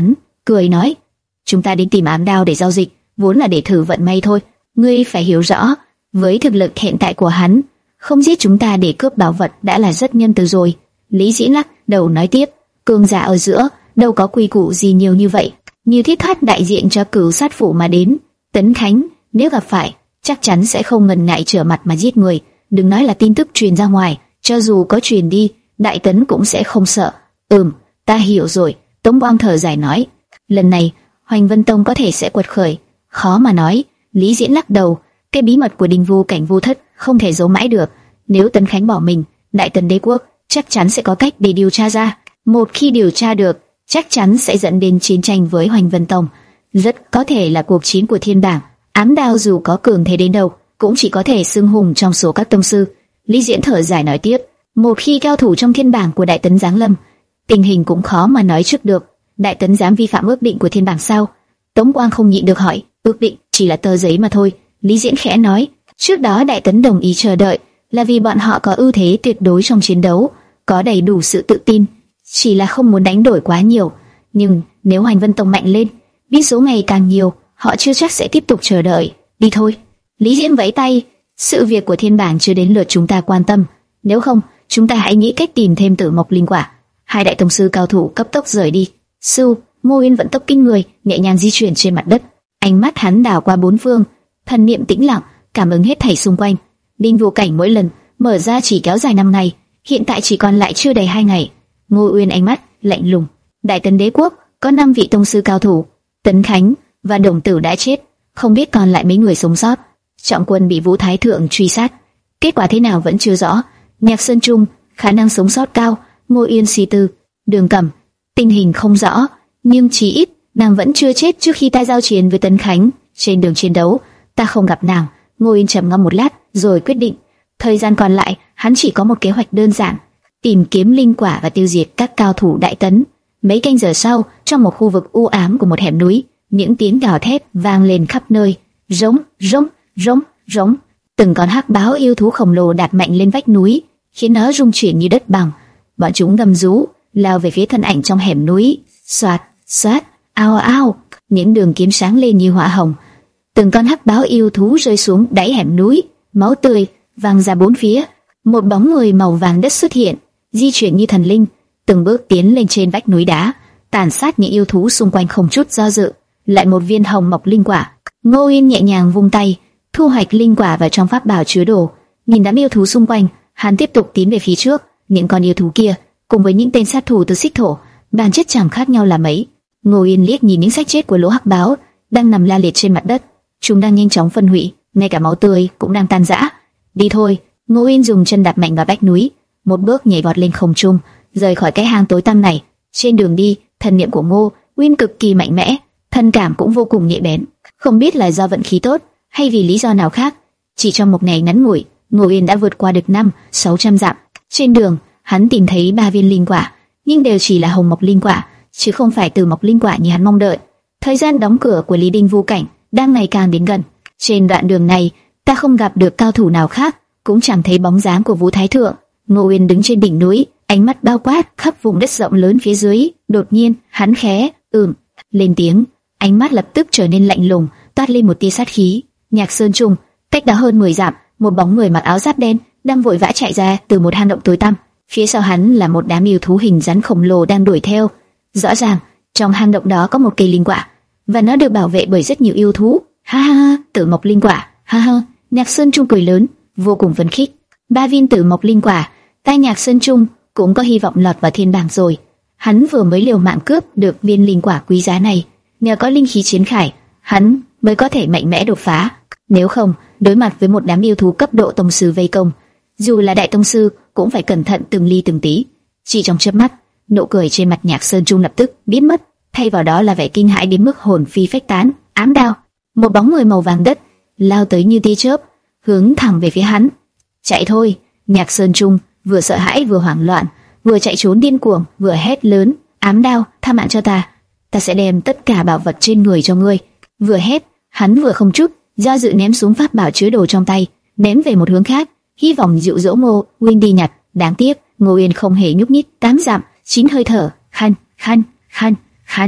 cười nói: chúng ta đến tìm ám đao để giao dịch, vốn là để thử vận may thôi. Ngươi phải hiểu rõ, với thực lực hiện tại của hắn, không giết chúng ta để cướp bảo vật đã là rất nhân từ rồi. Lý Diễn lắc đầu nói tiếp: cường giả ở giữa đâu có quy củ gì nhiều như vậy, như thiết thoát đại diện cho cửu sát phủ mà đến. Tấn Khánh nếu gặp phải, chắc chắn sẽ không ngần ngại trở mặt mà giết người. Đừng nói là tin tức truyền ra ngoài, cho dù có truyền đi, Đại Tấn cũng sẽ không sợ. Ừm, ta hiểu rồi. Tống Quang thở dài nói: lần này Hoành Vân Tông có thể sẽ quật khởi, khó mà nói. Lý Diễn lắc đầu: cái bí mật của Đinh Vu Cảnh Vu Thất không thể giấu mãi được. Nếu Tấn Khánh bỏ mình, Đại Tần đế quốc chắc chắn sẽ có cách để điều tra ra. Một khi điều tra được, chắc chắn sẽ dẫn đến chiến tranh với Hoành Vân Tông, rất có thể là cuộc chiến của Thiên Bảng. Ám đao dù có cường thế đến đâu, cũng chỉ có thể xưng hùng trong số các tông sư. Lý Diễn thở dài nói tiếp: một khi cao thủ trong Thiên Bảng của Đại Tấn giáng lâm, tình hình cũng khó mà nói trước được. Đại Tấn dám vi phạm ước định của Thiên Bảng sao? Tống Quang không nhịn được hỏi. Ước định chỉ là tờ giấy mà thôi. Lý Diễn khẽ nói: trước đó Đại Tấn đồng ý chờ đợi là vì bọn họ có ưu thế tuyệt đối trong chiến đấu, có đầy đủ sự tự tin, chỉ là không muốn đánh đổi quá nhiều. Nhưng nếu Hoành Vân Tông mạnh lên, biết số ngày càng nhiều, họ chưa chắc sẽ tiếp tục chờ đợi. Đi thôi. Lý Diễn vẫy tay: sự việc của Thiên Bảng chưa đến lượt chúng ta quan tâm, nếu không chúng ta hãy nghĩ cách tìm thêm Tử Mộc Linh Quả. Hai đại tông sư cao thủ cấp tốc rời đi. Sư Ngô Uyên vận tốc kinh người, nhẹ nhàng di chuyển trên mặt đất. Ánh mắt hắn đảo qua bốn phương, thần niệm tĩnh lặng, cảm ứng hết thảy xung quanh. Đinh Vu Cảnh mỗi lần mở ra chỉ kéo dài năm ngày, hiện tại chỉ còn lại chưa đầy hai ngày. Ngô Uyên ánh mắt lạnh lùng. Đại Tấn đế quốc có năm vị tông sư cao thủ, Tấn Khánh và Đồng Tử đã chết, không biết còn lại mấy người sống sót. Trọng quân bị Vũ Thái thượng truy sát, kết quả thế nào vẫn chưa rõ. Nhạc Sơn Trung khả năng sống sót cao. Ngô Uyên suy tư. Đường Cẩm tình hình không rõ, nhưng chí ít nàng vẫn chưa chết trước khi ta giao chiến với Tấn Khánh. Trên đường chiến đấu ta không gặp nàng. Ngô Uyên trầm ngâm một lát rồi quyết định, thời gian còn lại hắn chỉ có một kế hoạch đơn giản: tìm kiếm linh quả và tiêu diệt các cao thủ Đại Tấn. Mấy canh giờ sau, trong một khu vực u ám của một hẻm núi, những tiếng gào thét vang lên khắp nơi. Rống, rống, rống, rống. Từng con hắc báo yêu thú khổng lồ đạp mạnh lên vách núi, khiến nó rung chuyển như đất bằng. Bọn chúng gầm rú, lao về phía thân ảnh trong hẻm núi. Xoạt, xoạt, ao ao, những đường kiếm sáng lên như hỏa hồng. Từng con hắc báo yêu thú rơi xuống đáy hẻm núi, máu tươi văng ra bốn phía. Một bóng người màu vàng đất xuất hiện, di chuyển như thần linh, từng bước tiến lên trên vách núi đá, tàn sát những yêu thú xung quanh không chút do dự. Lại một viên hồng mộc linh quả. Ngô Uyên nhẹ nhàng vung tay, thu hoạch linh quả vào trong pháp bảo chứa đồ. Nhìn đám yêu thú xung quanh, hắn tiếp tục tiến về phía trước. Những con yêu thú kia, cùng với những tên sát thủ từ Xích Thổ, bản chất chẳng khác nhau là mấy. Ngô Uyên liếc nhìn những xác chết của lũ hắc báo đang nằm la liệt trên mặt đất, chúng đang nhanh chóng phân hủy, ngay cả máu tươi cũng đang tan rã. Đi thôi. Ngô Uyên dùng chân đạp mạnh vào vách núi, một bước nhảy vọt lên không trung, rời khỏi cái hang tối tăm này. Trên đường đi, thần niệm của Ngô Uyên cực kỳ mạnh mẽ, thân cảm cũng vô cùng nhạy bén. Không biết là do vận khí tốt hay vì lý do nào khác, chỉ trong một ngày ngắn ngủi, Ngô Uyên đã vượt qua được năm sáu trăm dặm. Trên đường, hắn tìm thấy ba viên linh quả, nhưng đều chỉ là hồng mộc linh quả, chứ không phải từ mộc linh quả như hắn mong đợi. Thời gian đóng cửa của Lý Đinh Vu Cảnh đang ngày càng đến gần. Trên đoạn đường này, ta không gặp được cao thủ nào khác, cũng chẳng thấy bóng dáng của Vũ Thái thượng. Ngô Uyên đứng trên đỉnh núi, ánh mắt bao quát khắp vùng đất rộng lớn phía dưới. Đột nhiên, hắn khẽ ừm lên tiếng, ánh mắt lập tức trở nên lạnh lùng, toát lên một tia sát khí. Nhạc Sơn Trung, cách đó hơn mười dặm, một bóng người mặc áo giáp đen đang vội vã chạy ra từ một hang động tối tăm. Phía sau hắn là một đám yêu thú hình rắn khổng lồ đang đuổi theo. Rõ ràng, trong hang động đó có một cây linh quả, và nó được bảo vệ bởi rất nhiều yêu thú. Ha ha ha, Tử Mộc linh quả. Ha ha. Nhạc Sơn Trung cười lớn, vô cùng phấn khích. Ba viên Tử Mộc linh quả, tai Nhạc Sơn Trung cũng có hy vọng lọt vào thiên bảng rồi. Hắn vừa mới liều mạng cướp được viên linh quả quý giá này, nhờ có linh khí chiến khải, hắn mới có thể mạnh mẽ đột phá. Nếu không, đối mặt với một đám yêu thú cấp độ tông sư vây công, dù là đại tông sư cũng phải cẩn thận từng ly từng tí. Chỉ trong chớp mắt, nụ cười trên mặt Nhạc Sơn Trung lập tức biến mất, thay vào đó là vẻ kinh hãi đến mức hồn phi phách tán. Ám đao, một bóng người màu vàng đất lao tới như tia chớp, hướng thẳng về phía hắn. Chạy thôi! Nhạc Sơn Trung vừa sợ hãi vừa hoảng loạn, vừa chạy trốn điên cuồng, vừa hét lớn: Ám đao, tha mạng cho ta, ta sẽ đem tất cả bảo vật trên người cho ngươi. Vừa hét, hắn vừa không chút do dự ném xuống pháp bảo chứa đồ trong tay, ném về một hướng khác, hy vọng dụ dỗ Ngô Uyên đi nhặt. Đáng tiếc, Ngô Uyên không hề nhúc nhích. Tám dặm, chín hơi thở, khăn, khăn, khăn, khăn.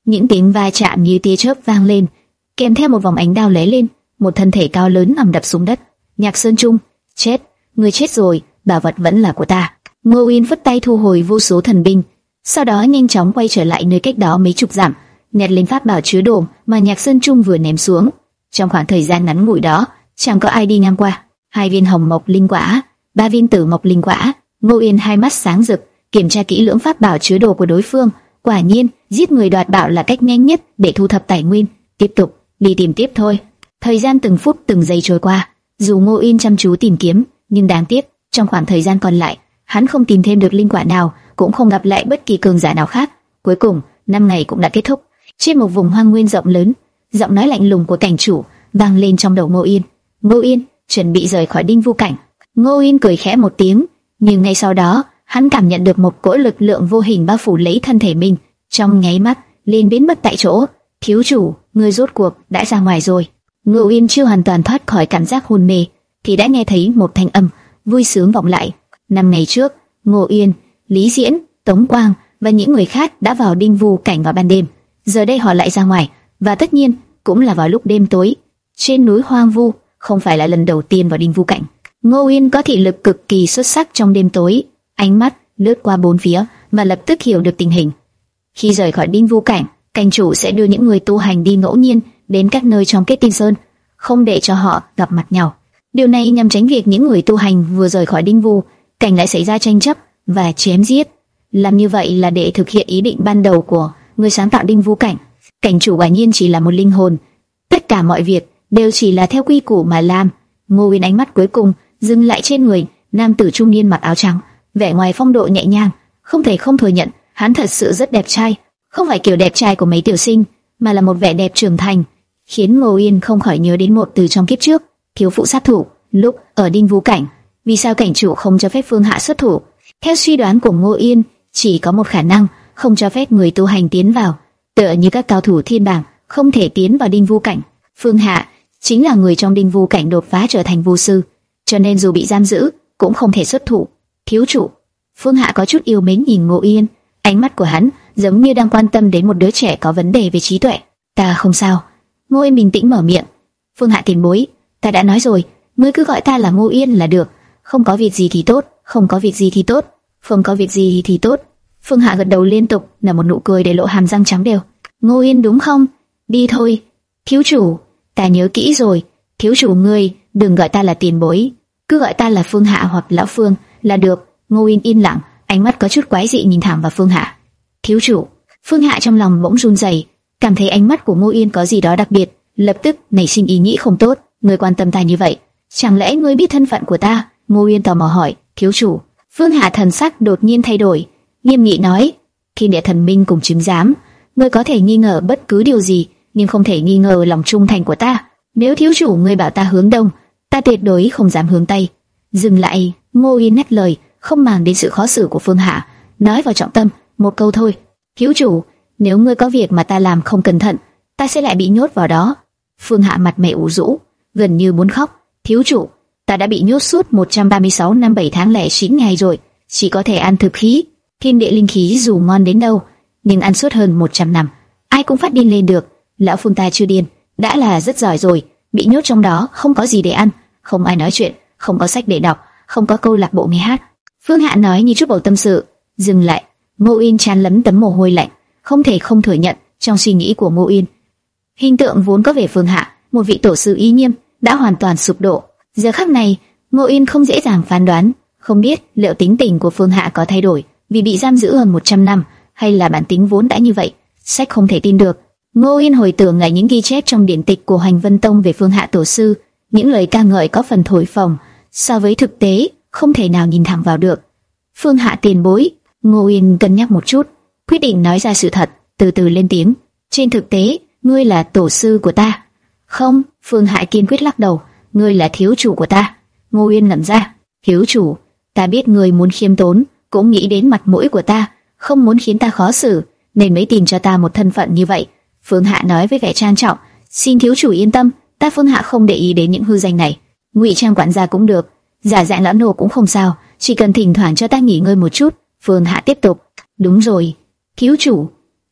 Những tiếng va chạm như tia chớp vang lên, kèm theo một vòng ánh đao lóe lên, một thân thể cao lớn nằm đập xuống đất. Nhạc Sơn Trung, chết, người chết rồi, bảo vật vẫn là của ta. Ngô Uyên phất tay thu hồi vô số thần binh, sau đó nhanh chóng quay trở lại nơi cách đó mấy chục dặm, nhặt lên pháp bảo chứa đồ mà Nhạc Sơn Trung vừa ném xuống. Trong khoảng thời gian ngắn ngủi đó, chẳng có ai đi ngang qua. Hai viên hồng mộc linh quả, ba viên tử mộc linh quả. Ngô Uyên hai mắt sáng rực, kiểm tra kỹ lưỡng pháp bảo chứa đồ của đối phương. Quả nhiên, giết người đoạt bảo là cách nhanh nhất để thu thập tài nguyên. Tiếp tục, đi tìm tiếp thôi. Thời gian từng phút từng giây trôi qua, dù Ngô Uyên chăm chú tìm kiếm, nhưng đáng tiếc, trong khoảng thời gian còn lại, hắn không tìm thêm được linh quả nào, cũng không gặp lại bất kỳ cường giả nào khác. Cuối cùng, năm ngày cũng đã kết thúc. Trên một vùng hoang nguyên rộng lớn, giọng nói lạnh lùng của cảnh chủ vang lên trong đầu Ngô Uyên. Ngô Uyên, chuẩn bị rời khỏi Đinh Vu Cảnh. Ngô Uyên cười khẽ một tiếng, nhưng ngay sau đó, hắn cảm nhận được một cỗ lực lượng vô hình bao phủ lấy thân thể mình, trong nháy mắt liền biến mất tại chỗ. Thiếu chủ, ngươi rốt cuộc đã ra ngoài rồi. Ngô Uyên chưa hoàn toàn thoát khỏi cảm giác hôn mê, thì đã nghe thấy một thanh âm vui sướng vọng lại. Năm ngày trước, Ngô Uyên, Lý Diễn, Tống Quang và những người khác đã vào Đinh Vu Cảnh vào ban đêm. Giờ đây họ lại ra ngoài, và tất nhiên cũng là vào lúc đêm tối. Trên núi hoang vu, không phải là lần đầu tiên vào Đinh Vu Cảnh. Ngô Uyên có thị lực cực kỳ xuất sắc trong đêm tối, ánh mắt lướt qua bốn phía và lập tức hiểu được tình hình. Khi rời khỏi Đinh Vu Cảnh, cảnh chủ sẽ đưa những người tu hành đi ngẫu nhiên đến các nơi trong Kết Tiên Sơn, không để cho họ gặp mặt nhau. Điều này nhằm tránh việc những người tu hành vừa rời khỏi Đinh Vu Cảnh lại xảy ra tranh chấp và chém giết. Làm như vậy là để thực hiện ý định ban đầu của người sáng tạo Đinh Vu Cảnh. Cảnh chủ quả nhiên chỉ là một linh hồn, tất cả mọi việc đều chỉ là theo quy củ mà làm. Ngô Uyên ánh mắt cuối cùng dừng lại trên người nam tử trung niên mặc áo trắng, vẻ ngoài phong độ nhẹ nhàng, không thể không thừa nhận, hắn thật sự rất đẹp trai, không phải kiểu đẹp trai của mấy tiểu sinh, mà là một vẻ đẹp trưởng thành, khiến Ngô Uyên không khỏi nhớ đến một từ trong kiếp trước, thiếu phụ sát thủ. Lúc ở Đinh Vu Cảnh, vì sao cảnh chủ không cho phép Phương Hạ xuất thủ? Theo suy đoán của Ngô Uyên, chỉ có một khả năng, không cho phép người tu hành tiến vào, tựa như các cao thủ thiên bảng không thể tiến vào Đinh Vu Cảnh. Phương Hạ chính là người trong Đinh Vu Cảnh đột phá trở thành vu sư, cho nên dù bị giam giữ cũng không thể xuất thủ. Thiếu chủ. Phương Hạ có chút yêu mến nhìn Ngô Uyên, ánh mắt của hắn giống như đang quan tâm đến một đứa trẻ có vấn đề về trí tuệ. Ta không sao. Ngô Uyên bình tĩnh mở miệng. Phương Hạ tiền bối, ta đã nói rồi, ngươi cứ gọi ta là Ngô Uyên là được. Không có việc gì thì tốt, không có việc gì thì tốt, không có việc gì thì tốt. Phương Hạ gật đầu liên tục, nở một nụ cười để lộ hàm răng trắng đều. Ngô Uyên đúng không? Đi thôi. Thiếu chủ, ta nhớ kỹ rồi. Thiếu chủ ngươi, đừng gọi ta là tiền bối, cứ gọi ta là Phương Hạ hoặc lão Phương là được. Ngô Uyên yên lặng, ánh mắt có chút quái dị nhìn thẳng vào Phương Hạ. Thiếu chủ. Phương Hạ trong lòng bỗng run rẩy, cảm thấy ánh mắt của Ngô Uyên có gì đó đặc biệt, lập tức nảy sinh ý nghĩ không tốt. Ngươi quan tâm ta như vậy, chẳng lẽ ngươi biết thân phận của ta? Ngô Uyên tò mò hỏi. Thiếu chủ. Phương Hạ thần sắc đột nhiên thay đổi, nghiêm nghị nói: Thiên Địa Thần Minh cùng chứng giám, ngươi có thể nghi ngờ bất cứ điều gì, nhưng không thể nghi ngờ lòng trung thành của ta. Nếu thiếu chủ ngươi bảo ta hướng đông, ta tuyệt đối không dám hướng tây. Dừng lại. Ngô Uyên ngắt lời, không màng đến sự khó xử của Phương Hạ, nói vào trọng tâm, một câu thôi. Thiếu chủ, nếu ngươi có việc mà ta làm không cẩn thận, ta sẽ lại bị nhốt vào đó. Phương Hạ mặt mày ủ rũ, gần như muốn khóc. Thiếu chủ, ta đã bị nhốt suốt một trăm ba mươi sáu năm bảy tháng lẻ chín ngày rồi, chỉ có thể ăn thực khí. Thiên địa linh khí dù ngon đến đâu, nhưng ăn suốt hơn một trăm năm, ai cũng phát điên lên được. Lão Phương ta chưa điên, đã là rất giỏi rồi. Bị nhốt trong đó, không có gì để ăn, không ai nói chuyện, không có sách để đọc, không có câu lạc bộ nghe hát. Phương Hạ nói như chút bầu tâm sự. Dừng lại. Ngô Uyên tràn lấm tấm mồ hôi lạnh, không thể không thừa nhận, trong suy nghĩ của Ngô Uyên, hình tượng vốn có về Phương Hạ, một vị tổ sư uy nghiêm, đã hoàn toàn sụp đổ. Giờ khắc này, Ngô Uyên không dễ dàng phán đoán, không biết liệu tính tình của Phương Hạ có thay đổi vì bị giam giữ hơn một trăm năm, hay là bản tính vốn đã như vậy. Sách không thể tin được. Ngô Uyên hồi tưởng lại những ghi chép trong điển tịch của Hoành Vân Tông về Phương Hạ tổ sư, những lời ca ngợi có phần thổi phồng, so với thực tế không thể nào nhìn thẳng vào được. Phương Hạ tiền bối. Ngô Uyên cân nhắc một chút, quyết định nói ra sự thật, từ từ lên tiếng. Trên thực tế, ngươi là tổ sư của ta. Không. Phương Hạ kiên quyết lắc đầu. Ngươi là thiếu chủ của ta. Ngô Uyên ngẩn ra. Thiếu chủ? Ta biết ngươi muốn khiêm tốn, cũng nghĩ đến mặt mũi của ta, không muốn khiến ta khó xử, nên mới tìm cho ta một thân phận như vậy. Phương Hạ nói với vẻ trang trọng. Xin thiếu chủ yên tâm, ta Phương Hạ không để ý đến những hư danh này. Ngụy trang quản gia cũng được, giả dạng lão nô cũng không sao, chỉ cần thỉnh thoảng cho ta nghỉ ngơi một chút. Phương Hạ tiếp tục. Đúng rồi, thiếu chủ,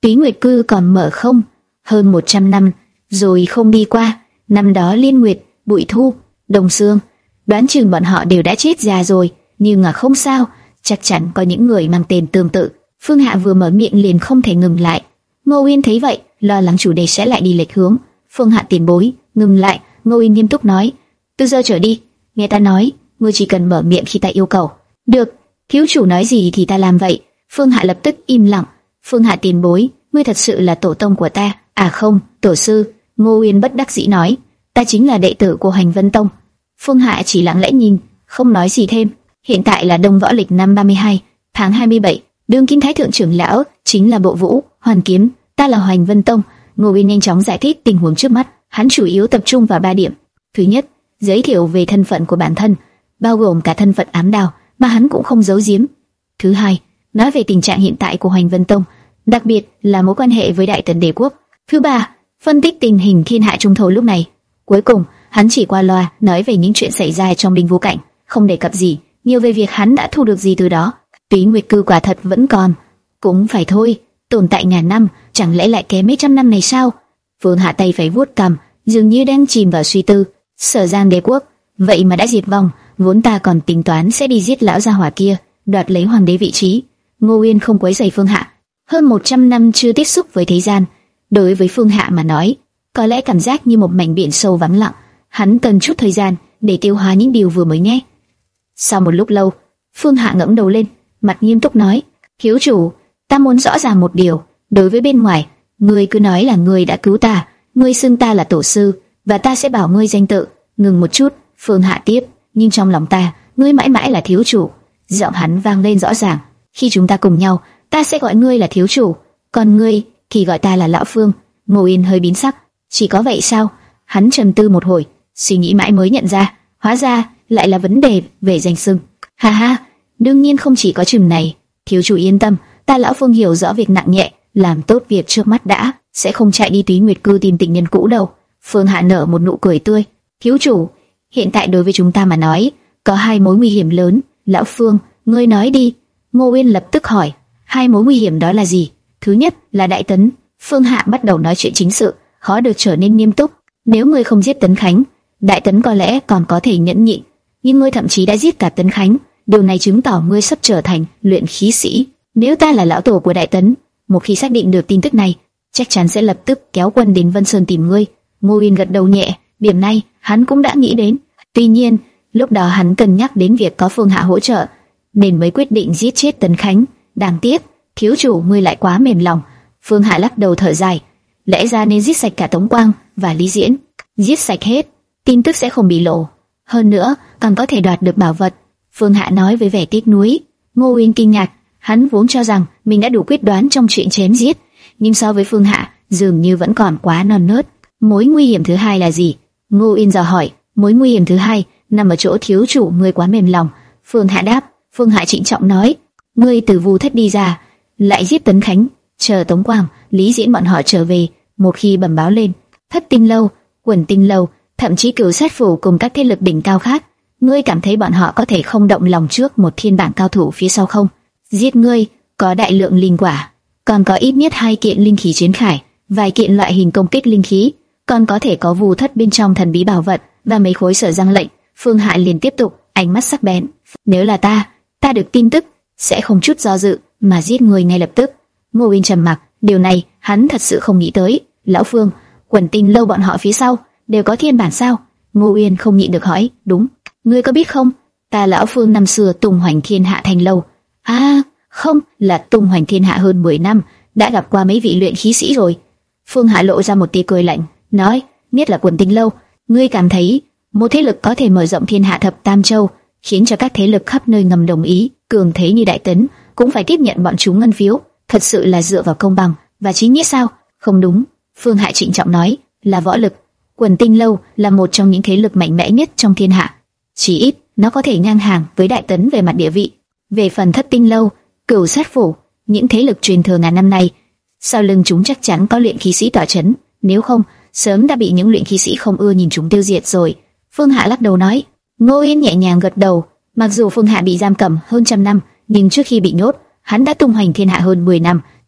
Túy Nguyệt Cư còn mở không? Hơn một trăm năm rồi không đi qua. Năm đó Liên Nguyệt, Bụi Thu, Đồng Sương, đoán chừng bọn họ đều đã chết già rồi, nhưng mà không sao, chắc chắn có những người mang tên tương tự. Phương Hạ vừa mở miệng liền không thể ngừng lại. Ngô Uyên thấy vậy, lo lắng chủ đề sẽ lại đi lệch hướng. Phương Hạ tiền bối, ngừng lại. Ngô Uyên nghiêm túc nói, từ giờ trở đi, nghe ta nói, ngươi chỉ cần mở miệng khi ta yêu cầu. Được, thiếu chủ nói gì thì ta làm vậy. Phương Hạ lập tức im lặng. Phương Hạ tiền bối, ngươi thật sự là tổ tông của ta? À không, tổ sư. Ngô Uyên bất đắc dĩ nói, ta chính là đệ tử của Hành Vân Tông. Phương Hạ chỉ lặng lẽ nhìn, không nói gì thêm. Hiện tại là Đông Võ Lịch năm ba mươi hai, tháng hai mươi bảy, đương kim thái thượng trưởng lão chính là Bộ Vũ, Hoàn Kiếm, ta là Hành Vân Tông. Ngô Uyên nhanh chóng giải thích tình huống trước mắt, hắn chủ yếu tập trung vào ba điểm. Thứ nhất, giới thiệu về thân phận của bản thân, bao gồm cả thân phận ám đạo mà hắn cũng không giấu giếm. Thứ hai, nói về tình trạng hiện tại của Hành Vân Tông, đặc biệt là mối quan hệ với Đại Tần Đế quốc. Thứ ba, phân tích tình hình thiên hạ trung thổ lúc này. Cuối cùng, hắn chỉ qua loa nói về những chuyện xảy ra trong Đinh Vũ Cảnh, không đề cập gì nhiều về việc hắn đã thu được gì từ đó. Túy Nguyệt Cư quả thật vẫn còn, cũng phải thôi, tồn tại ngàn năm, chẳng lẽ lại kém mấy trăm năm này sao? Phương Hạ tay phải vuốt cằm, dường như đang chìm vào suy tư. Sở Giang Đế quốc, vậy mà đã diệt vong, vốn ta còn tính toán sẽ đi giết lão gia hỏa kia, đoạt lấy hoàng đế vị trí. Ngô Uyên không quấy rầy Phương Hạ. Hơn một trăm năm chưa tiếp xúc với thế gian, đối với Phương Hạ mà nói, có lẽ cảm giác như một mảnh biển sâu vắng lặng. Hắn cần chút thời gian để tiêu hóa những điều vừa mới nghe. Sau một lúc lâu, Phương Hạ ngẩng đầu lên, mặt nghiêm túc nói: "Thiếu chủ, ta muốn rõ ràng một điều. Đối với bên ngoài, ngươi cứ nói là ngươi đã cứu ta, ngươi xưng ta là tổ sư, và ta sẽ bảo ngươi danh tự." Ngừng một chút, Phương Hạ tiếp: "Nhưng trong lòng ta, ngươi mãi mãi là thiếu chủ." Giọng hắn vang lên rõ ràng: "Khi chúng ta cùng nhau, ta sẽ gọi ngươi là thiếu chủ, còn ngươi thì gọi ta là lão Phương." Ngô Yên hơi biến sắc. Chỉ có vậy sao? Hắn trầm tư một hồi, suy nghĩ mãi mới nhận ra, hóa ra lại là vấn đề về danh xưng. Ha ha, đương nhiên không chỉ có chừng này. Thiếu chủ yên tâm, ta lão Phương hiểu rõ việc nặng nhẹ, làm tốt việc trước mắt đã, sẽ không chạy đi Túy Nguyệt Cư tìm tình nhân cũ đâu. Phương Hạ nở một nụ cười tươi. Thiếu chủ, hiện tại đối với chúng ta mà nói, có hai mối nguy hiểm lớn. Lão Phương, ngươi nói đi. Ngô Uyên lập tức hỏi. Hai mối nguy hiểm đó là gì? Thứ nhất là Đại Tấn. Phương Hạ bắt đầu nói chuyện chính sự, khó được trở nên nghiêm túc. Nếu ngươi không giết Tấn Khánh, Đại Tấn có lẽ còn có thể nhẫn nhịn, nhưng ngươi thậm chí đã giết cả Tấn Khánh, điều này chứng tỏ ngươi sắp trở thành luyện khí sĩ. Nếu ta là lão tổ của Đại Tấn, một khi xác định được tin tức này, chắc chắn sẽ lập tức kéo quân đến Vân Sơn tìm ngươi. Ngô Uyên gật đầu nhẹ, điểm này hắn cũng đã nghĩ đến. Tuy nhiên, lúc đó hắn cân nhắc đến việc có Phương Hạ hỗ trợ, nên mới quyết định giết chết Tấn Khánh. Đáng tiếc, thiếu chủ ngươi lại quá mềm lòng. Phương Hạ lắc đầu thở dài, lẽ ra nên giết sạch cả Tống Quang và Lý Diễn, giết sạch hết, tin tức sẽ không bị lộ, hơn nữa còn có thể đoạt được bảo vật. Phương Hạ nói với vẻ tiếc nuối. Ngô Uyên kinh ngạc, hắn vốn cho rằng mình đã đủ quyết đoán trong chuyện chém giết, nhưng so với Phương Hạ dường như vẫn còn quá non nớt. Mối nguy hiểm thứ hai là gì? Ngô Uyên dò hỏi. Mối nguy hiểm thứ hai nằm ở chỗ thiếu chủ ngươi quá mềm lòng. Phương Hạ đáp. Phương Hạ trịnh trọng nói, ngươi từ Vu Thất đi ra, lại giết Tấn Khánh, chờ Tống Quang, Lý Diễn bọn họ trở về, một khi bẩm báo lên, Thất Tinh Lâu, Quần Tinh Lâu, thậm chí Cửu Sát Phủ cùng các thế lực đỉnh cao khác, ngươi cảm thấy bọn họ có thể không động lòng trước một thiên bảng cao thủ phía sau không? Giết ngươi có đại lượng linh quả, còn có ít nhất hai kiện linh khí chiến khải, vài kiện loại hình công kích linh khí, còn có thể có Vu Thất bên trong thần bí bảo vật và mấy khối Sở Giang lệnh. Phương Hạ liền tiếp tục, ánh mắt sắc bén. Nếu là ta, ta được tin tức sẽ không chút do dự mà giết người ngay lập tức. Ngô Uyên trầm mặc, điều này hắn thật sự không nghĩ tới. Lão Phương, Quần Tinh Lâu bọn họ phía sau đều có thiên bản sao? Ngô Uyên không nhịn được hỏi. Đúng, ngươi có biết không? Ta lão Phương năm xưa tung hoành thiên hạ thành lâu. À, không, là tung hoành thiên hạ hơn mười năm, đã gặp qua mấy vị luyện khí sĩ rồi. Phương Hạ lộ ra một tia cười lạnh, nói, nhất là Quần Tinh Lâu, ngươi cảm thấy một thế lực có thể mở rộng thiên hạ thập tam châu, khiến cho các thế lực khắp nơi ngầm đồng ý, cường thế như Đại Tấn cũng phải tiếp nhận bọn chúng ngân phiếu, thật sự là dựa vào công bằng và chính nghĩa sao? Không đúng. Phương Hạ trịnh trọng nói, là võ lực. Quần Tinh Lâu là một trong những thế lực mạnh mẽ nhất trong thiên hạ, chỉ ít nó có thể ngang hàng với Đại Tấn về mặt địa vị. Về phần Thất Tinh Lâu, Cửu Sát Phủ, những thế lực truyền thừa ngàn năm này, sau lưng chúng chắc chắn có luyện khí sĩ tỏa chấn, nếu không sớm đã bị những luyện khí sĩ không ưa nhìn chúng tiêu diệt rồi. Phương Hạ lắc đầu nói. Ngô Yên nhẹ nhàng gật đầu. Mặc dù Phương Hạ bị giam cầm hơn trăm năm, nhưng trước khi bị nhốt, hắn đã tung hoành thiên hạ hơn mười năm,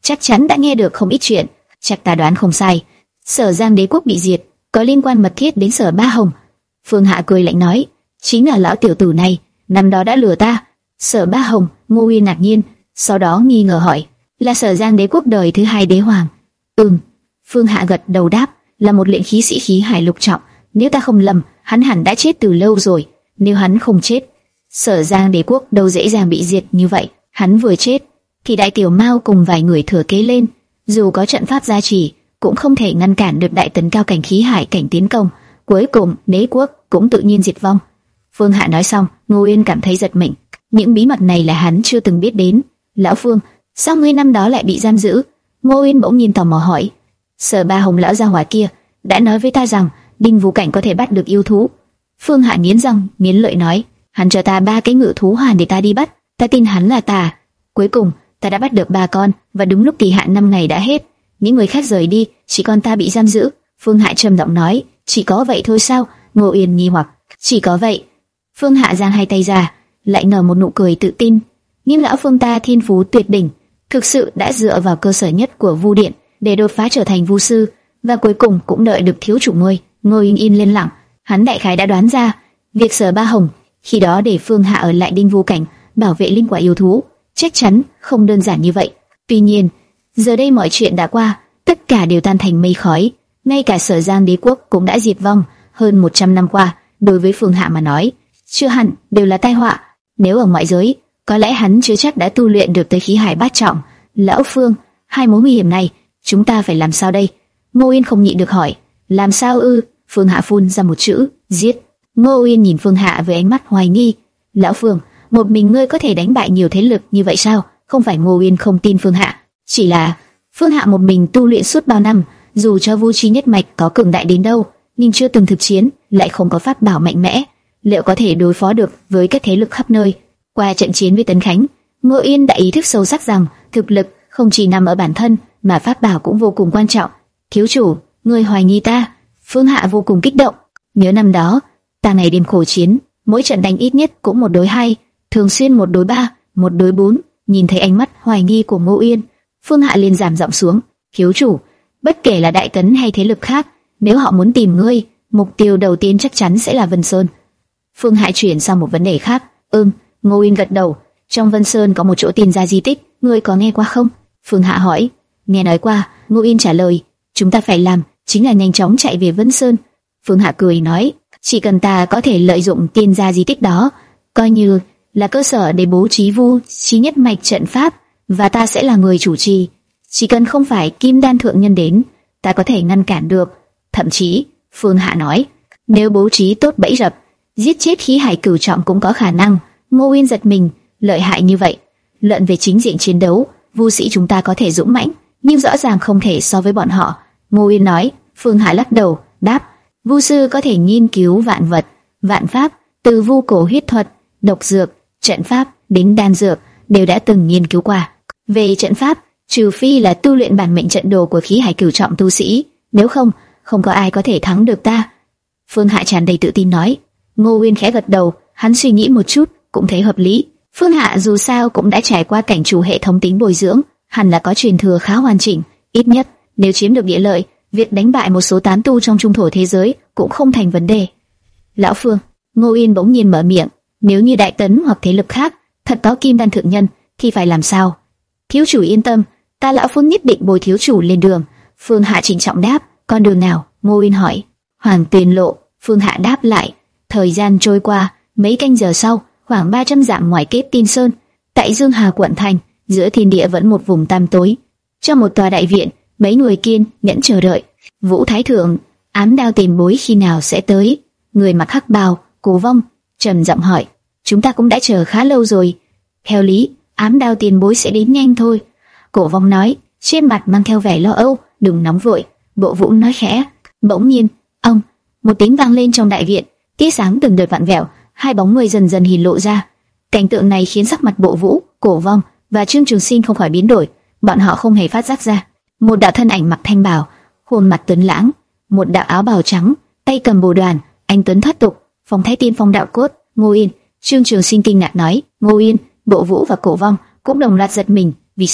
chắc chắn đã nghe được không ít chuyện. Chắc ta đoán không sai, Sở Giang Đế quốc bị diệt có liên quan mật thiết đến Sở Ba Hồng. Phương Hạ cười lạnh nói, chính là lão tiểu tử này, năm đó đã lừa ta. Sở Ba Hồng? Ngô Uyên ngạc nhiên, sau đó nghi ngờ hỏi, là Sở Giang Đế quốc đời thứ hai đế hoàng? Ừm. Phương Hạ gật đầu đáp, là một luyện khí sĩ khí hải lục trọng. Nếu ta không lầm, hắn hẳn đã chết từ lâu rồi. Nếu hắn không chết, Sở Giang Đế quốc đâu dễ dàng bị diệt như vậy. Hắn vừa chết, thì Đại Tiểu Mao cùng vài người thừa kế lên, dù có trận pháp gia trì, cũng không thể ngăn cản được đại tấn cao cảnh khí hải cảnh tiến công. Cuối cùng, đế quốc cũng tự nhiên diệt vong. Phương Hạ nói xong, Ngô Uyên cảm thấy giật mình. Những bí mật này là hắn chưa từng biết đến. Lão Phương, sao ngươi năm đó lại bị giam giữ? Ngô Uyên bỗng nhiên tò mò hỏi. Sở Ba Hồng lão gia hỏa kia đã nói với ta rằng Đinh Vũ Cảnh có thể bắt được yêu thú. Phương Hạ nghiến răng nghiến lợi nói, hắn cho ta ba cái ngự thú hoàn để ta đi bắt, ta tin hắn là tà. Cuối cùng ta đã bắt được ba con, và đúng lúc kỳ hạn năm ngày đã hết, những người khác rời đi, chỉ còn ta bị giam giữ. Phương Hạ trầm giọng nói, chỉ có vậy thôi sao? Ngô Uyên nghi hoặc, chỉ có vậy? Phương Hạ giang hai tay ra, lại nở một nụ cười tự tin. Nhưng lão Phương ta thiên phú tuyệt đỉnh, thực sự đã dựa vào cơ sở nhất của Vu Điện để đột phá trở thành vu sư, và cuối cùng cũng đợi được thiếu chủ nuôi. Ngô Uyên yên lên lặng, hắn đại khái đã đoán ra việc Sở Ba Hồng khi đó để Phương Hạ ở lại Đinh Vu Cảnh bảo vệ linh quả yêu thú chắc chắn không đơn giản như vậy. Tuy nhiên, giờ đây mọi chuyện đã qua, tất cả đều tan thành mây khói. Ngay cả Sở Giang Đế quốc cũng đã diệt vong. Hơn một trăm năm qua, đối với Phương Hạ mà nói, chưa hẳn đều là tai họa. Nếu ở ngoại giới, có lẽ hắn chưa chắc đã tu luyện được tới khí hải bát trọng. Lão Phương, hai mối nguy hiểm này, chúng ta phải làm sao đây? Ngô Uyên không nhịn được hỏi. Làm sao ư? Phương Hạ phun ra một chữ, giết. Ngô Uyên nhìn Phương Hạ với ánh mắt hoài nghi. Lão Phương, một mình ngươi có thể đánh bại nhiều thế lực như vậy sao? Không phải Ngô Uyên không tin Phương Hạ, chỉ là Phương Hạ một mình tu luyện suốt bao năm, dù cho Vu Chi nhất mạch có cường đại đến đâu, nhưng chưa từng thực chiến, lại không có pháp bảo mạnh mẽ, liệu có thể đối phó được với các thế lực khắp nơi? Qua trận chiến với Tấn Khánh, Ngô Uyên đã ý thức sâu sắc rằng thực lực không chỉ nằm ở bản thân, mà pháp bảo cũng vô cùng quan trọng. Thiếu chủ, ngươi hoài nghi ta? Phương Hạ vô cùng kích động. Nhớ năm đó, ta ngày đêm khổ chiến, mỗi trận đánh ít nhất cũng một đối hai, thường xuyên một đối ba, một đối bốn. Nhìn thấy ánh mắt hoài nghi của Ngô Uyên, Phương Hạ liền giảm giọng xuống. Thiếu chủ, bất kể là Đại Tấn hay thế lực khác, nếu họ muốn tìm ngươi, mục tiêu đầu tiên chắc chắn sẽ là Vân Sơn. Phương Hạ chuyển sang một vấn đề khác. Ừm. Ngô Uyên gật đầu. Trong Vân Sơn có một chỗ tiên gia di tích, ngươi có nghe qua không? Phương Hạ hỏi. Nghe nói qua. Ngô Uyên trả lời. Chúng ta phải làm chính là nhanh chóng chạy về Vân Sơn. Phương Hạ cười nói, chỉ cần ta có thể lợi dụng tiên gia di tích đó, coi như là cơ sở để bố trí Vu Chi nhất mạch trận pháp, và ta sẽ là người chủ trì. Chỉ cần không phải Kim Đan thượng nhân đến, ta có thể ngăn cản được. Thậm chí, Phương Hạ nói, nếu bố trí tốt bẫy rập, giết chết khí hải cửu trọng cũng có khả năng. Ngô Uyên giật mình, lợi hại như vậy. Luận về chính diện chiến đấu, Vu sĩ chúng ta có thể dũng mãnh, nhưng rõ ràng không thể so với bọn họ. Ngô Uyên nói. Phương Hạ lắc đầu, đáp, Vu sư có thể nghiên cứu vạn vật, vạn pháp, từ vu cổ huyết thuật, độc dược, trận pháp đến đan dược, đều đã từng nghiên cứu qua. Về trận pháp, trừ phi là tu luyện bản mệnh trận đồ của khí hải cửu trọng tu sĩ, nếu không, không có ai có thể thắng được ta. Phương Hạ tràn đầy tự tin nói. Ngô Uyên khẽ gật đầu, hắn suy nghĩ một chút, cũng thấy hợp lý. Phương Hạ dù sao cũng đã trải qua cảnh chủ hệ thống tính bồi dưỡng, hẳn là có truyền thừa khá hoàn chỉnh. Ít nhất, nếu chiếm được địa lợi, việc đánh bại một số tán tu trong trung thổ thế giới cũng không thành vấn đề. Lão Phương, Ngô Uyên bỗng nhiên mở miệng, nếu như Đại Tấn hoặc thế lực khác thật có Kim Đan thượng nhân, thì phải làm sao? Thiếu chủ yên tâm, ta Lão Phương nhất định bồi thiếu chủ lên đường. Phương Hạ trịnh trọng đáp. Con đường nào? Ngô Uyên hỏi. Hoàng Tuyền lộ. Phương Hạ đáp lại. Thời gian trôi qua, mấy canh giờ sau, khoảng ba trăm dặm ngoài Kết Tin Sơn, tại Dương Hà quận thành, giữa thiên địa vẫn một vùng tăm tối. Trong một tòa đại viện, mấy người kiên nhẫn chờ đợi. Vũ Thái Thượng, Ám Đao tiền bối khi nào sẽ tới? Người mặc hắc bào, Cổ Vong trầm giọng hỏi. Chúng ta cũng đã chờ khá lâu rồi. Theo lý, Ám Đao tiền bối sẽ đến nhanh thôi. Cổ Vong nói, trên mặt mang theo vẻ lo âu. Đừng nóng vội. Bộ Vũ nói khẽ. Bỗng nhiên, ông, một tiếng vang lên trong đại viện. Tia sáng từng đợt vặn vẹo, hai bóng người dần dần hiện lộ ra. Cảnh tượng này khiến sắc mặt Bộ Vũ, Cổ Vong và Trương Trường Sinh không khỏi biến đổi. Bọn họ không hề phát giác ra, một đạo thân ảnh mặc thanh bào, khuôn mặt tuấn lãng, một đạo áo bào trắng, tay cầm bồ đoàn, anh tuấn thoát tục, phong thái tiên phong đạo cốt. Ngô Uyên. Trương Trường Sinh kinh ngạc nói. Ngô Uyên, Bộ Vũ và Cổ Vong cũng đồng loạt giật mình. Vì sao?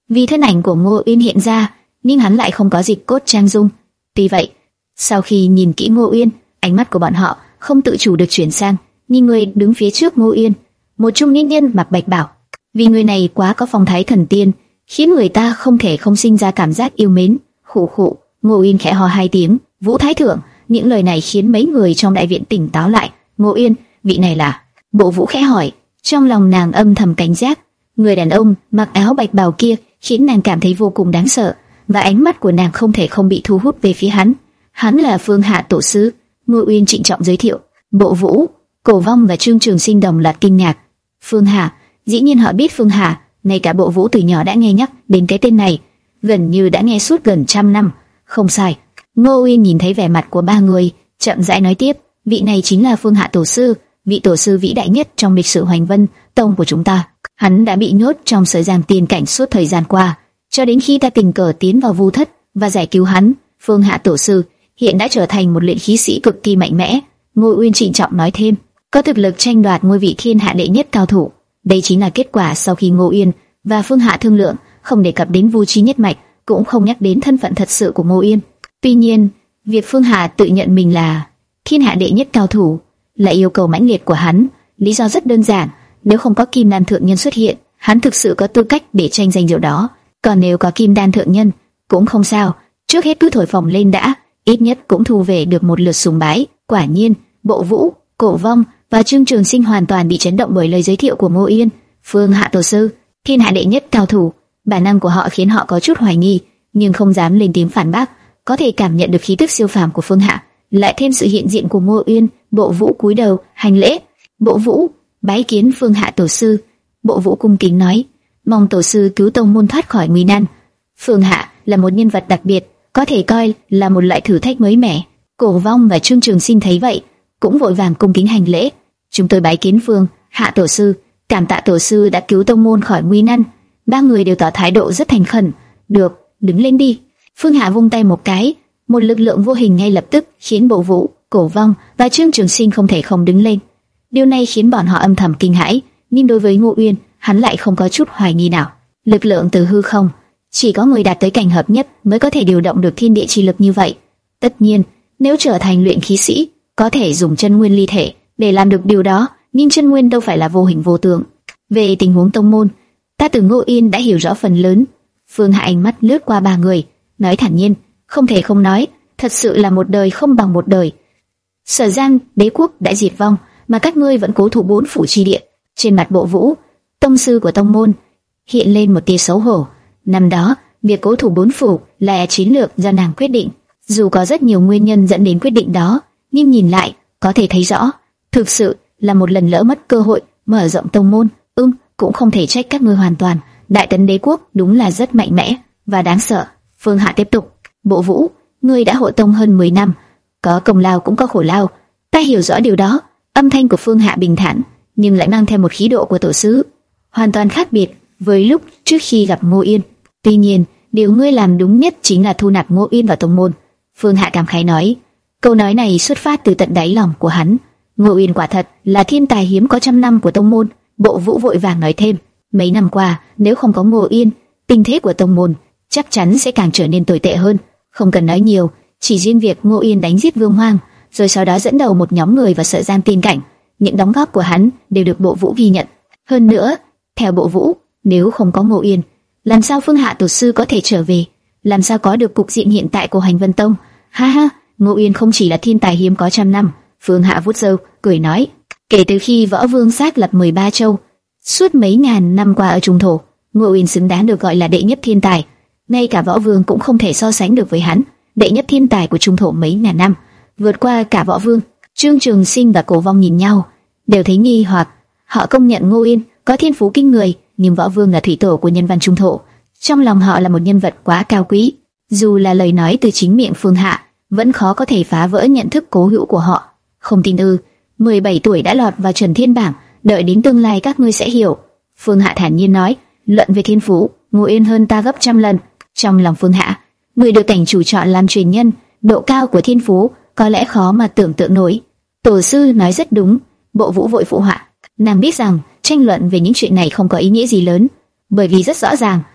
vì thân ảnh của Ngô Uyên hiện ra, nhưng hắn lại không có dịch cốt trang dung. Tuy vậy, sau khi nhìn kỹ Ngô Uyên, ánh mắt của bọn họ không tự chủ được chuyển sang nhìn người đứng phía trước Ngô Uyên, một trung niên nhân mặc bạch bào. Vì người này quá có phong thái thần tiên, khiến người ta không thể không sinh ra cảm giác yêu mến. Khụ khụ, Ngô Uyên khẽ ho hai tiếng. Vũ Thái Thượng. Những lời này khiến mấy người trong đại viện tỉnh táo lại. Ngô Uyên, vị này là? Bộ Vũ khẽ hỏi. Trong lòng nàng âm thầm cảnh giác. Người đàn ông mặc áo bạch bào kia khiến nàng cảm thấy vô cùng đáng sợ, và ánh mắt của nàng không thể không bị thu hút về phía hắn. Hắn là Phương Hạ tổ sư. Ngô Uyên trịnh trọng giới thiệu. Bộ Vũ, Cổ Vong và Trương Trường Sinh đồng loạt kinh ngạc. Phương Hạ, dĩ nhiên họ biết Phương Hạ. Ngay cả Bộ Vũ từ nhỏ đã nghe nhắc đến cái tên này, gần như đã nghe suốt gần trăm năm. Không sai. Ngô Uyên nhìn thấy vẻ mặt của ba người, chậm rãi nói tiếp. Vị này chính là Phương Hạ tổ sư, vị tổ sư vĩ đại nhất trong lịch sử Hoành Vân Tông của chúng ta. Hắn đã bị nhốt trong sợi giam tiên cảnh suốt thời gian qua, cho đến khi ta tình cờ tiến vào vu thất và giải cứu hắn. Phương Hạ tổ sư hiện đã trở thành một luyện khí sĩ cực kỳ mạnh mẽ. Ngô Uyên trịnh trọng nói thêm, có thực lực tranh đoạt ngôi vị thiên hạ đệ nhất cao thủ. Đây chính là kết quả sau khi Ngô Uyên và Phương Hạ thương lượng, không đề cập đến Vu Chi nhất mạch, cũng không nhắc đến thân phận thật sự của Ngô Uyên. Tuy nhiên, việc Phương Hạ tự nhận mình là thiên hạ đệ nhất cao thủ là yêu cầu mãnh liệt của hắn. Lý do rất đơn giản, nếu không có Kim Đan thượng nhân xuất hiện, hắn thực sự có tư cách để tranh giành điều đó. Còn nếu có Kim Đan thượng nhân, cũng không sao, trước hết cứ thổi phồng lên đã, ít nhất cũng thu về được một lượt sùng bái. Quả nhiên, Bộ Vũ, Cổ Vong và Trương Trường Sinh hoàn toàn bị chấn động bởi lời giới thiệu của Ngô Uyên. Phương Hạ tổ sư, thiên hạ đệ nhất cao thủ. Bản năng của họ khiến họ có chút hoài nghi, nhưng không dám lên tiếng phản bác. Có thể cảm nhận được khí tức siêu phàm của Phương Hạ, lại thêm sự hiện diện của Ngô Uyên. Bộ Vũ cúi đầu hành lễ. Bộ Vũ bái kiến Phương Hạ tổ sư. Bộ Vũ cung kính nói, mong tổ sư cứu tông môn thoát khỏi nguy nan. Phương Hạ là một nhân vật đặc biệt, có thể coi là một loại thử thách mới mẻ. Cổ Vong và Trương Trường Sinh thấy vậy, cũng vội vàng cung kính hành lễ. Chúng tôi bái kiến Phương Hạ tổ sư, cảm tạ tổ sư đã cứu tông môn khỏi nguy nan. Ba người đều tỏ thái độ rất thành khẩn. Được, đứng lên đi. Phương Hạ vung tay một cái, một lực lượng vô hình ngay lập tức khiến Bộ Vũ, Cổ Vong và Trương Trường Sinh không thể không đứng lên. Điều này khiến bọn họ âm thầm kinh hãi, nhưng đối với Ngô Uyên, hắn lại không có chút hoài nghi nào. Lực lượng từ hư không, chỉ có người đạt tới cảnh hợp nhất mới có thể điều động được thiên địa chi lực như vậy. Tất nhiên, nếu trở thành luyện khí sĩ, có thể dùng chân nguyên ly thể để làm được điều đó, nhưng chân nguyên đâu phải là vô hình vô tượng. Về tình huống tông môn, ta từ Ngô Uyên đã hiểu rõ phần lớn. Phương Hạ ánh mắt lướt qua ba người, nói thản nhiên, không thể không nói, thật sự là một đời không bằng một đời. Sở Giang đế quốc đã diệt vong, mà các ngươi vẫn cố thủ bốn phủ chi địa. Trên mặt Bộ Vũ, tông sư của tông môn, hiện lên một tia xấu hổ. Năm đó, việc cố thủ bốn phủ là chiến lược do nàng quyết định. Dù có rất nhiều nguyên nhân dẫn đến quyết định đó, nhưng nhìn lại, có thể thấy rõ, thực sự là một lần lỡ mất cơ hội mở rộng tông môn. Ừm, cũng không thể trách các ngươi hoàn toàn. Đại Tấn đế quốc đúng là rất mạnh mẽ và đáng sợ. Phương Hạ tiếp tục, Bộ Vũ, ngươi đã hộ tông hơn mười năm, có công lao cũng có khổ lao, ta hiểu rõ điều đó. Âm thanh của Phương Hạ bình thản, nhưng lại mang theo một khí độ của tổ sư, hoàn toàn khác biệt với lúc trước khi gặp Ngô Uyên. Tuy nhiên, điều ngươi làm đúng nhất chính là thu nạp Ngô Uyên vào tông môn. Phương Hạ cảm khái nói, câu nói này xuất phát từ tận đáy lòng của hắn. Ngô Uyên quả thật là thiên tài hiếm có trăm năm của tông môn. Bộ Vũ vội vàng nói thêm, mấy năm qua nếu không có Ngô Uyên, tình thế của tông môn chắc chắn sẽ càng trở nên tồi tệ hơn. Không cần nói nhiều, chỉ riêng việc Ngô Uyên đánh giết Vương Hoang, rồi sau đó dẫn đầu một nhóm người vào Sở Giang tiên cảnh, những đóng góp của hắn đều được Bộ Vũ ghi nhận. Hơn nữa, theo Bộ Vũ, nếu không có Ngô Uyên, làm sao Phương Hạ tổ sư có thể trở về? Làm sao có được cục diện hiện tại của Hành Vân Tông? Ha ha, Ngô Uyên không chỉ là thiên tài hiếm có trăm năm. Phương Hạ vuốt râu, cười nói, kể từ khi Võ Vương xác lập mười ba châu, suốt mấy ngàn năm qua ở Trung Thổ, Ngô Uyên xứng đáng được gọi là đệ nhất thiên tài. Ngay cả Võ Vương cũng không thể so sánh được với hắn. Đệ nhất thiên tài của Trung Thổ mấy ngàn năm, vượt qua cả Võ Vương. Trương Trường Sinh và Cổ Vong nhìn nhau, đều thấy nghi hoặc. Họ công nhận Ngô Uyên có thiên phú kinh người, nhưng Võ Vương là thủy tổ của nhân văn Trung Thổ, trong lòng họ là một nhân vật quá cao quý. Dù là lời nói từ chính miệng Phương Hạ, vẫn khó có thể phá vỡ nhận thức cố hữu của họ. Không tin ư? mười bảy tuổi đã lọt vào Trần Thiên Bảng, đợi đến tương lai các ngươi sẽ hiểu. Phương Hạ thản nhiên nói, luận về thiên phú, Ngô Uyên hơn ta gấp trăm lần. Trong lòng Phương Hạ, người được cảnh chủ chọn làm truyền nhân, độ cao của thiên phú có lẽ khó mà tưởng tượng nổi. Tổ sư nói rất đúng. Bộ Vũ vội phụ họa. Nàng biết rằng tranh luận về những chuyện này không có ý nghĩa gì lớn, bởi vì rất rõ ràng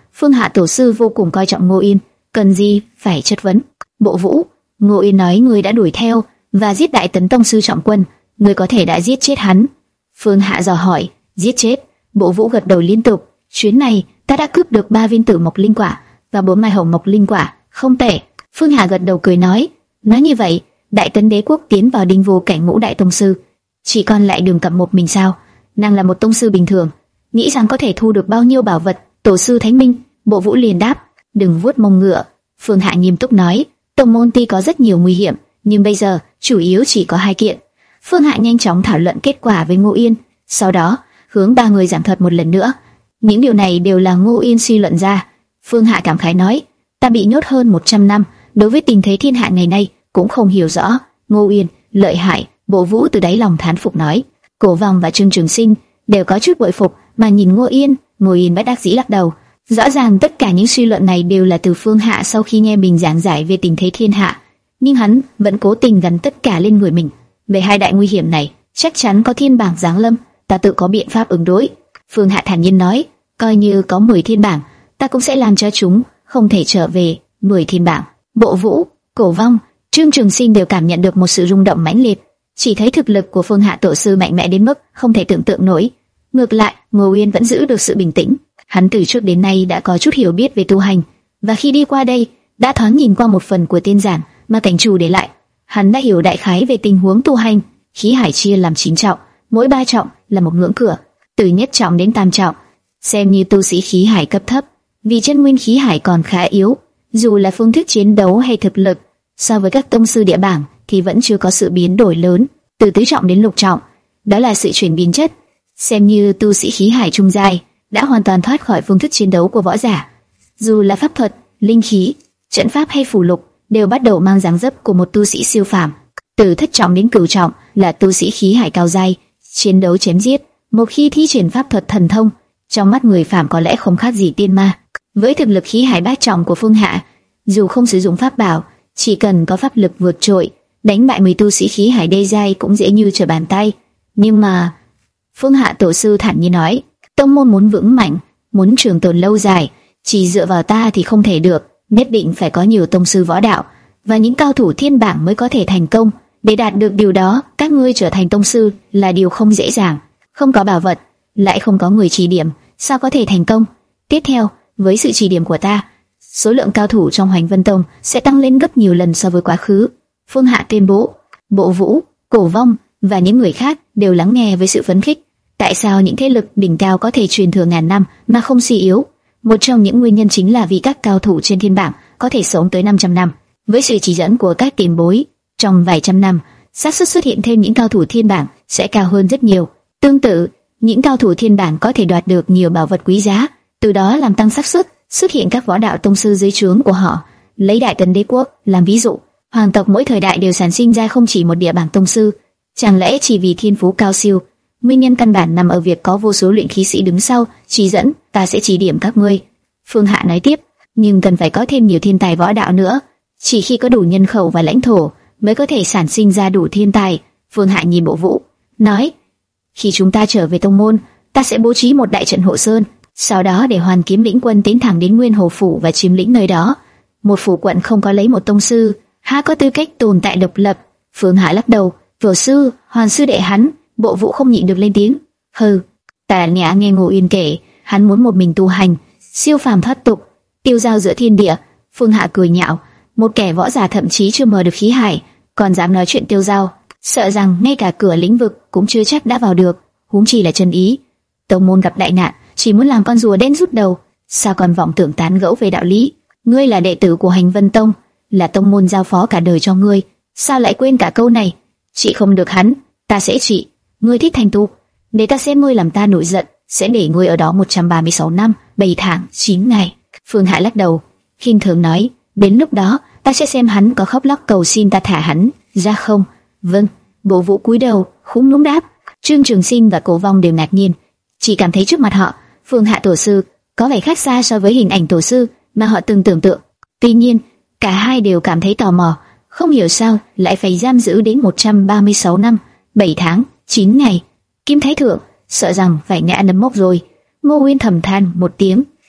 Phương Hạ tổ sư vô cùng coi trọng Ngô Yên, cần gì phải chất vấn. Bộ Vũ, Ngô Yên nói ngươi đã đuổi theo và giết Đại Tấn tông sư Trọng Quân, ngươi có thể đã giết chết hắn. Phương Hạ dò hỏi, giết chết? Bộ Vũ gật đầu liên tục. Chuyến này ta đã cướp được ba viên tử mộc linh quả và bốn mai hồng mộc linh quả, không tệ. Phương Hạ gật đầu cười nói, nói như vậy, Đại Tấn đế quốc tiến vào đinh vô cảnh ngũ đại tông sư, chỉ còn lại Đường Cẩm một mình sao? Nàng là một tông sư bình thường, nghĩ rằng có thể thu được bao nhiêu bảo vật? Tổ sư Thánh Minh. Bộ Vũ liền đáp, đừng vuốt mông ngựa. Phương Hạ nghiêm túc nói, tông môn tuy có rất nhiều nguy hiểm, nhưng bây giờ chủ yếu chỉ có hai kiện. Phương Hạ nhanh chóng thảo luận kết quả với Ngô Yên, sau đó hướng ba người giảng thuật một lần nữa. Những điều này đều là Ngô Yên suy luận ra. Phương Hạ cảm khái nói, ta bị nhốt hơn một trăm năm, đối với tình thế thiên hạ ngày nay cũng không hiểu rõ. Ngô Yên lợi hại. Bộ Vũ từ đáy lòng thán phục nói. Cổ Vòng và Trương Trường Sinh đều có chút bội phục mà nhìn Ngô Yên. Ngô Yên bất đắc dĩ lắc đầu. Rõ ràng tất cả những suy luận này đều là từ Phương Hạ sau khi nghe mình giảng giải về tình thế thiên hạ, nhưng hắn vẫn cố tình gắn tất cả lên người mình. Về hai đại nguy hiểm này, chắc chắn có thiên bảng giáng lâm, ta tự có biện pháp ứng đối. Phương Hạ thản nhiên nói, coi như có mười thiên bảng, ta cũng sẽ làm cho chúng không thể trở về. Mười thiên bảng. Bộ Vũ, Cổ Vong, Trương Trường Sinh đều cảm nhận được một sự rung động mãnh liệt, chỉ thấy thực lực của Phương Hạ tổ sư mạnh mẽ đến mức không thể tưởng tượng nổi. Ngược lại, Ngô Yên vẫn giữ được sự bình tĩnh. Hắn từ trước đến nay đã có chút hiểu biết về tu hành, và khi đi qua đây đã thoáng nhìn qua một phần của tiên giản mà cảnh chủ để lại. Hắn đã hiểu đại khái về tình huống tu hành. Khí hải chia làm chín trọng, mỗi ba trọng là một ngưỡng cửa, từ nhất trọng đến tam trọng xem như tu sĩ khí hải cấp thấp, vì chân nguyên khí hải còn khá yếu. Dù là phương thức chiến đấu hay thực lực, so với các tông sư địa bảng thì vẫn chưa có sự biến đổi lớn. Từ tứ trọng đến lục trọng, đó là sự chuyển biến chất, xem như tu sĩ khí hải trung giai đã hoàn toàn thoát khỏi phương thức chiến đấu của võ giả. Dù là pháp thuật, linh khí, trận pháp hay phù lục đều bắt đầu mang dáng dấp của một tu sĩ siêu phàm. Từ thất trọng đến cửu trọng là tu sĩ khí hải cao giai, chiến đấu chém giết. Một khi thi triển pháp thuật thần thông, trong mắt người phàm có lẽ không khác gì tiên ma. Với thực lực khí hải bát trọng của Phương Hạ, dù không sử dụng pháp bảo, chỉ cần có pháp lực vượt trội, đánh bại mười tu sĩ khí hải đê giai cũng dễ như trở bàn tay. Nhưng mà Phương Hạ tổ sư thản nhiên nói, tông môn muốn vững mạnh, muốn trường tồn lâu dài, chỉ dựa vào ta thì không thể được, nhất định phải có nhiều tông sư võ đạo và những cao thủ thiên bảng mới có thể thành công. Để đạt được điều đó, các ngươi trở thành tông sư là điều không dễ dàng. Không có bảo vật, lại không có người chỉ điểm, sao có thể thành công? Tiếp theo, với sự chỉ điểm của ta, số lượng cao thủ trong Hoành Vân Tông sẽ tăng lên gấp nhiều lần so với quá khứ. Phương Hạ tuyên bố. Bộ Vũ, Cổ Vong và những người khác đều lắng nghe với sự phấn khích. Tại sao những thế lực đỉnh cao có thể truyền thừa ngàn năm mà không suy yếu? Một trong những nguyên nhân chính là vì các cao thủ trên thiên bảng có thể sống tới năm trăm năm. Với sự chỉ dẫn của các tiền bối, trong vài trăm năm, xác suất xuất hiện thêm những cao thủ thiên bảng sẽ cao hơn rất nhiều. Tương tự, những cao thủ thiên bảng có thể đoạt được nhiều bảo vật quý giá, từ đó làm tăng xác suất xuất hiện các võ đạo tông sư dưới trướng của họ. Lấy Đại Tấn đế quốc làm ví dụ, hoàng tộc mỗi thời đại đều sản sinh ra không chỉ một địa bảng tông sư. Chẳng lẽ chỉ vì thiên phú cao siêu? Nguyên nhân căn bản nằm ở việc có vô số luyện khí sĩ đứng sau chỉ dẫn. Ta sẽ chỉ điểm các ngươi. Phương Hạ nói tiếp, nhưng cần phải có thêm nhiều thiên tài võ đạo nữa. Chỉ khi có đủ nhân khẩu và lãnh thổ mới có thể sản sinh ra đủ thiên tài. Phương Hạ nhìn Bộ Vũ, nói, khi chúng ta trở về tông môn, ta sẽ bố trí một đại trận hộ sơn, sau đó để Hoàn Kiếm lĩnh quân tiến thẳng đến Nguyên Hồ phủ và chiếm lĩnh nơi đó. Một phủ quận không có lấy một tông sư, há có tư cách tồn tại độc lập? Phương Hạ lắc đầu, tổ sư, Hoàn sư đệ hắn. Bộ Vũ không nhịn được lên tiếng, hừ, ta nhã nghe Ngô Yên kể, hắn muốn một mình tu hành, siêu phàm thoát tục, tiêu dao giữa thiên địa. Phương Hạ cười nhạo, một kẻ võ giả thậm chí chưa mở được khí hải, còn dám nói chuyện tiêu dao, sợ rằng ngay cả cửa lĩnh vực cũng chưa chắc đã vào được, huống chi là chân ý. Tông môn gặp đại nạn, chỉ muốn làm con rùa đen rút đầu, sao còn vọng tưởng tán gẫu về đạo lý? Ngươi là đệ tử của Hành Vân Tông, là tông môn giao phó cả đời cho ngươi, sao lại quên cả câu này? Trị không được hắn, ta sẽ trị. Ngươi thích thành tu, để ta xem ngươi làm ta nổi giận, sẽ để ngươi ở đó một trăm ba mươi sáu năm, bảy tháng, chín ngày. Phương Hạ lắc đầu, khinh thường nói, đến lúc đó ta sẽ xem hắn có khóc lóc cầu xin ta thả hắn ra không. Vâng. Bộ Vũ cúi đầu, khúm núm đáp. Trương Trường Sinh và Cổ Vong đều ngạc nhiên, chỉ cảm thấy trước mặt họ, Phương Hạ tổ sư có vẻ khác xa so với hình ảnh tổ sư mà họ từng tưởng tượng. Tuy nhiên, cả hai đều cảm thấy tò mò, không hiểu sao lại phải giam giữ đến một trăm ba mươi sáu năm, bảy tháng, chín ngày. Kim Thái Thượng sợ rằng phải ngã nấm mốc rồi. Ngô Nguyên thầm than một tiếng,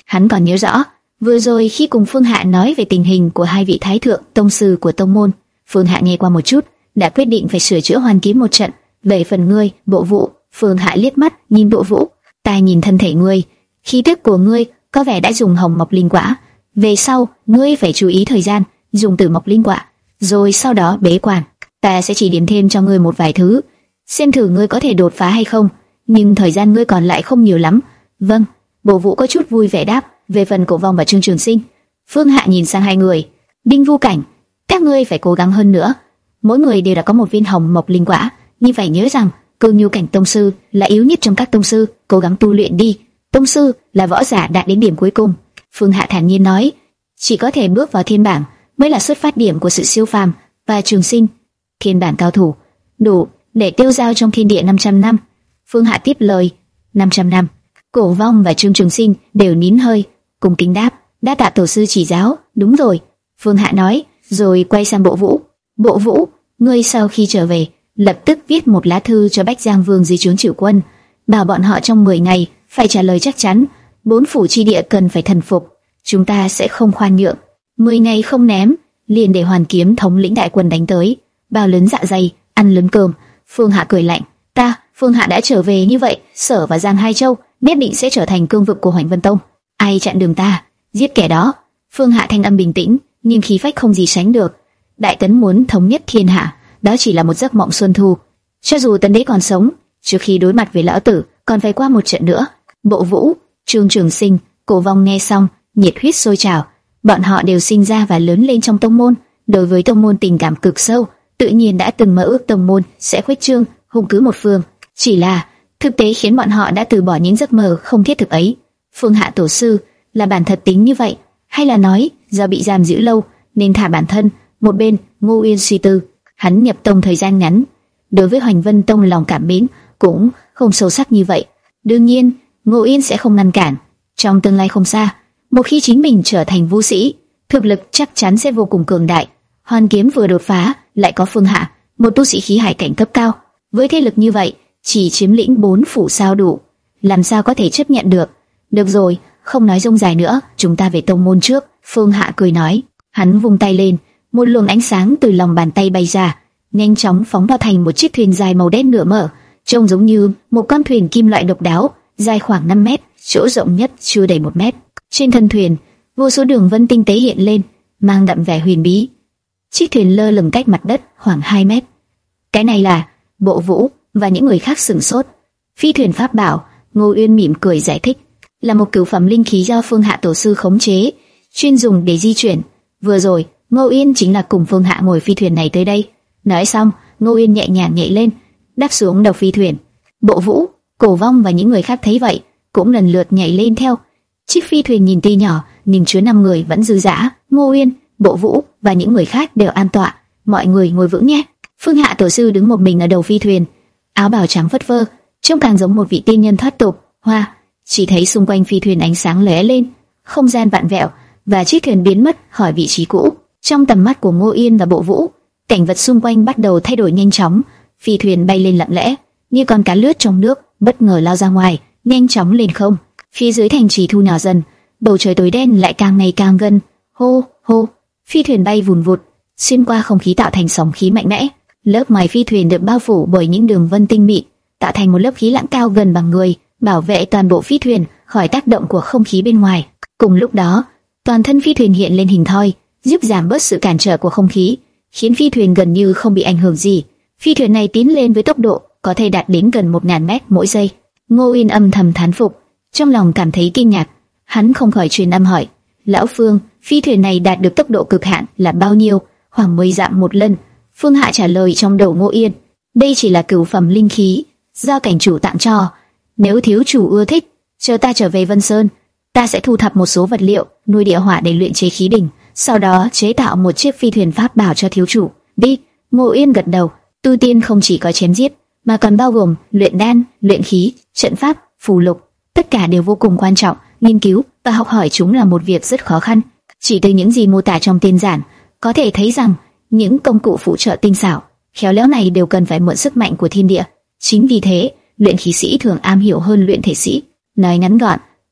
Hắn còn nhớ rõ, vừa rồi khi cùng Phương Hạ nói về tình hình của hai vị thái thượng tông sư của tông môn, Phương Hạ nghe qua một chút, đã quyết định phải sửa chữa hoàn kiếm một trận. Về phần ngươi, Bộ Vũ, Phương Hạ liếc mắt nhìn Bộ Vũ, ta nhìn thân thể ngươi, khí tức của ngươi có vẻ đã dùng hồng mộc linh quả, về sau ngươi phải chú ý thời gian, dùng tử mộc linh quả, rồi sau đó bế quan. Ta sẽ chỉ điểm thêm cho ngươi một vài thứ, xem thử ngươi có thể đột phá hay không, nhưng thời gian ngươi còn lại không nhiều lắm. Vâng. Bộ Vũ có chút vui vẻ đáp. Về phần Cổ Vong và Trương Trường Sinh, Phương Hạ nhìn sang hai người. Đinh Vu Cảnh, các ngươi phải cố gắng hơn nữa. Mỗi người đều đã có một viên hồng mộc linh quả, nhưng phải nhớ rằng Cương Nhu cảnh tông sư là yếu nhất trong các tông sư, cố gắng tu luyện đi. Tông sư là võ giả đạt đến điểm cuối cùng. Phương Hạ thản nhiên nói, chỉ có thể bước vào thiên bảng mới là xuất phát điểm của sự siêu phàm. Và Trường Sinh, thiên bảng cao thủ, đủ để tiêu dao trong thiên địa năm trăm năm. Phương Hạ tiếp lời, năm trăm năm. Cổ Vong và Trương Trường Sinh đều nín hơi, cùng kính đáp, đa tạ tổ sư chỉ giáo. Đúng rồi, Phương Hạ nói, rồi quay sang Bộ Vũ. Bộ Vũ, ngươi sau khi trở về, lập tức viết một lá thư cho Bách Giang Vương dưới trướng Trử Quân, bảo bọn họ trong mười ngày phải trả lời chắc chắn. Bốn phủ chi địa cần phải thần phục, chúng ta sẽ không khoan nhượng. Mười ngày không ném, liền để Hoàn Kiếm thống lĩnh đại quân đánh tới. Bao lớn dạ dày, ăn lớn cơm. Phương Hạ cười lạnh, ta, Phương Hạ đã trở về như vậy, Sở và Giang Hai Châu nhất định sẽ trở thành cương vực của Hoành Vân Tông. Ai chặn đường ta, giết kẻ đó. Phương Hạ thanh âm bình tĩnh, nhưng khí phách không gì sánh được. Đại Tấn muốn thống nhất thiên hạ, đó chỉ là một giấc mộng xuân thu. Cho dù Tấn Đế còn sống, trước khi đối mặt với lão tử, còn phải qua một trận nữa. Bộ Vũ, Trương Trường Sinh, Cổ Vong nghe xong, nhiệt huyết sôi trào. Bọn họ đều sinh ra và lớn lên trong tông môn, đối với tông môn tình cảm cực sâu, tự nhiên đã từng mơ ước tông môn sẽ khuếch trương, hùng cứ một phương. Chỉ là thực tế khiến bọn họ đã từ bỏ những giấc mơ không thiết thực ấy. Phương Hạ tổ sư là bản thật tính như vậy, hay là nói do bị giam giữ lâu nên thả bản thân? Một bên, Ngô Uyên suy tư, hắn nhập tông thời gian ngắn, đối với Hoành Vân Tông lòng cảm mến cũng không sâu sắc như vậy. Đương nhiên, Ngô Uyên sẽ không ngăn cản. Trong tương lai không xa, một khi chính mình trở thành vũ sĩ, thực lực chắc chắn sẽ vô cùng cường đại. Hoàn Kiếm vừa đột phá, lại có Phương Hạ, một tu sĩ khí hải cảnh cấp cao, với thế lực như vậy, chỉ chiếm lĩnh bốn phủ sao đủ, làm sao có thể chấp nhận được? Được rồi, không nói rông dài nữa, chúng ta về tông môn trước. Phương Hạ cười nói, hắn vung tay lên, một luồng ánh sáng từ lòng bàn tay bay ra, nhanh chóng phóng vào thành một chiếc thuyền dài màu đen nửa mở, trông giống như một con thuyền kim loại độc đáo, dài khoảng năm mét, chỗ rộng nhất chưa đầy một mét. Trên thân thuyền, vô số đường vân tinh tế hiện lên, mang đậm vẻ huyền bí. Chiếc thuyền lơ lửng cách mặt đất khoảng hai mét. Cái này là? Bộ Vũ và những người khác sửng sốt. Phi thuyền pháp bảo. Ngô Uyên mỉm cười giải thích, là một cửu phẩm linh khí do Phương Hạ tổ sư khống chế, chuyên dùng để di chuyển. Vừa rồi, Ngô Uyên chính là cùng Phương Hạ ngồi phi thuyền này tới đây. Nói xong, Ngô Uyên nhẹ nhàng nhảy lên, đáp xuống đầu phi thuyền. Bộ Vũ, Cổ Vong và những người khác thấy vậy, cũng lần lượt nhảy lên theo. Chiếc phi thuyền nhìn tuy nhỏ, nhưng chứa năm người vẫn dư dả. Ngô Uyên, Bộ Vũ và những người khác đều an tọa. Mọi người ngồi vững nhé. Phương Hạ tổ sư đứng một mình ở đầu phi thuyền, áo bào trắng phất phơ, trông càng giống một vị tiên nhân thoát tục. Hoa, chỉ thấy xung quanh phi thuyền ánh sáng lóe lên, không gian vặn vẹo và chiếc thuyền biến mất khỏi vị trí cũ. Trong tầm mắt của Ngô Yên và Bộ Vũ, cảnh vật xung quanh bắt đầu thay đổi nhanh chóng. Phi thuyền bay lên lặng lẽ, như con cá lướt trong nước, bất ngờ lao ra ngoài, nhanh chóng lên không. Phía dưới thành trì thu nhỏ dần, bầu trời tối đen lại càng ngày càng gần. Hô hô, phi thuyền bay vùn vụt, xuyên qua không khí tạo thành sóng khí mạnh mẽ. Lớp ngoài phi thuyền được bao phủ bởi những đường vân tinh mịn, tạo thành một lớp khí lãng cao gần bằng người, bảo vệ toàn bộ phi thuyền khỏi tác động của không khí bên ngoài. Cùng lúc đó, toàn thân phi thuyền hiện lên hình thoi, giúp giảm bớt sự cản trở của không khí, khiến phi thuyền gần như không bị ảnh hưởng gì. Phi thuyền này tiến lên với tốc độ có thể đạt đến gần một nghìn mét mỗi giây. Ngô Uyên âm thầm thán phục, trong lòng cảm thấy kinh ngạc. Hắn không khỏi truyền âm hỏi, lão Phương, phi thuyền này đạt được tốc độ cực hạn là bao nhiêu? Khoảng mười dặm một lần. Phương Hạ trả lời trong đầu Ngô Yên, đây chỉ là cửu phẩm linh khí do cảnh chủ tặng cho. Nếu thiếu chủ ưa thích, chờ ta trở về Vân Sơn, ta sẽ thu thập một số vật liệu nuôi địa hỏa để luyện chế khí đỉnh, sau đó chế tạo một chiếc phi thuyền pháp bảo cho thiếu chủ. Đi. Ngô Yên gật đầu. Tu tiên không chỉ có chém giết, mà còn bao gồm luyện đan, luyện khí, trận pháp, phù lục, tất cả đều vô cùng quan trọng. Nghiên cứu và học hỏi chúng là một việc rất khó khăn. Chỉ từ những gì mô tả trong tiên giản, có thể thấy rằng những công cụ phụ trợ tinh xảo, khéo léo này đều cần phải mượn sức mạnh của thiên địa. Chính vì thế, luyện khí sĩ thường am hiểu hơn luyện thể sĩ. Nói ngắn gọn,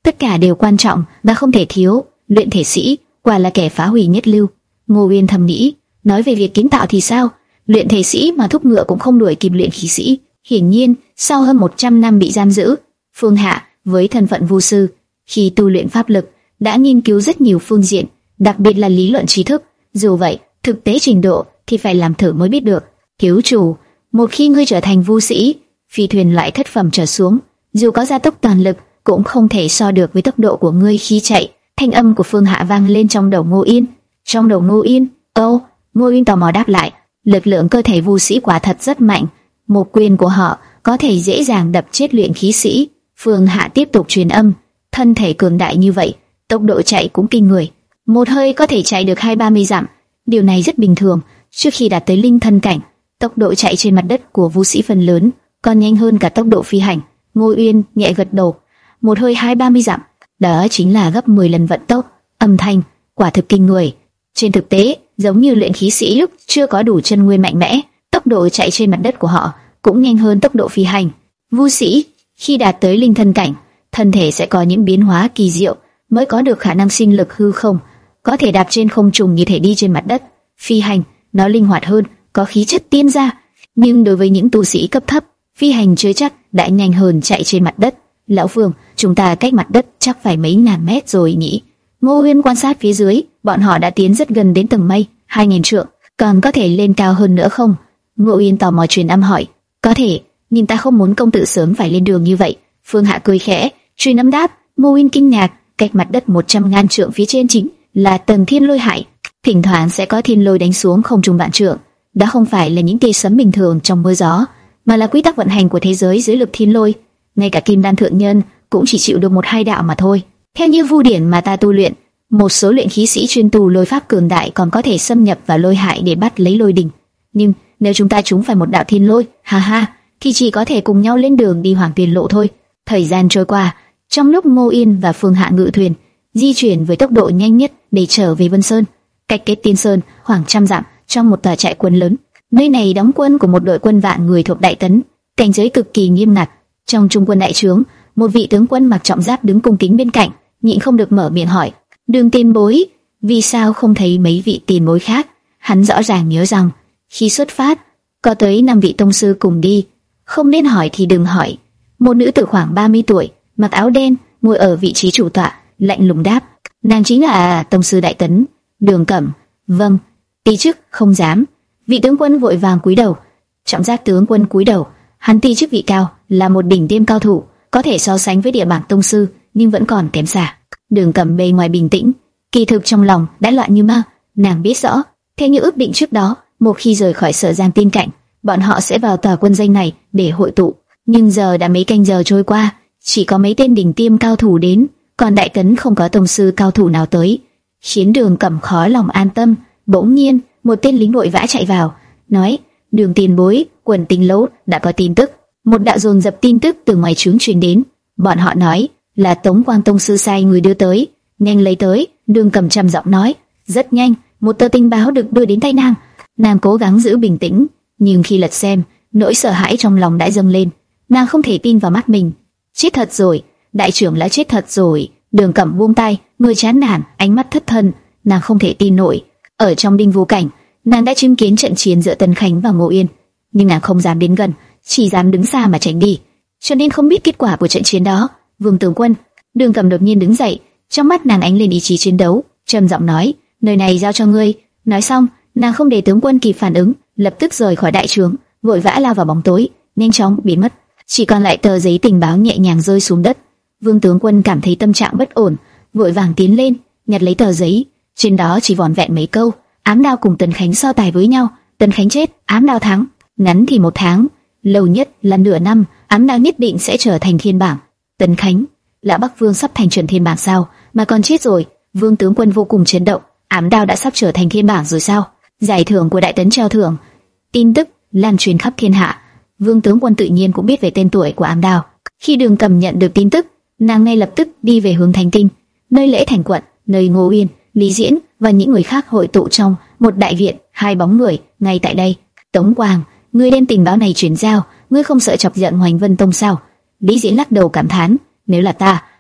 tất cả đều quan trọng và không thể thiếu. Luyện thể sĩ quả là kẻ phá hủy nhất lưu. Ngô Uyên thầm nghĩ. Nói về việc kiến tạo thì sao? Luyện thể sĩ mà thúc ngựa cũng không đuổi kịp luyện khí sĩ. Hiển nhiên, sau hơn một trăm năm bị giam giữ, Phương Hạ với thân phận vu sư, khi tu luyện pháp lực đã nghiên cứu rất nhiều phương diện, đặc biệt là lý luận trí thức. Dù vậy, thực tế trình độ thì phải làm thử mới biết được. Thiếu chủ, một khi ngươi trở thành vu sĩ, phi thuyền loại thất phẩm trở xuống, dù có gia tốc toàn lực cũng không thể so được với tốc độ của ngươi khi chạy. Thanh âm của Phương Hạ vang lên trong đầu Ngô Yên. Trong đầu Ngô Yên, ô, Ngô Yên tò mò đáp lại. Lực lượng cơ thể vu sĩ quả thật rất mạnh, một quyền của họ có thể dễ dàng đập chết luyện khí sĩ. Phương Hạ tiếp tục truyền âm, thân thể cường đại như vậy, tốc độ chạy cũng kinh người, một hơi có thể chạy được hai ba mươi dặm. Điều này rất bình thường. Trước khi đạt tới linh thân cảnh, tốc độ chạy trên mặt đất của vu sĩ phần lớn còn nhanh hơn cả tốc độ phi hành. Ngô Uyên nhẹ gật đầu, một hơi hai ba mươi dặm, đó chính là gấp mười lần vận tốc. Âm thanh quả thực kinh người. Trên thực tế, giống như luyện khí sĩ lúc chưa có đủ chân nguyên mạnh mẽ, tốc độ chạy trên mặt đất của họ cũng nhanh hơn tốc độ phi hành. Vu sĩ khi đạt tới linh thân cảnh, thân thể sẽ có những biến hóa kỳ diệu, mới có được khả năng sinh lực hư không, có thể đạp trên không trung như thể đi trên mặt đất. Phi hành, nó linh hoạt hơn, có khí chất tiên gia. Nhưng đối với những tu sĩ cấp thấp, phi hành chưa chắc đã nhanh hơn chạy trên mặt đất. Lão Phương, chúng ta cách mặt đất chắc phải mấy ngàn mét rồi nhỉ? Ngô Uyên quan sát phía dưới, bọn họ đã tiến rất gần đến tầng mây, hai nghìn trượng, còn có thể lên cao hơn nữa không? Ngô Uyên tò mò truyền âm hỏi. Có thể, nhưng ta không muốn công tử sớm phải lên đường như vậy. Phương Hạ cười khẽ, truyền âm đáp. Ngô Uyên kinh ngạc, cách mặt đất một trăm ngàn trượng phía trên chính là tầng thiên lôi hải, thỉnh thoảng sẽ có thiên lôi đánh xuống không trung vạn trượng. Đó không phải là những tia sấm bình thường trong mưa gió, mà là quy tắc vận hành của thế giới dưới lực thiên lôi. Ngay cả kim đan thượng nhân cũng chỉ chịu được một hai đạo mà thôi. Theo như vu điển mà ta tu luyện, một số luyện khí sĩ chuyên tu lôi pháp cường đại còn có thể xâm nhập vào lôi hải để bắt lấy lôi đình. Nhưng nếu chúng ta trúng phải một đạo thiên lôi, ha ha, thì chỉ có thể cùng nhau lên đường đi Hoàng Tuyền Lộ thôi. Thời gian trôi qua, trong lúc Ngô Yên và Phương Hạ ngự thuyền di chuyển với tốc độ nhanh nhất để trở về Vân Sơn, cách Kết Tiên Sơn khoảng trăm dặm, trong một tòa trại quân lớn. Nơi này đóng quân của một đội quân vạn người thuộc Đại Tấn, cảnh giới cực kỳ nghiêm ngặt. Trong trung quân đại trướng, một vị tướng quân mặc trọng giáp đứng cung kính bên cạnh, nhịn không được mở miệng hỏi: Đường tiền bối, vì sao không thấy mấy vị tiền bối khác? Hắn rõ ràng nhớ rằng khi xuất phát có tới năm vị tông sư cùng đi, không nên hỏi thì đừng hỏi. Một nữ tử khoảng ba mươi tuổi, mặc áo đen, ngồi ở vị trí chủ tọa, lạnh lùng đáp: Nàng chính là tông sư Đại Tấn, Đường Cẩm. Vâng, ti chức không dám. Vị tướng quân vội vàng cúi đầu. Trọng giác tướng quân cúi đầu, hắn ti chức vị cao, là một đỉnh tiêm cao thủ, có thể so sánh với địa bảng tông sư, nhưng vẫn còn kém xa. Đường Cẩm bề ngoài bình tĩnh, kỳ thực trong lòng đã loạn như ma. Nàng biết rõ, theo như ước định trước đó, một khi rời khỏi Sở Giang Tiên Cảnh, bọn họ sẽ vào tòa quân doanh này để hội tụ. Nhưng giờ đã mấy canh giờ trôi qua, chỉ có mấy tên đỉnh tiêm cao thủ đến, còn Đại Tấn không có tông sư cao thủ nào tới, khiến Đường Cẩm khó lòng an tâm. Bỗng nhiên, một tên lính vội vã chạy vào, nói: Đường tiền bối, quần tinh lấu đã có tin tức. Một đạo dồn dập tin tức từ ngoài trướng truyền đến. Bọn họ nói là Tống Quang tông sư sai người đưa tới, nhanh lấy tới. Đường Cẩm trầm giọng nói. Rất nhanh, một tờ tin báo được đưa đến tay nàng. Nàng cố gắng giữ bình tĩnh, nhưng khi lật xem, nỗi sợ hãi trong lòng đã dâng lên. Nàng không thể tin vào mắt mình. Chết thật rồi, đại trưởng đã chết thật rồi. Đường Cẩm buông tay, người chán nản, ánh mắt thất thần. Nàng không thể tin nổi. Ở trong Đinh Vu Cảnh, nàng đã chứng kiến trận chiến giữa Tần Khánh và Ngô Yên, nhưng nàng không dám đến gần, chỉ dám đứng xa mà tránh đi, cho nên không biết kết quả của trận chiến đó. Vương tướng quân. Đường Cẩm đột nhiên đứng dậy, trong mắt nàng ánh lên ý chí chiến đấu, trầm giọng nói: nơi này giao cho ngươi. Nói xong, nàng không để tướng quân kịp phản ứng, lập tức rời khỏi đại trướng, vội vã lao vào bóng tối, nhanh chóng biến mất. Chỉ còn lại tờ giấy tình báo nhẹ nhàng rơi xuống đất. Vương tướng quân cảm thấy tâm trạng bất ổn, vội vàng tiến lên, nhặt lấy tờ giấy. Trên đó chỉ vỏn vẹn mấy câu: Ám Đao cùng Tần Khánh so tài với nhau, Tần Khánh chết, Ám Đao thắng. Ngắn thì một tháng, lâu nhất là nửa năm, Ám Đao nhất định sẽ trở thành thiên bảng. Tần Khánh, Lão Bắc Vương sắp thành chuẩn thiên bảng sao, mà còn chết rồi? Vương tướng quân vô cùng chấn động. Ám Đao đã sắp trở thành thiên bảng rồi sao? Giải thưởng của Đại Tấn treo thưởng. Tin tức lan truyền khắp thiên hạ. Vương tướng quân tự nhiên cũng biết về tên tuổi của Ám Đao. Khi Đường Cẩm nhận được tin tức, nàng ngay lập tức đi về hướng Thành Tinh, nơi lễ thành quận, nơi Ngô Uyên, Lý Diễn và những người khác hội tụ trong một đại viện. Hai bóng người ngay tại đây. Tống Quang, ngươi đem tình báo này chuyển giao, ngươi không sợ chọc giận Hoành Vân Tông sao? Lý Diễn lắc đầu cảm thán: nếu là ta,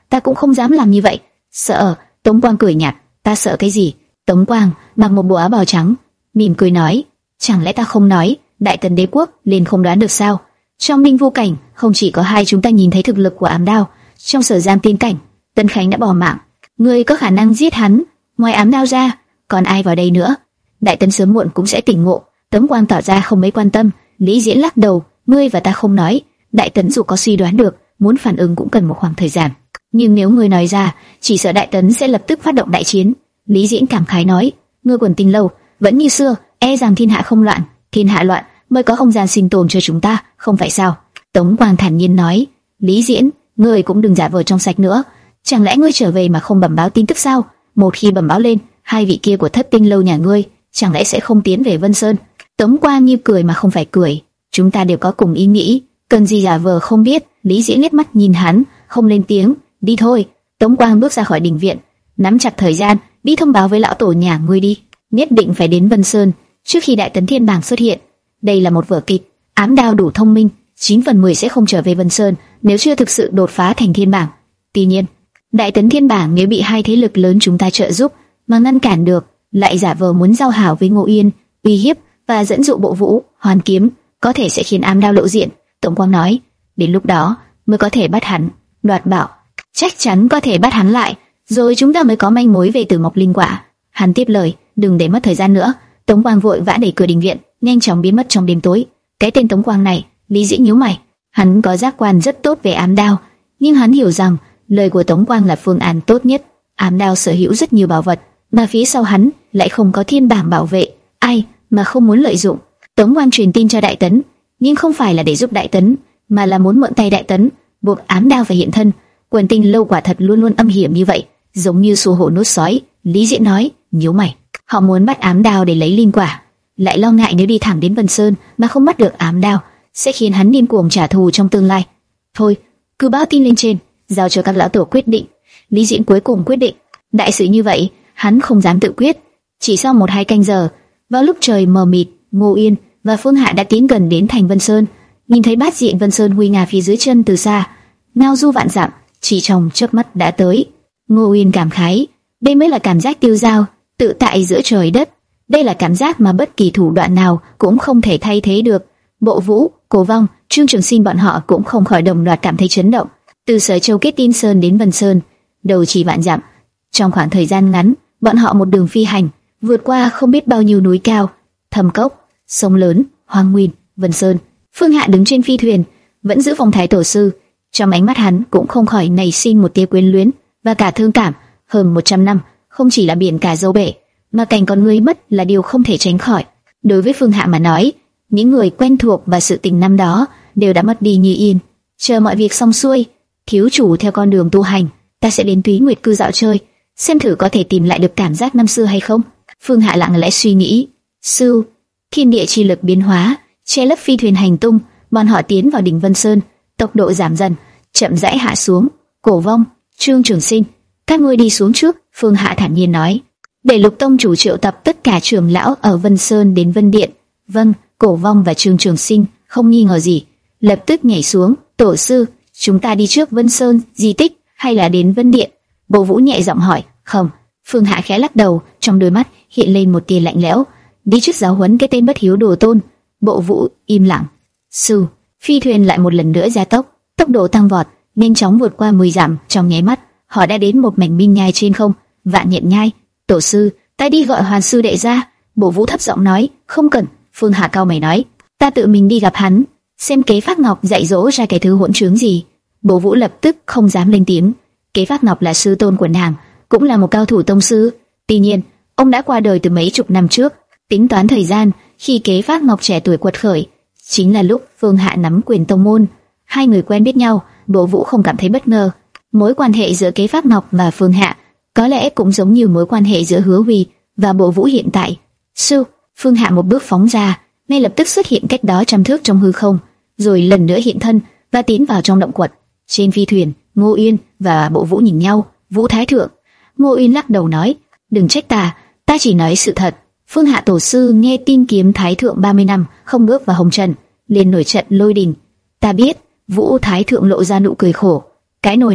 ta cũng không dám làm như vậy. Sợ? Tống Quang cười nhạt, ta sợ cái gì? Tống Quang mặc một bộ áo bào trắng, mỉm cười nói, chẳng lẽ ta không nói, Đại Tần đế quốc liền không đoán được sao? Trong Ninh Vu cảnh, không chỉ có hai chúng ta nhìn thấy thực lực của Ám Đao, trong Sở Giam Tiên cảnh, Tân Khánh đã bỏ mạng, ngươi có khả năng giết hắn, ngoài Ám Đao ra, còn ai vào đây nữa? Đại Tần sớm muộn cũng sẽ tỉnh ngộ. Tống Quang tỏ ra không mấy quan tâm. Lý Diễn lắc đầu, ngươi và ta không nói, Đại Tấn dù có suy đoán được, muốn phản ứng cũng cần một khoảng thời gian. Nhưng nếu ngươi nói ra, chỉ sợ Đại Tấn sẽ lập tức phát động đại chiến. Lý Diễn cảm khái nói, ngươi Quần Tinh lâu vẫn như xưa, e rằng thiên hạ không loạn, thiên hạ loạn mới có không gian sinh tồn cho chúng ta, không phải sao? Tống Quang thản nhiên nói, Lý Diễn, ngươi cũng đừng giả vờ trong sạch nữa. Chẳng lẽ ngươi trở về mà không bẩm báo tin tức sao? Một khi bẩm báo lên, hai vị kia của Thất Tinh lâu nhà ngươi chẳng lẽ sẽ không tiến về Vân Sơn? Tống Quang như cười mà không phải cười, chúng ta đều có cùng ý nghĩ, cần gì giả vờ không biết? Lý Diễn liếc mắt nhìn hắn, không lên tiếng. Đi thôi. Tống Quang bước ra khỏi đình viện, nắm chặt thời gian, đi thông báo với lão tổ nhà ngươi đi, nhất định phải đến Vân Sơn trước khi Đại Tấn Thiên Bảng xuất hiện. Đây là một vở kịch, Ám Đao đủ thông minh, chín phần mười sẽ không trở về Vân Sơn nếu chưa thực sự đột phá thành Thiên Bảng. Tuy nhiên, Đại Tấn Thiên Bảng nếu bị hai thế lực lớn chúng ta trợ giúp mà ngăn cản được, lại giả vờ muốn giao hảo với Ngô Yên, uy hiếp và dẫn dụ Bộ Vũ, Hoàn Kiếm, có thể sẽ khiến Ám Đao lộ diện. Tổng Quang nói, đến lúc đó mới có thể bắt hắn. Đoạt Bảo chắc chắn có thể bắt hắn lại, rồi chúng ta mới có manh mối về Tử Mộc Linh Quả. Hắn tiếp lời, đừng để mất thời gian nữa. Tống Quang vội vã đẩy cửa đình viện, nhanh chóng biến mất trong đêm tối. Cái tên Tống Quang này, Lý Diễn nhíu mày. Hắn có giác quan rất tốt về Ám Đao, nhưng hắn hiểu rằng lời của Tống Quang là phương án tốt nhất. Ám Đao sở hữu rất nhiều bảo vật, mà phía sau hắn lại không có Thiên Bảng bảo vệ, ai mà không muốn lợi dụng. Tống Quang truyền tin cho Đại Tấn, nhưng không phải là để giúp Đại Tấn, mà là muốn mượn tay Đại Tấn, buộc Ám Đao phải hiện thân. Quần Tinh lâu quả thật luôn luôn âm hiểm như vậy, giống như xù hổ nuốt sói. Lý Diễn nói, nhíu mày, họ muốn bắt Ám Đao để lấy linh quả, lại lo ngại nếu đi thẳng đến Vân Sơn mà không bắt được Ám Đao sẽ khiến hắn điên cuồng trả thù trong tương lai. Thôi, cứ báo tin lên trên, giao cho các lão tổ quyết định. Lý Diễn cuối cùng quyết định, đại sự như vậy hắn không dám tự quyết. Chỉ sau một hai canh giờ, vào lúc trời mờ mịt, Ngô Yên và Phương Hạ đã tiến gần đến thành Vân Sơn. Nhìn thấy bát diện Vân Sơn nguy nga phía dưới chân từ xa, ngao du vạn dặm, chỉ trong chớp mắt đã tới. Ngô Yên cảm khái, đây mới là cảm giác tiêu dao, tự tại giữa trời đất. Đây là cảm giác mà bất kỳ thủ đoạn nào cũng không thể thay thế được. Bộ Vũ, Cổ Vong, Trương Trường Sinh bọn họ cũng không khỏi đồng loạt cảm thấy chấn động. Từ Sở Châu Kết Tin Sơn đến Vân Sơn, đầu chỉ vạn dặm. Trong khoảng thời gian ngắn, bọn họ một đường phi hành, vượt qua không biết bao nhiêu núi cao, thâm cốc, sông lớn, hoang nguyên, Vân Sơn. Phương Hạ đứng trên phi thuyền, vẫn giữ phong thái tổ sư. Trong ánh mắt hắn cũng không khỏi nảy sinh một tia quyến luyến và cả thương cảm. Hơn một trăm năm, không chỉ là biển cả dâu bể, mà cảnh con người mất là điều không thể tránh khỏi. Đối với Phương Hạ mà nói, những người quen thuộc và sự tình năm đó đều đã mất đi như yên. Chờ mọi việc xong xuôi, thiếu chủ theo con đường tu hành, ta sẽ đến Túy Nguyệt cư dạo chơi, xem thử có thể tìm lại được cảm giác năm xưa hay không. Phương Hạ lặng lẽ suy nghĩ. Sư, thiên địa chi lực biến hóa, che lấp phi thuyền hành tung, bọn họ tiến vào đỉnh Vân Sơn, tốc độ giảm dần, chậm rãi hạ xuống. Cổ Vong, Trương Trường Sinh, các ngươi đi xuống trước. Phương Hạ thản nhiên nói, để Lục tông chủ triệu tập tất cả trưởng lão ở Vân Sơn đến Vân Điện. Vâng. Cổ Vong và Trương Trường Sinh không nghi ngờ gì, lập tức nhảy xuống. Tổ sư, chúng ta đi trước Vân Sơn di tích hay là đến Vân Điện? Bộ Vũ nhẹ giọng hỏi. Không. Phương Hạ khẽ lắc đầu, trong đôi mắt hiện lên một tia lạnh lẽo. Đi trước giáo huấn cái tên bất hiếu đồ tôn. Bộ Vũ im lặng. Sư, phi thuyền lại một lần nữa gia tốc, tốc độ tăng vọt, nhanh chóng vượt qua mười dặm. Trong nháy mắt, họ đã đến một mảnh minh nhai trên không. Vạn Nhện Nhai. Tổ sư, ta đi gọi Hoàn sư đệ ra. Bộ Vũ thấp giọng nói. Không cần. Phương Hạ cao mày nói, ta tự mình đi gặp hắn, xem Kế Phác Ngọc dạy dỗ ra cái thứ hỗn trướng gì. Bộ Vũ lập tức không dám lên tiếng. Kế Phác Ngọc là sư tôn của nàng, cũng là một cao thủ tông sư. Tuy nhiên, ông đã qua đời từ mấy chục năm trước. Tính toán thời gian, khi Kế Phác Ngọc trẻ tuổi quật khởi, chính là lúc Phương Hạ nắm quyền tông môn. Hai người quen biết nhau, Bộ Vũ không cảm thấy bất ngờ. Mối quan hệ giữa Kế Phác Ngọc và Phương Hạ có lẽ cũng giống như mối quan hệ giữa Hứa Huy và Bộ Vũ hiện tại. Sư, Phương Hạ một bước phóng ra, ngay lập tức xuất hiện cách đó trăm thước trong hư không, rồi lần nữa hiện thân và tiến vào trong động quật. Trên phi thuyền, Ngô Uyên và Bộ Vũ nhìn nhau. Vũ Thái Thượng. Ngô Uyên lắc đầu nói, đừng trách ta, ta chỉ nói sự thật. Phương Hạ tổ sư nghe tin kiếm Thái Thượng ba mươi năm không bước vào hồng trần, liền nổi trận lôi đình. Ta biết. Vũ Thái Thượng lộ ra nụ cười khổ. Cái nồi này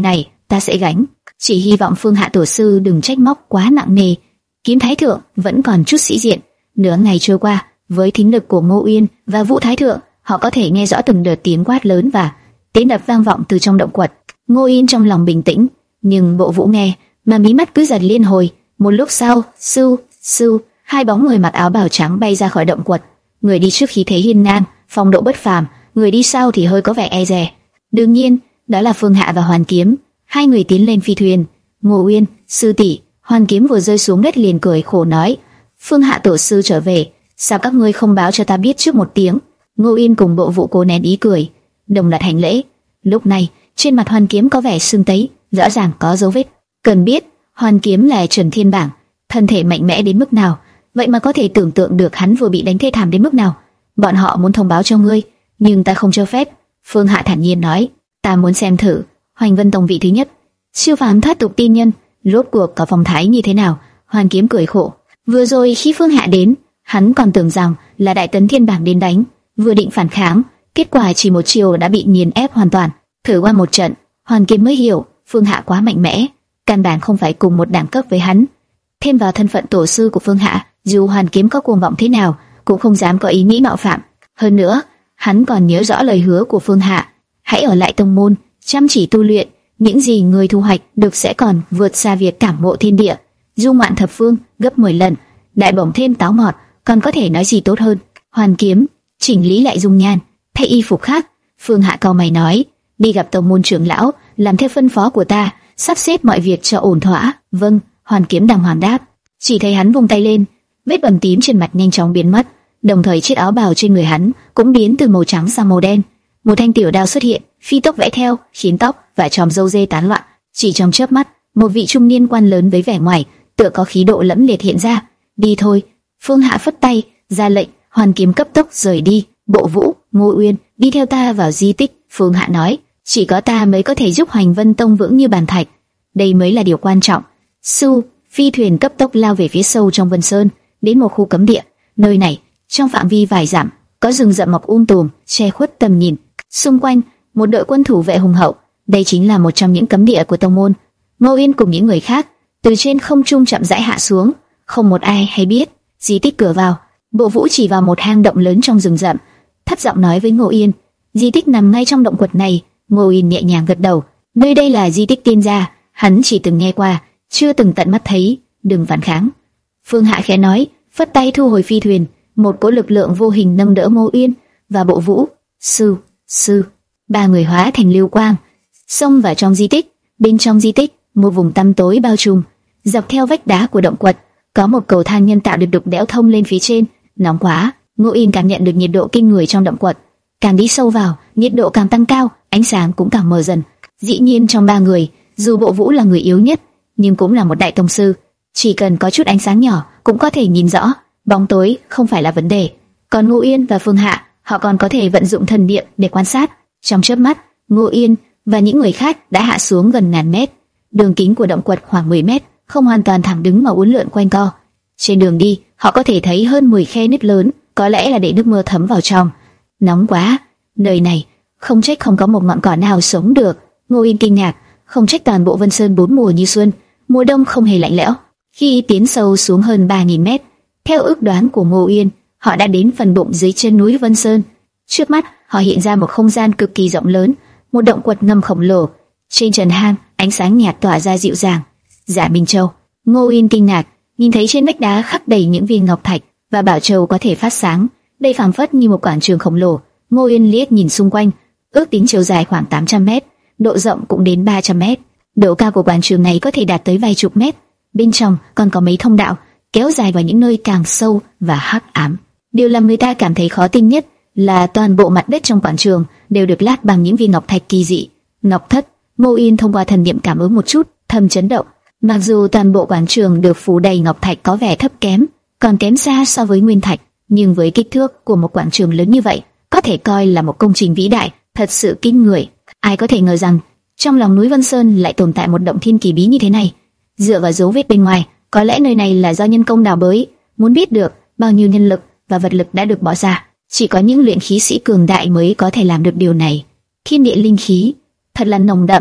ta sẽ gánh. Chỉ hy vọng Phương Hạ tổ sư đừng trách móc quá nặng nề. Kiếm Thái Thượng vẫn còn chút sĩ diện. Nửa ngày trôi qua, với thính lực của Ngô Uyên và Vũ Thái Thượng, họ có thể nghe rõ từng đợt tiếng quát lớn và tiếng đập vang vọng từ trong động quật. Ngô Uyên trong lòng bình tĩnh, nhưng Bộ Vũ nghe mà mí mắt cứ giật liên hồi. Một lúc sau, sưu sưu, hai bóng người mặc áo bào trắng bay ra khỏi động quật. Người đi trước khí thế hiên ngang, phong độ bất phàm, người đi sau thì hơi có vẻ e dè. Đương nhiên, đó là Phương Hạ và Hoàn Kiếm. Hai người tiến lên phi thuyền. Ngô Uyên, sư tỷ. Hoàn Kiếm vừa rơi xuống đất liền cười khổ nói: Phương Hạ tổ sư trở về, sao các ngươi không báo cho ta biết trước một tiếng? Ngô Uyên cùng Bộ Vũ cố nén ý cười, đồng loạt hành lễ. Lúc này, trên mặt Hoàn Kiếm có vẻ sưng tấy, rõ ràng có dấu vết. Cần biết, Hoàn Kiếm là Trần Thiên Bảng, thân thể mạnh mẽ đến mức nào, vậy mà có thể tưởng tượng được hắn vừa bị đánh thê thảm đến mức nào. Bọn họ muốn thông báo cho ngươi, nhưng ta không cho phép. Phương Hạ thản nhiên nói: Ta muốn xem thử Hoành Vân Tông vị thứ nhất, siêu phàm thoát tục tiên nhân, rốt cuộc có phong thái như thế nào. Hoàn Kiếm cười khổ. Vừa rồi khi Phương Hạ đến, hắn còn tưởng rằng là Đại Tấn Thiên Bảng đến đánh, vừa định phản kháng, kết quả chỉ một chiều đã bị nghiền ép hoàn toàn. Thử qua một trận, Hoàn Kiếm mới hiểu Phương Hạ quá mạnh mẽ, căn bản không phải cùng một đẳng cấp với hắn. Thêm vào thân phận tổ sư của Phương Hạ, dù Hoàn Kiếm có cuồng vọng thế nào, cũng không dám có ý nghĩ mạo phạm. Hơn nữa, hắn còn nhớ rõ lời hứa của Phương Hạ: hãy ở lại tông môn, chăm chỉ tu luyện, những gì người thu hoạch được sẽ còn vượt xa việc cảm ngộ thiên địa, du ngoạn thập phương gấp mười lần. Đại bổng thêm táo ngọt, còn có thể nói gì tốt hơn? Hoàn Kiếm chỉnh lý lại dung nhan, thay y phục khác. Phương Hạ cau mày nói: đi gặp tông môn trưởng lão, làm theo phân phó của ta, sắp xếp mọi việc cho ổn thỏa. Vâng. Hoàn Kiếm đàng hoàng đáp. Chỉ thấy hắn vung tay lên, vết bầm tím trên mặt nhanh chóng biến mất, đồng thời chiếc áo bào trên người hắn cũng biến từ màu trắng sang màu đen. Một thanh tiểu đao xuất hiện, phi tốc vẽ theo, khiến tóc và chòm râu dê tán loạn. Chỉ trong chớp mắt, một vị trung niên quan lớn với vẻ ngoài tựa có khí độ lẫm liệt hiện ra. Đi thôi. Phương Hạ phất tay ra lệnh. Hoàn Kiếm cấp tốc rời đi. Bộ Vũ, Ngô Uyên, đi theo ta vào di tích. Phương Hạ nói: chỉ có ta mới có thể giúp Hoành Vân Tông vững như bàn thạch, đây mới là điều quan trọng. Su, phi thuyền cấp tốc lao về phía sâu trong Vân Sơn, đến một khu cấm địa. Nơi này, trong phạm vi vài dặm, có rừng rậm mọc um tùm, che khuất tầm nhìn. Xung quanh, một đội quân thủ vệ hùng hậu. Đây chính là một trong những cấm địa của tông môn. Ngô Uyên cùng những người khác từ trên không trung chậm rãi hạ xuống, không một ai hay biết. Di tích cửa vào. Bộ Vũ chỉ vào một hang động lớn trong rừng rậm, thấp giọng nói với Ngô Uyên: di tích nằm ngay trong động quật này. Ngô Uyên nhẹ nhàng gật đầu. Nơi đây là di tích tiên gia, hắn chỉ từng nghe qua, chưa từng tận mắt thấy. Đừng phản kháng. Phương Hạ khẽ nói, phất tay thu hồi phi thuyền. Một cỗ lực lượng vô hình nâng đỡ Ngô Uyên và Bộ Vũ. Sư, sư, ba người hóa thành lưu quang, xông vào trong di tích. Bên trong di tích, một vùng tăm tối bao trùm. Dọc theo vách đá của động quật, có một cầu thang nhân tạo được đục đẽo thông lên phía trên. Nóng quá. Ngô Uyên cảm nhận được nhiệt độ kinh người trong động quật. Càng đi sâu vào, nhiệt độ càng tăng cao, ánh sáng cũng càng mờ dần. Dĩ nhiên trong ba người, dù Bộ Vũ là người yếu nhất, nhưng cũng là một đại tông sư, chỉ cần có chút ánh sáng nhỏ cũng có thể nhìn rõ. Bóng tối không phải là vấn đề. Còn Ngô Uyên và Phương Hạ, họ còn có thể vận dụng thần niệm để quan sát. Trong chớp mắt, Ngô Uyên và những người khác đã hạ xuống gần ngàn mét. Đường kính của động quật khoảng mười mét, không hoàn toàn thẳng đứng mà uốn lượn quanh co. Trên đường đi, họ có thể thấy hơn mười khe nứt lớn, có lẽ là để nước mưa thấm vào trong. Nóng quá, nơi này không trách không có một ngọn cỏ nào sống được. Ngô Uyên kinh ngạc, không trách toàn bộ Vân Sơn bốn mùa như xuân, mùa đông không hề lạnh lẽo. Khi tiến sâu xuống hơn ba nghìn mét, theo ước đoán của Ngô Uyên, họ đã đến phần bụng dưới chân núi Vân Sơn. Trước mắt, họ hiện ra một không gian cực kỳ rộng lớn, một động quật ngầm khổng lồ. Trên trần hang, ánh sáng nhạt tỏa ra dịu dàng. Giả Minh Châu. Ngô Uyên kinh ngạc, nhìn thấy trên vách đá khắc đầy những viên ngọc thạch và bảo châu có thể phát sáng. Đây phảng phất như một quảng trường khổng lồ. Ngô Uyên liếc nhìn xung quanh, ước tính chiều dài khoảng tám trăm mét, độ rộng cũng đến ba trăm mét. Độ cao của quảng trường này có thể đạt tới vài chục mét. Bên trong còn có mấy thông đạo kéo dài vào những nơi càng sâu và hắc ám. Điều làm người ta cảm thấy khó tin nhất là toàn bộ mặt đất trong quảng trường đều được lát bằng những viên ngọc thạch kỳ dị. Ngọc thất. Ngô Uyên thông qua thần niệm cảm ứng một chút, thầm chấn động. Mặc dù toàn bộ quảng trường được phủ đầy ngọc thạch có vẻ thấp kém, còn kém xa so với nguyên thạch, nhưng với kích thước của một quảng trường lớn như vậy, có thể coi là một công trình vĩ đại, thật sự kinh người. Ai có thể ngờ rằng trong lòng núi Vân Sơn lại tồn tại một động thiên kỳ bí như thế này. Dựa vào dấu vết bên ngoài, có lẽ nơi này là do nhân công đào bới. Muốn biết được bao nhiêu nhân lực và vật lực đã được bỏ ra, chỉ có những luyện khí sĩ cường đại mới có thể làm được điều này. Thiên địa linh khí thật là nồng đậm,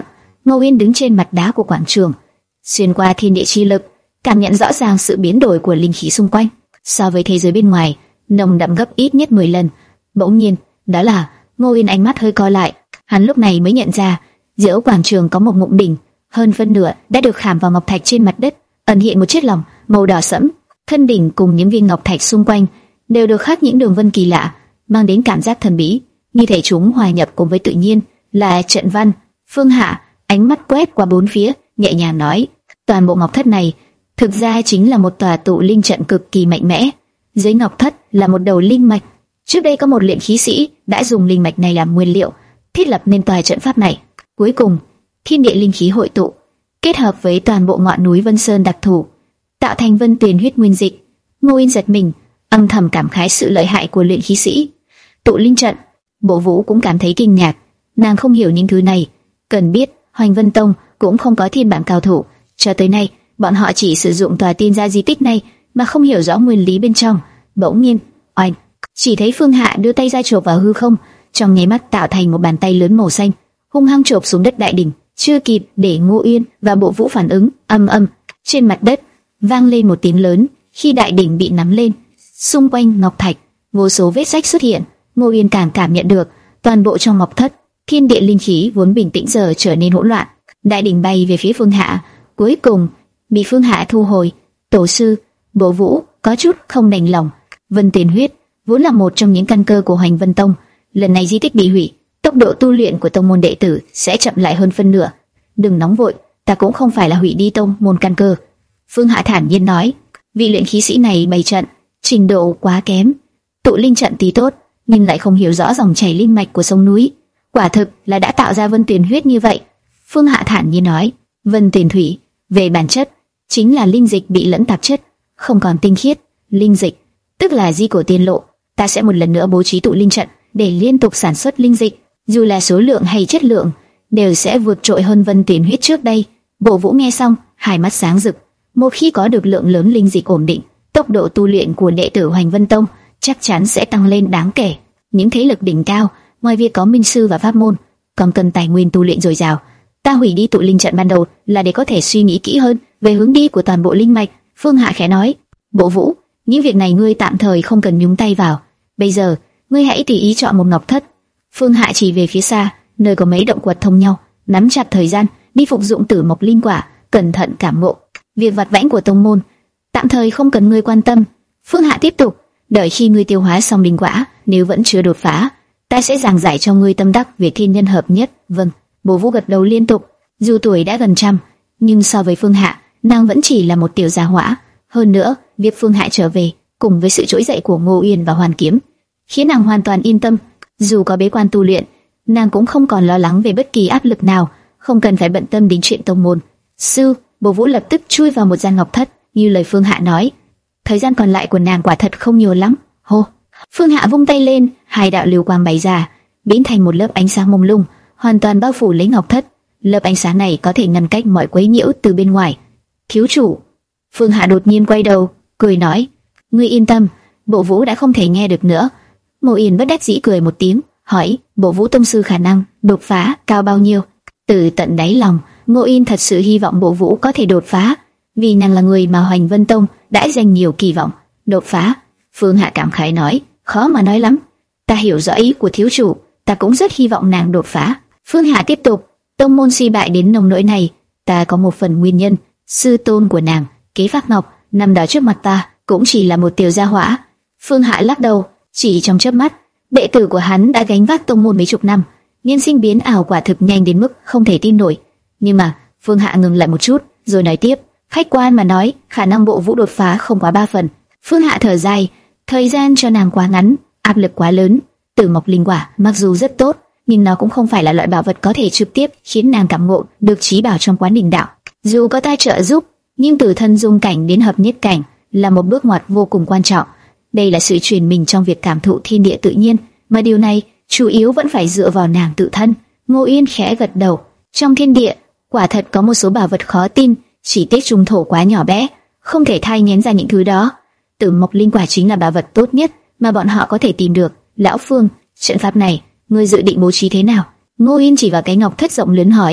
Ngô Uyên đứng trên mặt đá của quảng trường, xuyên qua thiên địa chi lực, cảm nhận rõ ràng sự biến đổi của linh khí xung quanh. So với thế giới bên ngoài, nồng đậm gấp ít nhất mười lần. Bỗng nhiên, đó là Ngô Uyên ánh mắt hơi co lại, hắn lúc này mới nhận ra, giữa quảng trường có một ngụm đỉnh, hơn phân nửa đã được khảm vào ngọc thạch trên mặt đất, ẩn hiện một chiếc lồng màu đỏ sẫm. Thân đỉnh cùng những viên ngọc thạch xung quanh đều được khắc những đường vân kỳ lạ, mang đến cảm giác thần bí, như thể chúng hòa nhập cùng với tự nhiên, là trận văn. Phương Hạ ánh mắt quét qua bốn phía, nhẹ nhàng nói: toàn bộ ngọc thất này thực ra chính là một tòa tụ linh trận cực kỳ mạnh mẽ. Dưới ngọc thất là một đầu linh mạch. Trước đây có một luyện khí sĩ đã dùng linh mạch này làm nguyên liệu, thiết lập nên tòa trận pháp này. Cuối cùng, thiên địa linh khí hội tụ, kết hợp với toàn bộ ngọn núi Vân Sơn đặc thù, tạo thành Vân Tuyền huyết nguyên dịch. Ngô Uyên giật mình, âm thầm cảm khái sự lợi hại của luyện khí sĩ. Tụ linh trận, Bộ Vũ cũng cảm thấy kinh ngạc. Nàng không hiểu những thứ này. Cần biết, Hoành Vân Tông cũng không có thiên bản cao thủ. Cho tới nay, bọn họ chỉ sử dụng tòa tiên gia di tích này mà không hiểu rõ nguyên lý bên trong. Bỗng nhiên, oanh, chỉ thấy Phương Hạ đưa tay ra chộp vào hư không, trong nháy mắt tạo thành một bàn tay lớn màu xanh, hung hăng chộp xuống đất đại đỉnh. Chưa kịp để Ngô Uyên và Bộ Vũ phản ứng, âm âm trên mặt đất vang lên một tiếng lớn. Khi đại đỉnh bị nắm lên, xung quanh ngọc thạch vô số vết rách xuất hiện. Ngô Uyên càng cảm nhận được toàn bộ trong ngọc thất, thiên địa linh khí vốn bình tĩnh giờ trở nên hỗn loạn. Đại đỉnh bay về phía Phương Hạ, cuối cùng bị Phương Hạ thu hồi. Tổ sư, Bộ Vũ có chút không đành lòng. Vân Tiền huyết vốn là một trong những căn cơ của Hoành Vân Tông, lần này di tích bị hủy, tốc độ tu luyện của tông môn đệ tử sẽ chậm lại hơn phân nửa. Đừng nóng vội, ta cũng không phải là hủy đi tông môn căn cơ. Phương Hạ thản nhiên nói, vị luyện khí sĩ này bày trận trình độ quá kém, tụ linh trận tí tốt, nhưng lại không hiểu rõ dòng chảy linh mạch của sông núi, quả thực là đã tạo ra Vân Tiền huyết như vậy. Phương Hạ thản nhiên nói, Vân Tiền thủy về bản chất chính là linh dịch bị lẫn tạp chất, không còn tinh khiết. Linh dịch tức là di cổ tiên lộ, ta sẽ một lần nữa bố trí tụ linh trận để liên tục sản xuất linh dịch, dù là số lượng hay chất lượng đều sẽ vượt trội hơn Vân Tiền huyết trước đây. Bộ Vũ nghe xong, hai mắt sáng rực. Một khi có được lượng lớn linh dịch ổn định, tốc độ tu luyện của đệ tử Hoành Vân Tông chắc chắn sẽ tăng lên đáng kể. Những thế lực đỉnh cao, ngoài việc có minh sư và pháp môn, còn cần tài nguyên tu luyện dồi dào. Ta hủy đi tụ linh trận ban đầu là để có thể suy nghĩ kỹ hơn về hướng đi của toàn bộ linh mạch. Phương Hạ khẽ nói, Bộ Vũ, những việc này ngươi tạm thời không cần nhúng tay vào. Bây giờ, ngươi hãy tùy ý chọn một ngọc thất. Phương Hạ chỉ về phía xa, nơi có mấy động quật thông nhau, nắm chặt thời gian đi phục dụng tử mộc linh quả, cẩn thận cảm ngộ. Việc vặt vãnh của tông môn tạm thời không cần ngươi quan tâm. Phương Hạ tiếp tục, đợi khi ngươi tiêu hóa xong linh quả, nếu vẫn chưa đột phá, ta sẽ giảng giải cho ngươi tâm đắc về thiên nhân hợp nhất. Vâng. Bố Vũ gật đầu liên tục. Dù tuổi đã gần trăm, nhưng so với Phương Hạ, nàng vẫn chỉ là một tiểu gia hỏa. Hơn nữa, việc Phương Hạ trở về cùng với sự trỗi dậy của Ngô Uyên và Hoàn Kiếm khiến nàng hoàn toàn yên tâm. Dù có bế quan tu luyện, nàng cũng không còn lo lắng về bất kỳ áp lực nào, không cần phải bận tâm đến chuyện tông môn. Sư, Bố Vũ lập tức chui vào một gian ngọc thất, như lời Phương Hạ nói. Thời gian còn lại của nàng quả thật không nhiều lắm. Hô! Phương Hạ vung tay lên, hai đạo lưu quang bày ra, biến thành một lớp ánh sáng mông lung, hoàn toàn bao phủ lấy ngọc thất. Lớp ánh sáng này có thể ngăn cách mọi quấy nhiễu từ bên ngoài. Thiếu chủ! Phương Hạ đột nhiên quay đầu, cười nói, ngươi yên tâm, Bộ Vũ đã không thể nghe được nữa. Ngô Yên bất đắc dĩ cười một tiếng, hỏi, Bộ Vũ tông sư khả năng đột phá cao bao nhiêu? Từ tận đáy lòng, Ngô Yên thật sự hy vọng Bộ Vũ có thể đột phá, vì nàng là người mà Hoành Vân Tông đã dành nhiều kỳ vọng. Đột phá? Phương Hạ cảm khái nói, khó mà nói lắm. Ta hiểu rõ ý của thiếu chủ, ta cũng rất hy vọng nàng đột phá. Phương Hạ tiếp tục, tông môn suy bại đến nông nỗi này, ta có một phần nguyên nhân. Sư tôn của nàng, Kế Phác Ngọc, nằm đó trước mặt ta, cũng chỉ là một tiểu gia hỏa. Phương Hạ lắc đầu, chỉ trong chớp mắt, đệ tử của hắn đã gánh vác tông môn mấy chục năm, nhân sinh biến ảo quả thực nhanh đến mức không thể tin nổi. Nhưng mà Phương Hạ ngừng lại một chút, rồi nói tiếp, khách quan mà nói, khả năng Bộ Vũ đột phá không quá ba phần. Phương Hạ thở dài, thời gian cho nàng quá ngắn, áp lực quá lớn. Tử mộc linh quả mặc dù rất tốt, nhưng nó cũng không phải là loại bảo vật có thể trực tiếp khiến nàng cảm ngộ được trí bảo trong quán đỉnh đạo. Dù có ta trợ giúp, nhưng từ thân dung cảnh đến hợp nhất cảnh là một bước ngoặt vô cùng quan trọng. Đây là sự chuyển mình trong việc cảm thụ thiên địa tự nhiên, mà điều này chủ yếu vẫn phải dựa vào nàng tự thân. Ngô Yên khẽ gật đầu. Trong thiên địa, quả thật có một số bảo vật khó tin, chỉ tiếc trung thổ quá nhỏ bé, không thể thay nhén ra những thứ đó. Tử mộc linh quả chính là bảo vật tốt nhất mà bọn họ có thể tìm được. Lão Phương, trận pháp này, ngươi dự định bố trí thế nào? Ngô Yên chỉ vào cái ngọc thất rộng lớn hỏi.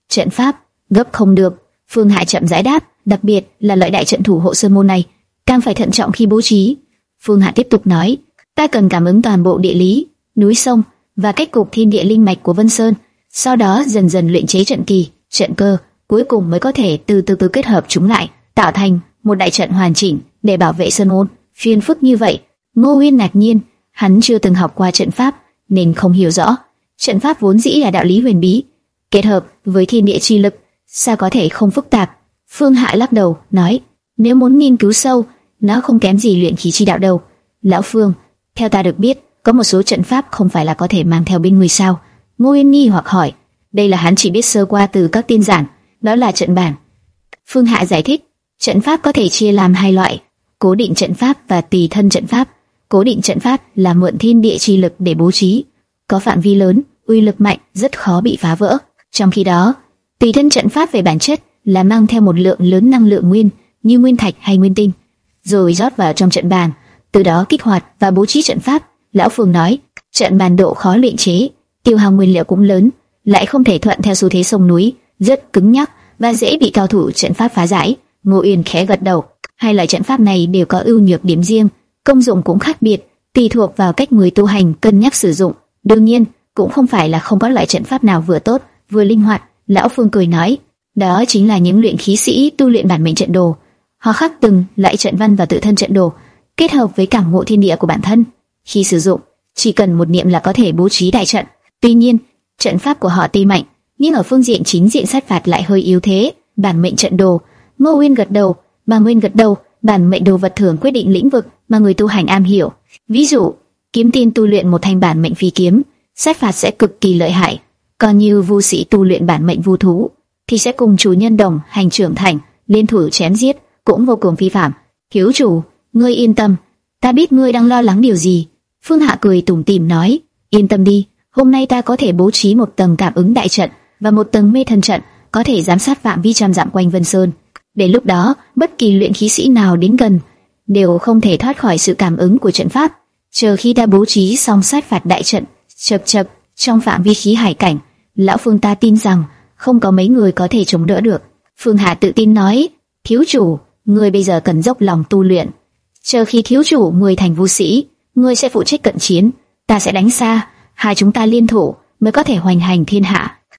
Trận pháp, gấp không được. Phương Hạ chậm rãi đáp, đặc biệt là loại đại trận thủ hộ sơn môn này, càng phải thận trọng khi bố trí. Phương Hạ tiếp tục nói, ta cần cảm ứng toàn bộ địa lý, núi sông và cách cục thiên địa linh mạch của Vân Sơn, sau đó dần dần luyện chế trận kỳ, trận cơ, cuối cùng mới có thể từ từ từ kết hợp chúng lại, tạo thành một đại trận hoàn chỉnh để bảo vệ sơn môn. Phiền phức như vậy? Ngô Uyên ngạc nhiên, hắn chưa từng học qua trận pháp nên không hiểu rõ. Trận pháp vốn dĩ là đạo lý huyền bí, kết hợp với thiên địa chi lực, sao có thể không phức tạp? Phương Hạ lắc đầu, nói, nếu muốn nghiên cứu sâu, nó không kém gì luyện khí chi đạo đâu. Lão Phương, theo ta được biết, có một số trận pháp không phải là có thể mang theo bên người sao? Ngô Uyên nghi hoặc hỏi. Đây là hắn chỉ biết sơ qua từ các tiên giản, đó là trận bản. Phương Hạ giải thích, trận pháp có thể chia làm hai loại, cố định trận pháp và tùy thân trận pháp. Cố định trận pháp là mượn thiên địa chi lực để bố trí, có phạm vi lớn, uy lực mạnh, rất khó bị phá vỡ. Trong khi đó, tùy thân trận pháp về bản chất là mang theo một lượng lớn năng lượng nguyên, như nguyên thạch hay nguyên tinh, rồi rót vào trong trận bàn, từ đó kích hoạt và bố trí trận pháp. Lão Phương nói, trận bàn độ khó luyện chế, tiêu hao nguyên liệu cũng lớn, lại không thể thuận theo xu thế sông núi, rất cứng nhắc và dễ bị cao thủ trận pháp phá giải. Ngô Uyên khẽ gật đầu, hai loại trận pháp này đều có ưu nhược điểm riêng, công dụng cũng khác biệt, tùy thuộc vào cách người tu hành cân nhắc sử dụng. Đương nhiên, cũng không phải là không có loại trận pháp nào vừa tốt, vừa linh hoạt. Lão Phương cười nói, đó chính là những luyện khí sĩ tu luyện bản mệnh trận đồ. Họ khắc từng loại trận văn và tự thân trận đồ, kết hợp với cảm ngộ thiên địa của bản thân. Khi sử dụng, chỉ cần một niệm là có thể bố trí đại trận. Tuy nhiên, trận pháp của họ tuy mạnh, nhưng ở phương diện chính diện sát phạt lại hơi yếu thế. Bản mệnh trận đồ. Ngô Uyên gật đầu, bà Nguyên gật đầu. Bản mệnh đồ vật thường quyết định lĩnh vực mà người tu hành am hiểu. Ví dụ, kiếm tiên tu luyện một thanh bản mệnh phi kiếm, sát phạt sẽ cực kỳ lợi hại. Còn như vu sĩ tu luyện bản mệnh vu thú, thì sẽ cùng chủ nhân đồng hành trưởng thành, liên thủ chém giết, cũng vô cùng phi phạm. Thiếu chủ, ngươi yên tâm, ta biết ngươi đang lo lắng điều gì. Phương Hạ cười tủm tỉm nói, yên tâm đi, hôm nay ta có thể bố trí một tầng cảm ứng đại trận và một tầng mê thần trận, có thể giám sát phạm vi trăm dặm quanh Vân Sơn. Đến lúc đó, bất kỳ luyện khí sĩ nào đến gần đều không thể thoát khỏi sự cảm ứng của trận pháp. Chờ khi ta bố trí xong sát phạt đại trận, chập chập trong phạm vi khí hải cảnh, lão Phương ta tin rằng không có mấy người có thể chống đỡ được. Phương Hạ tự tin nói, thiếu chủ, ngươi bây giờ cần dốc lòng tu luyện. Chờ khi thiếu chủ ngươi thành vu sĩ, ngươi sẽ phụ trách cận chiến, ta sẽ đánh xa, hai chúng ta liên thủ mới có thể hoành hành thiên hạ.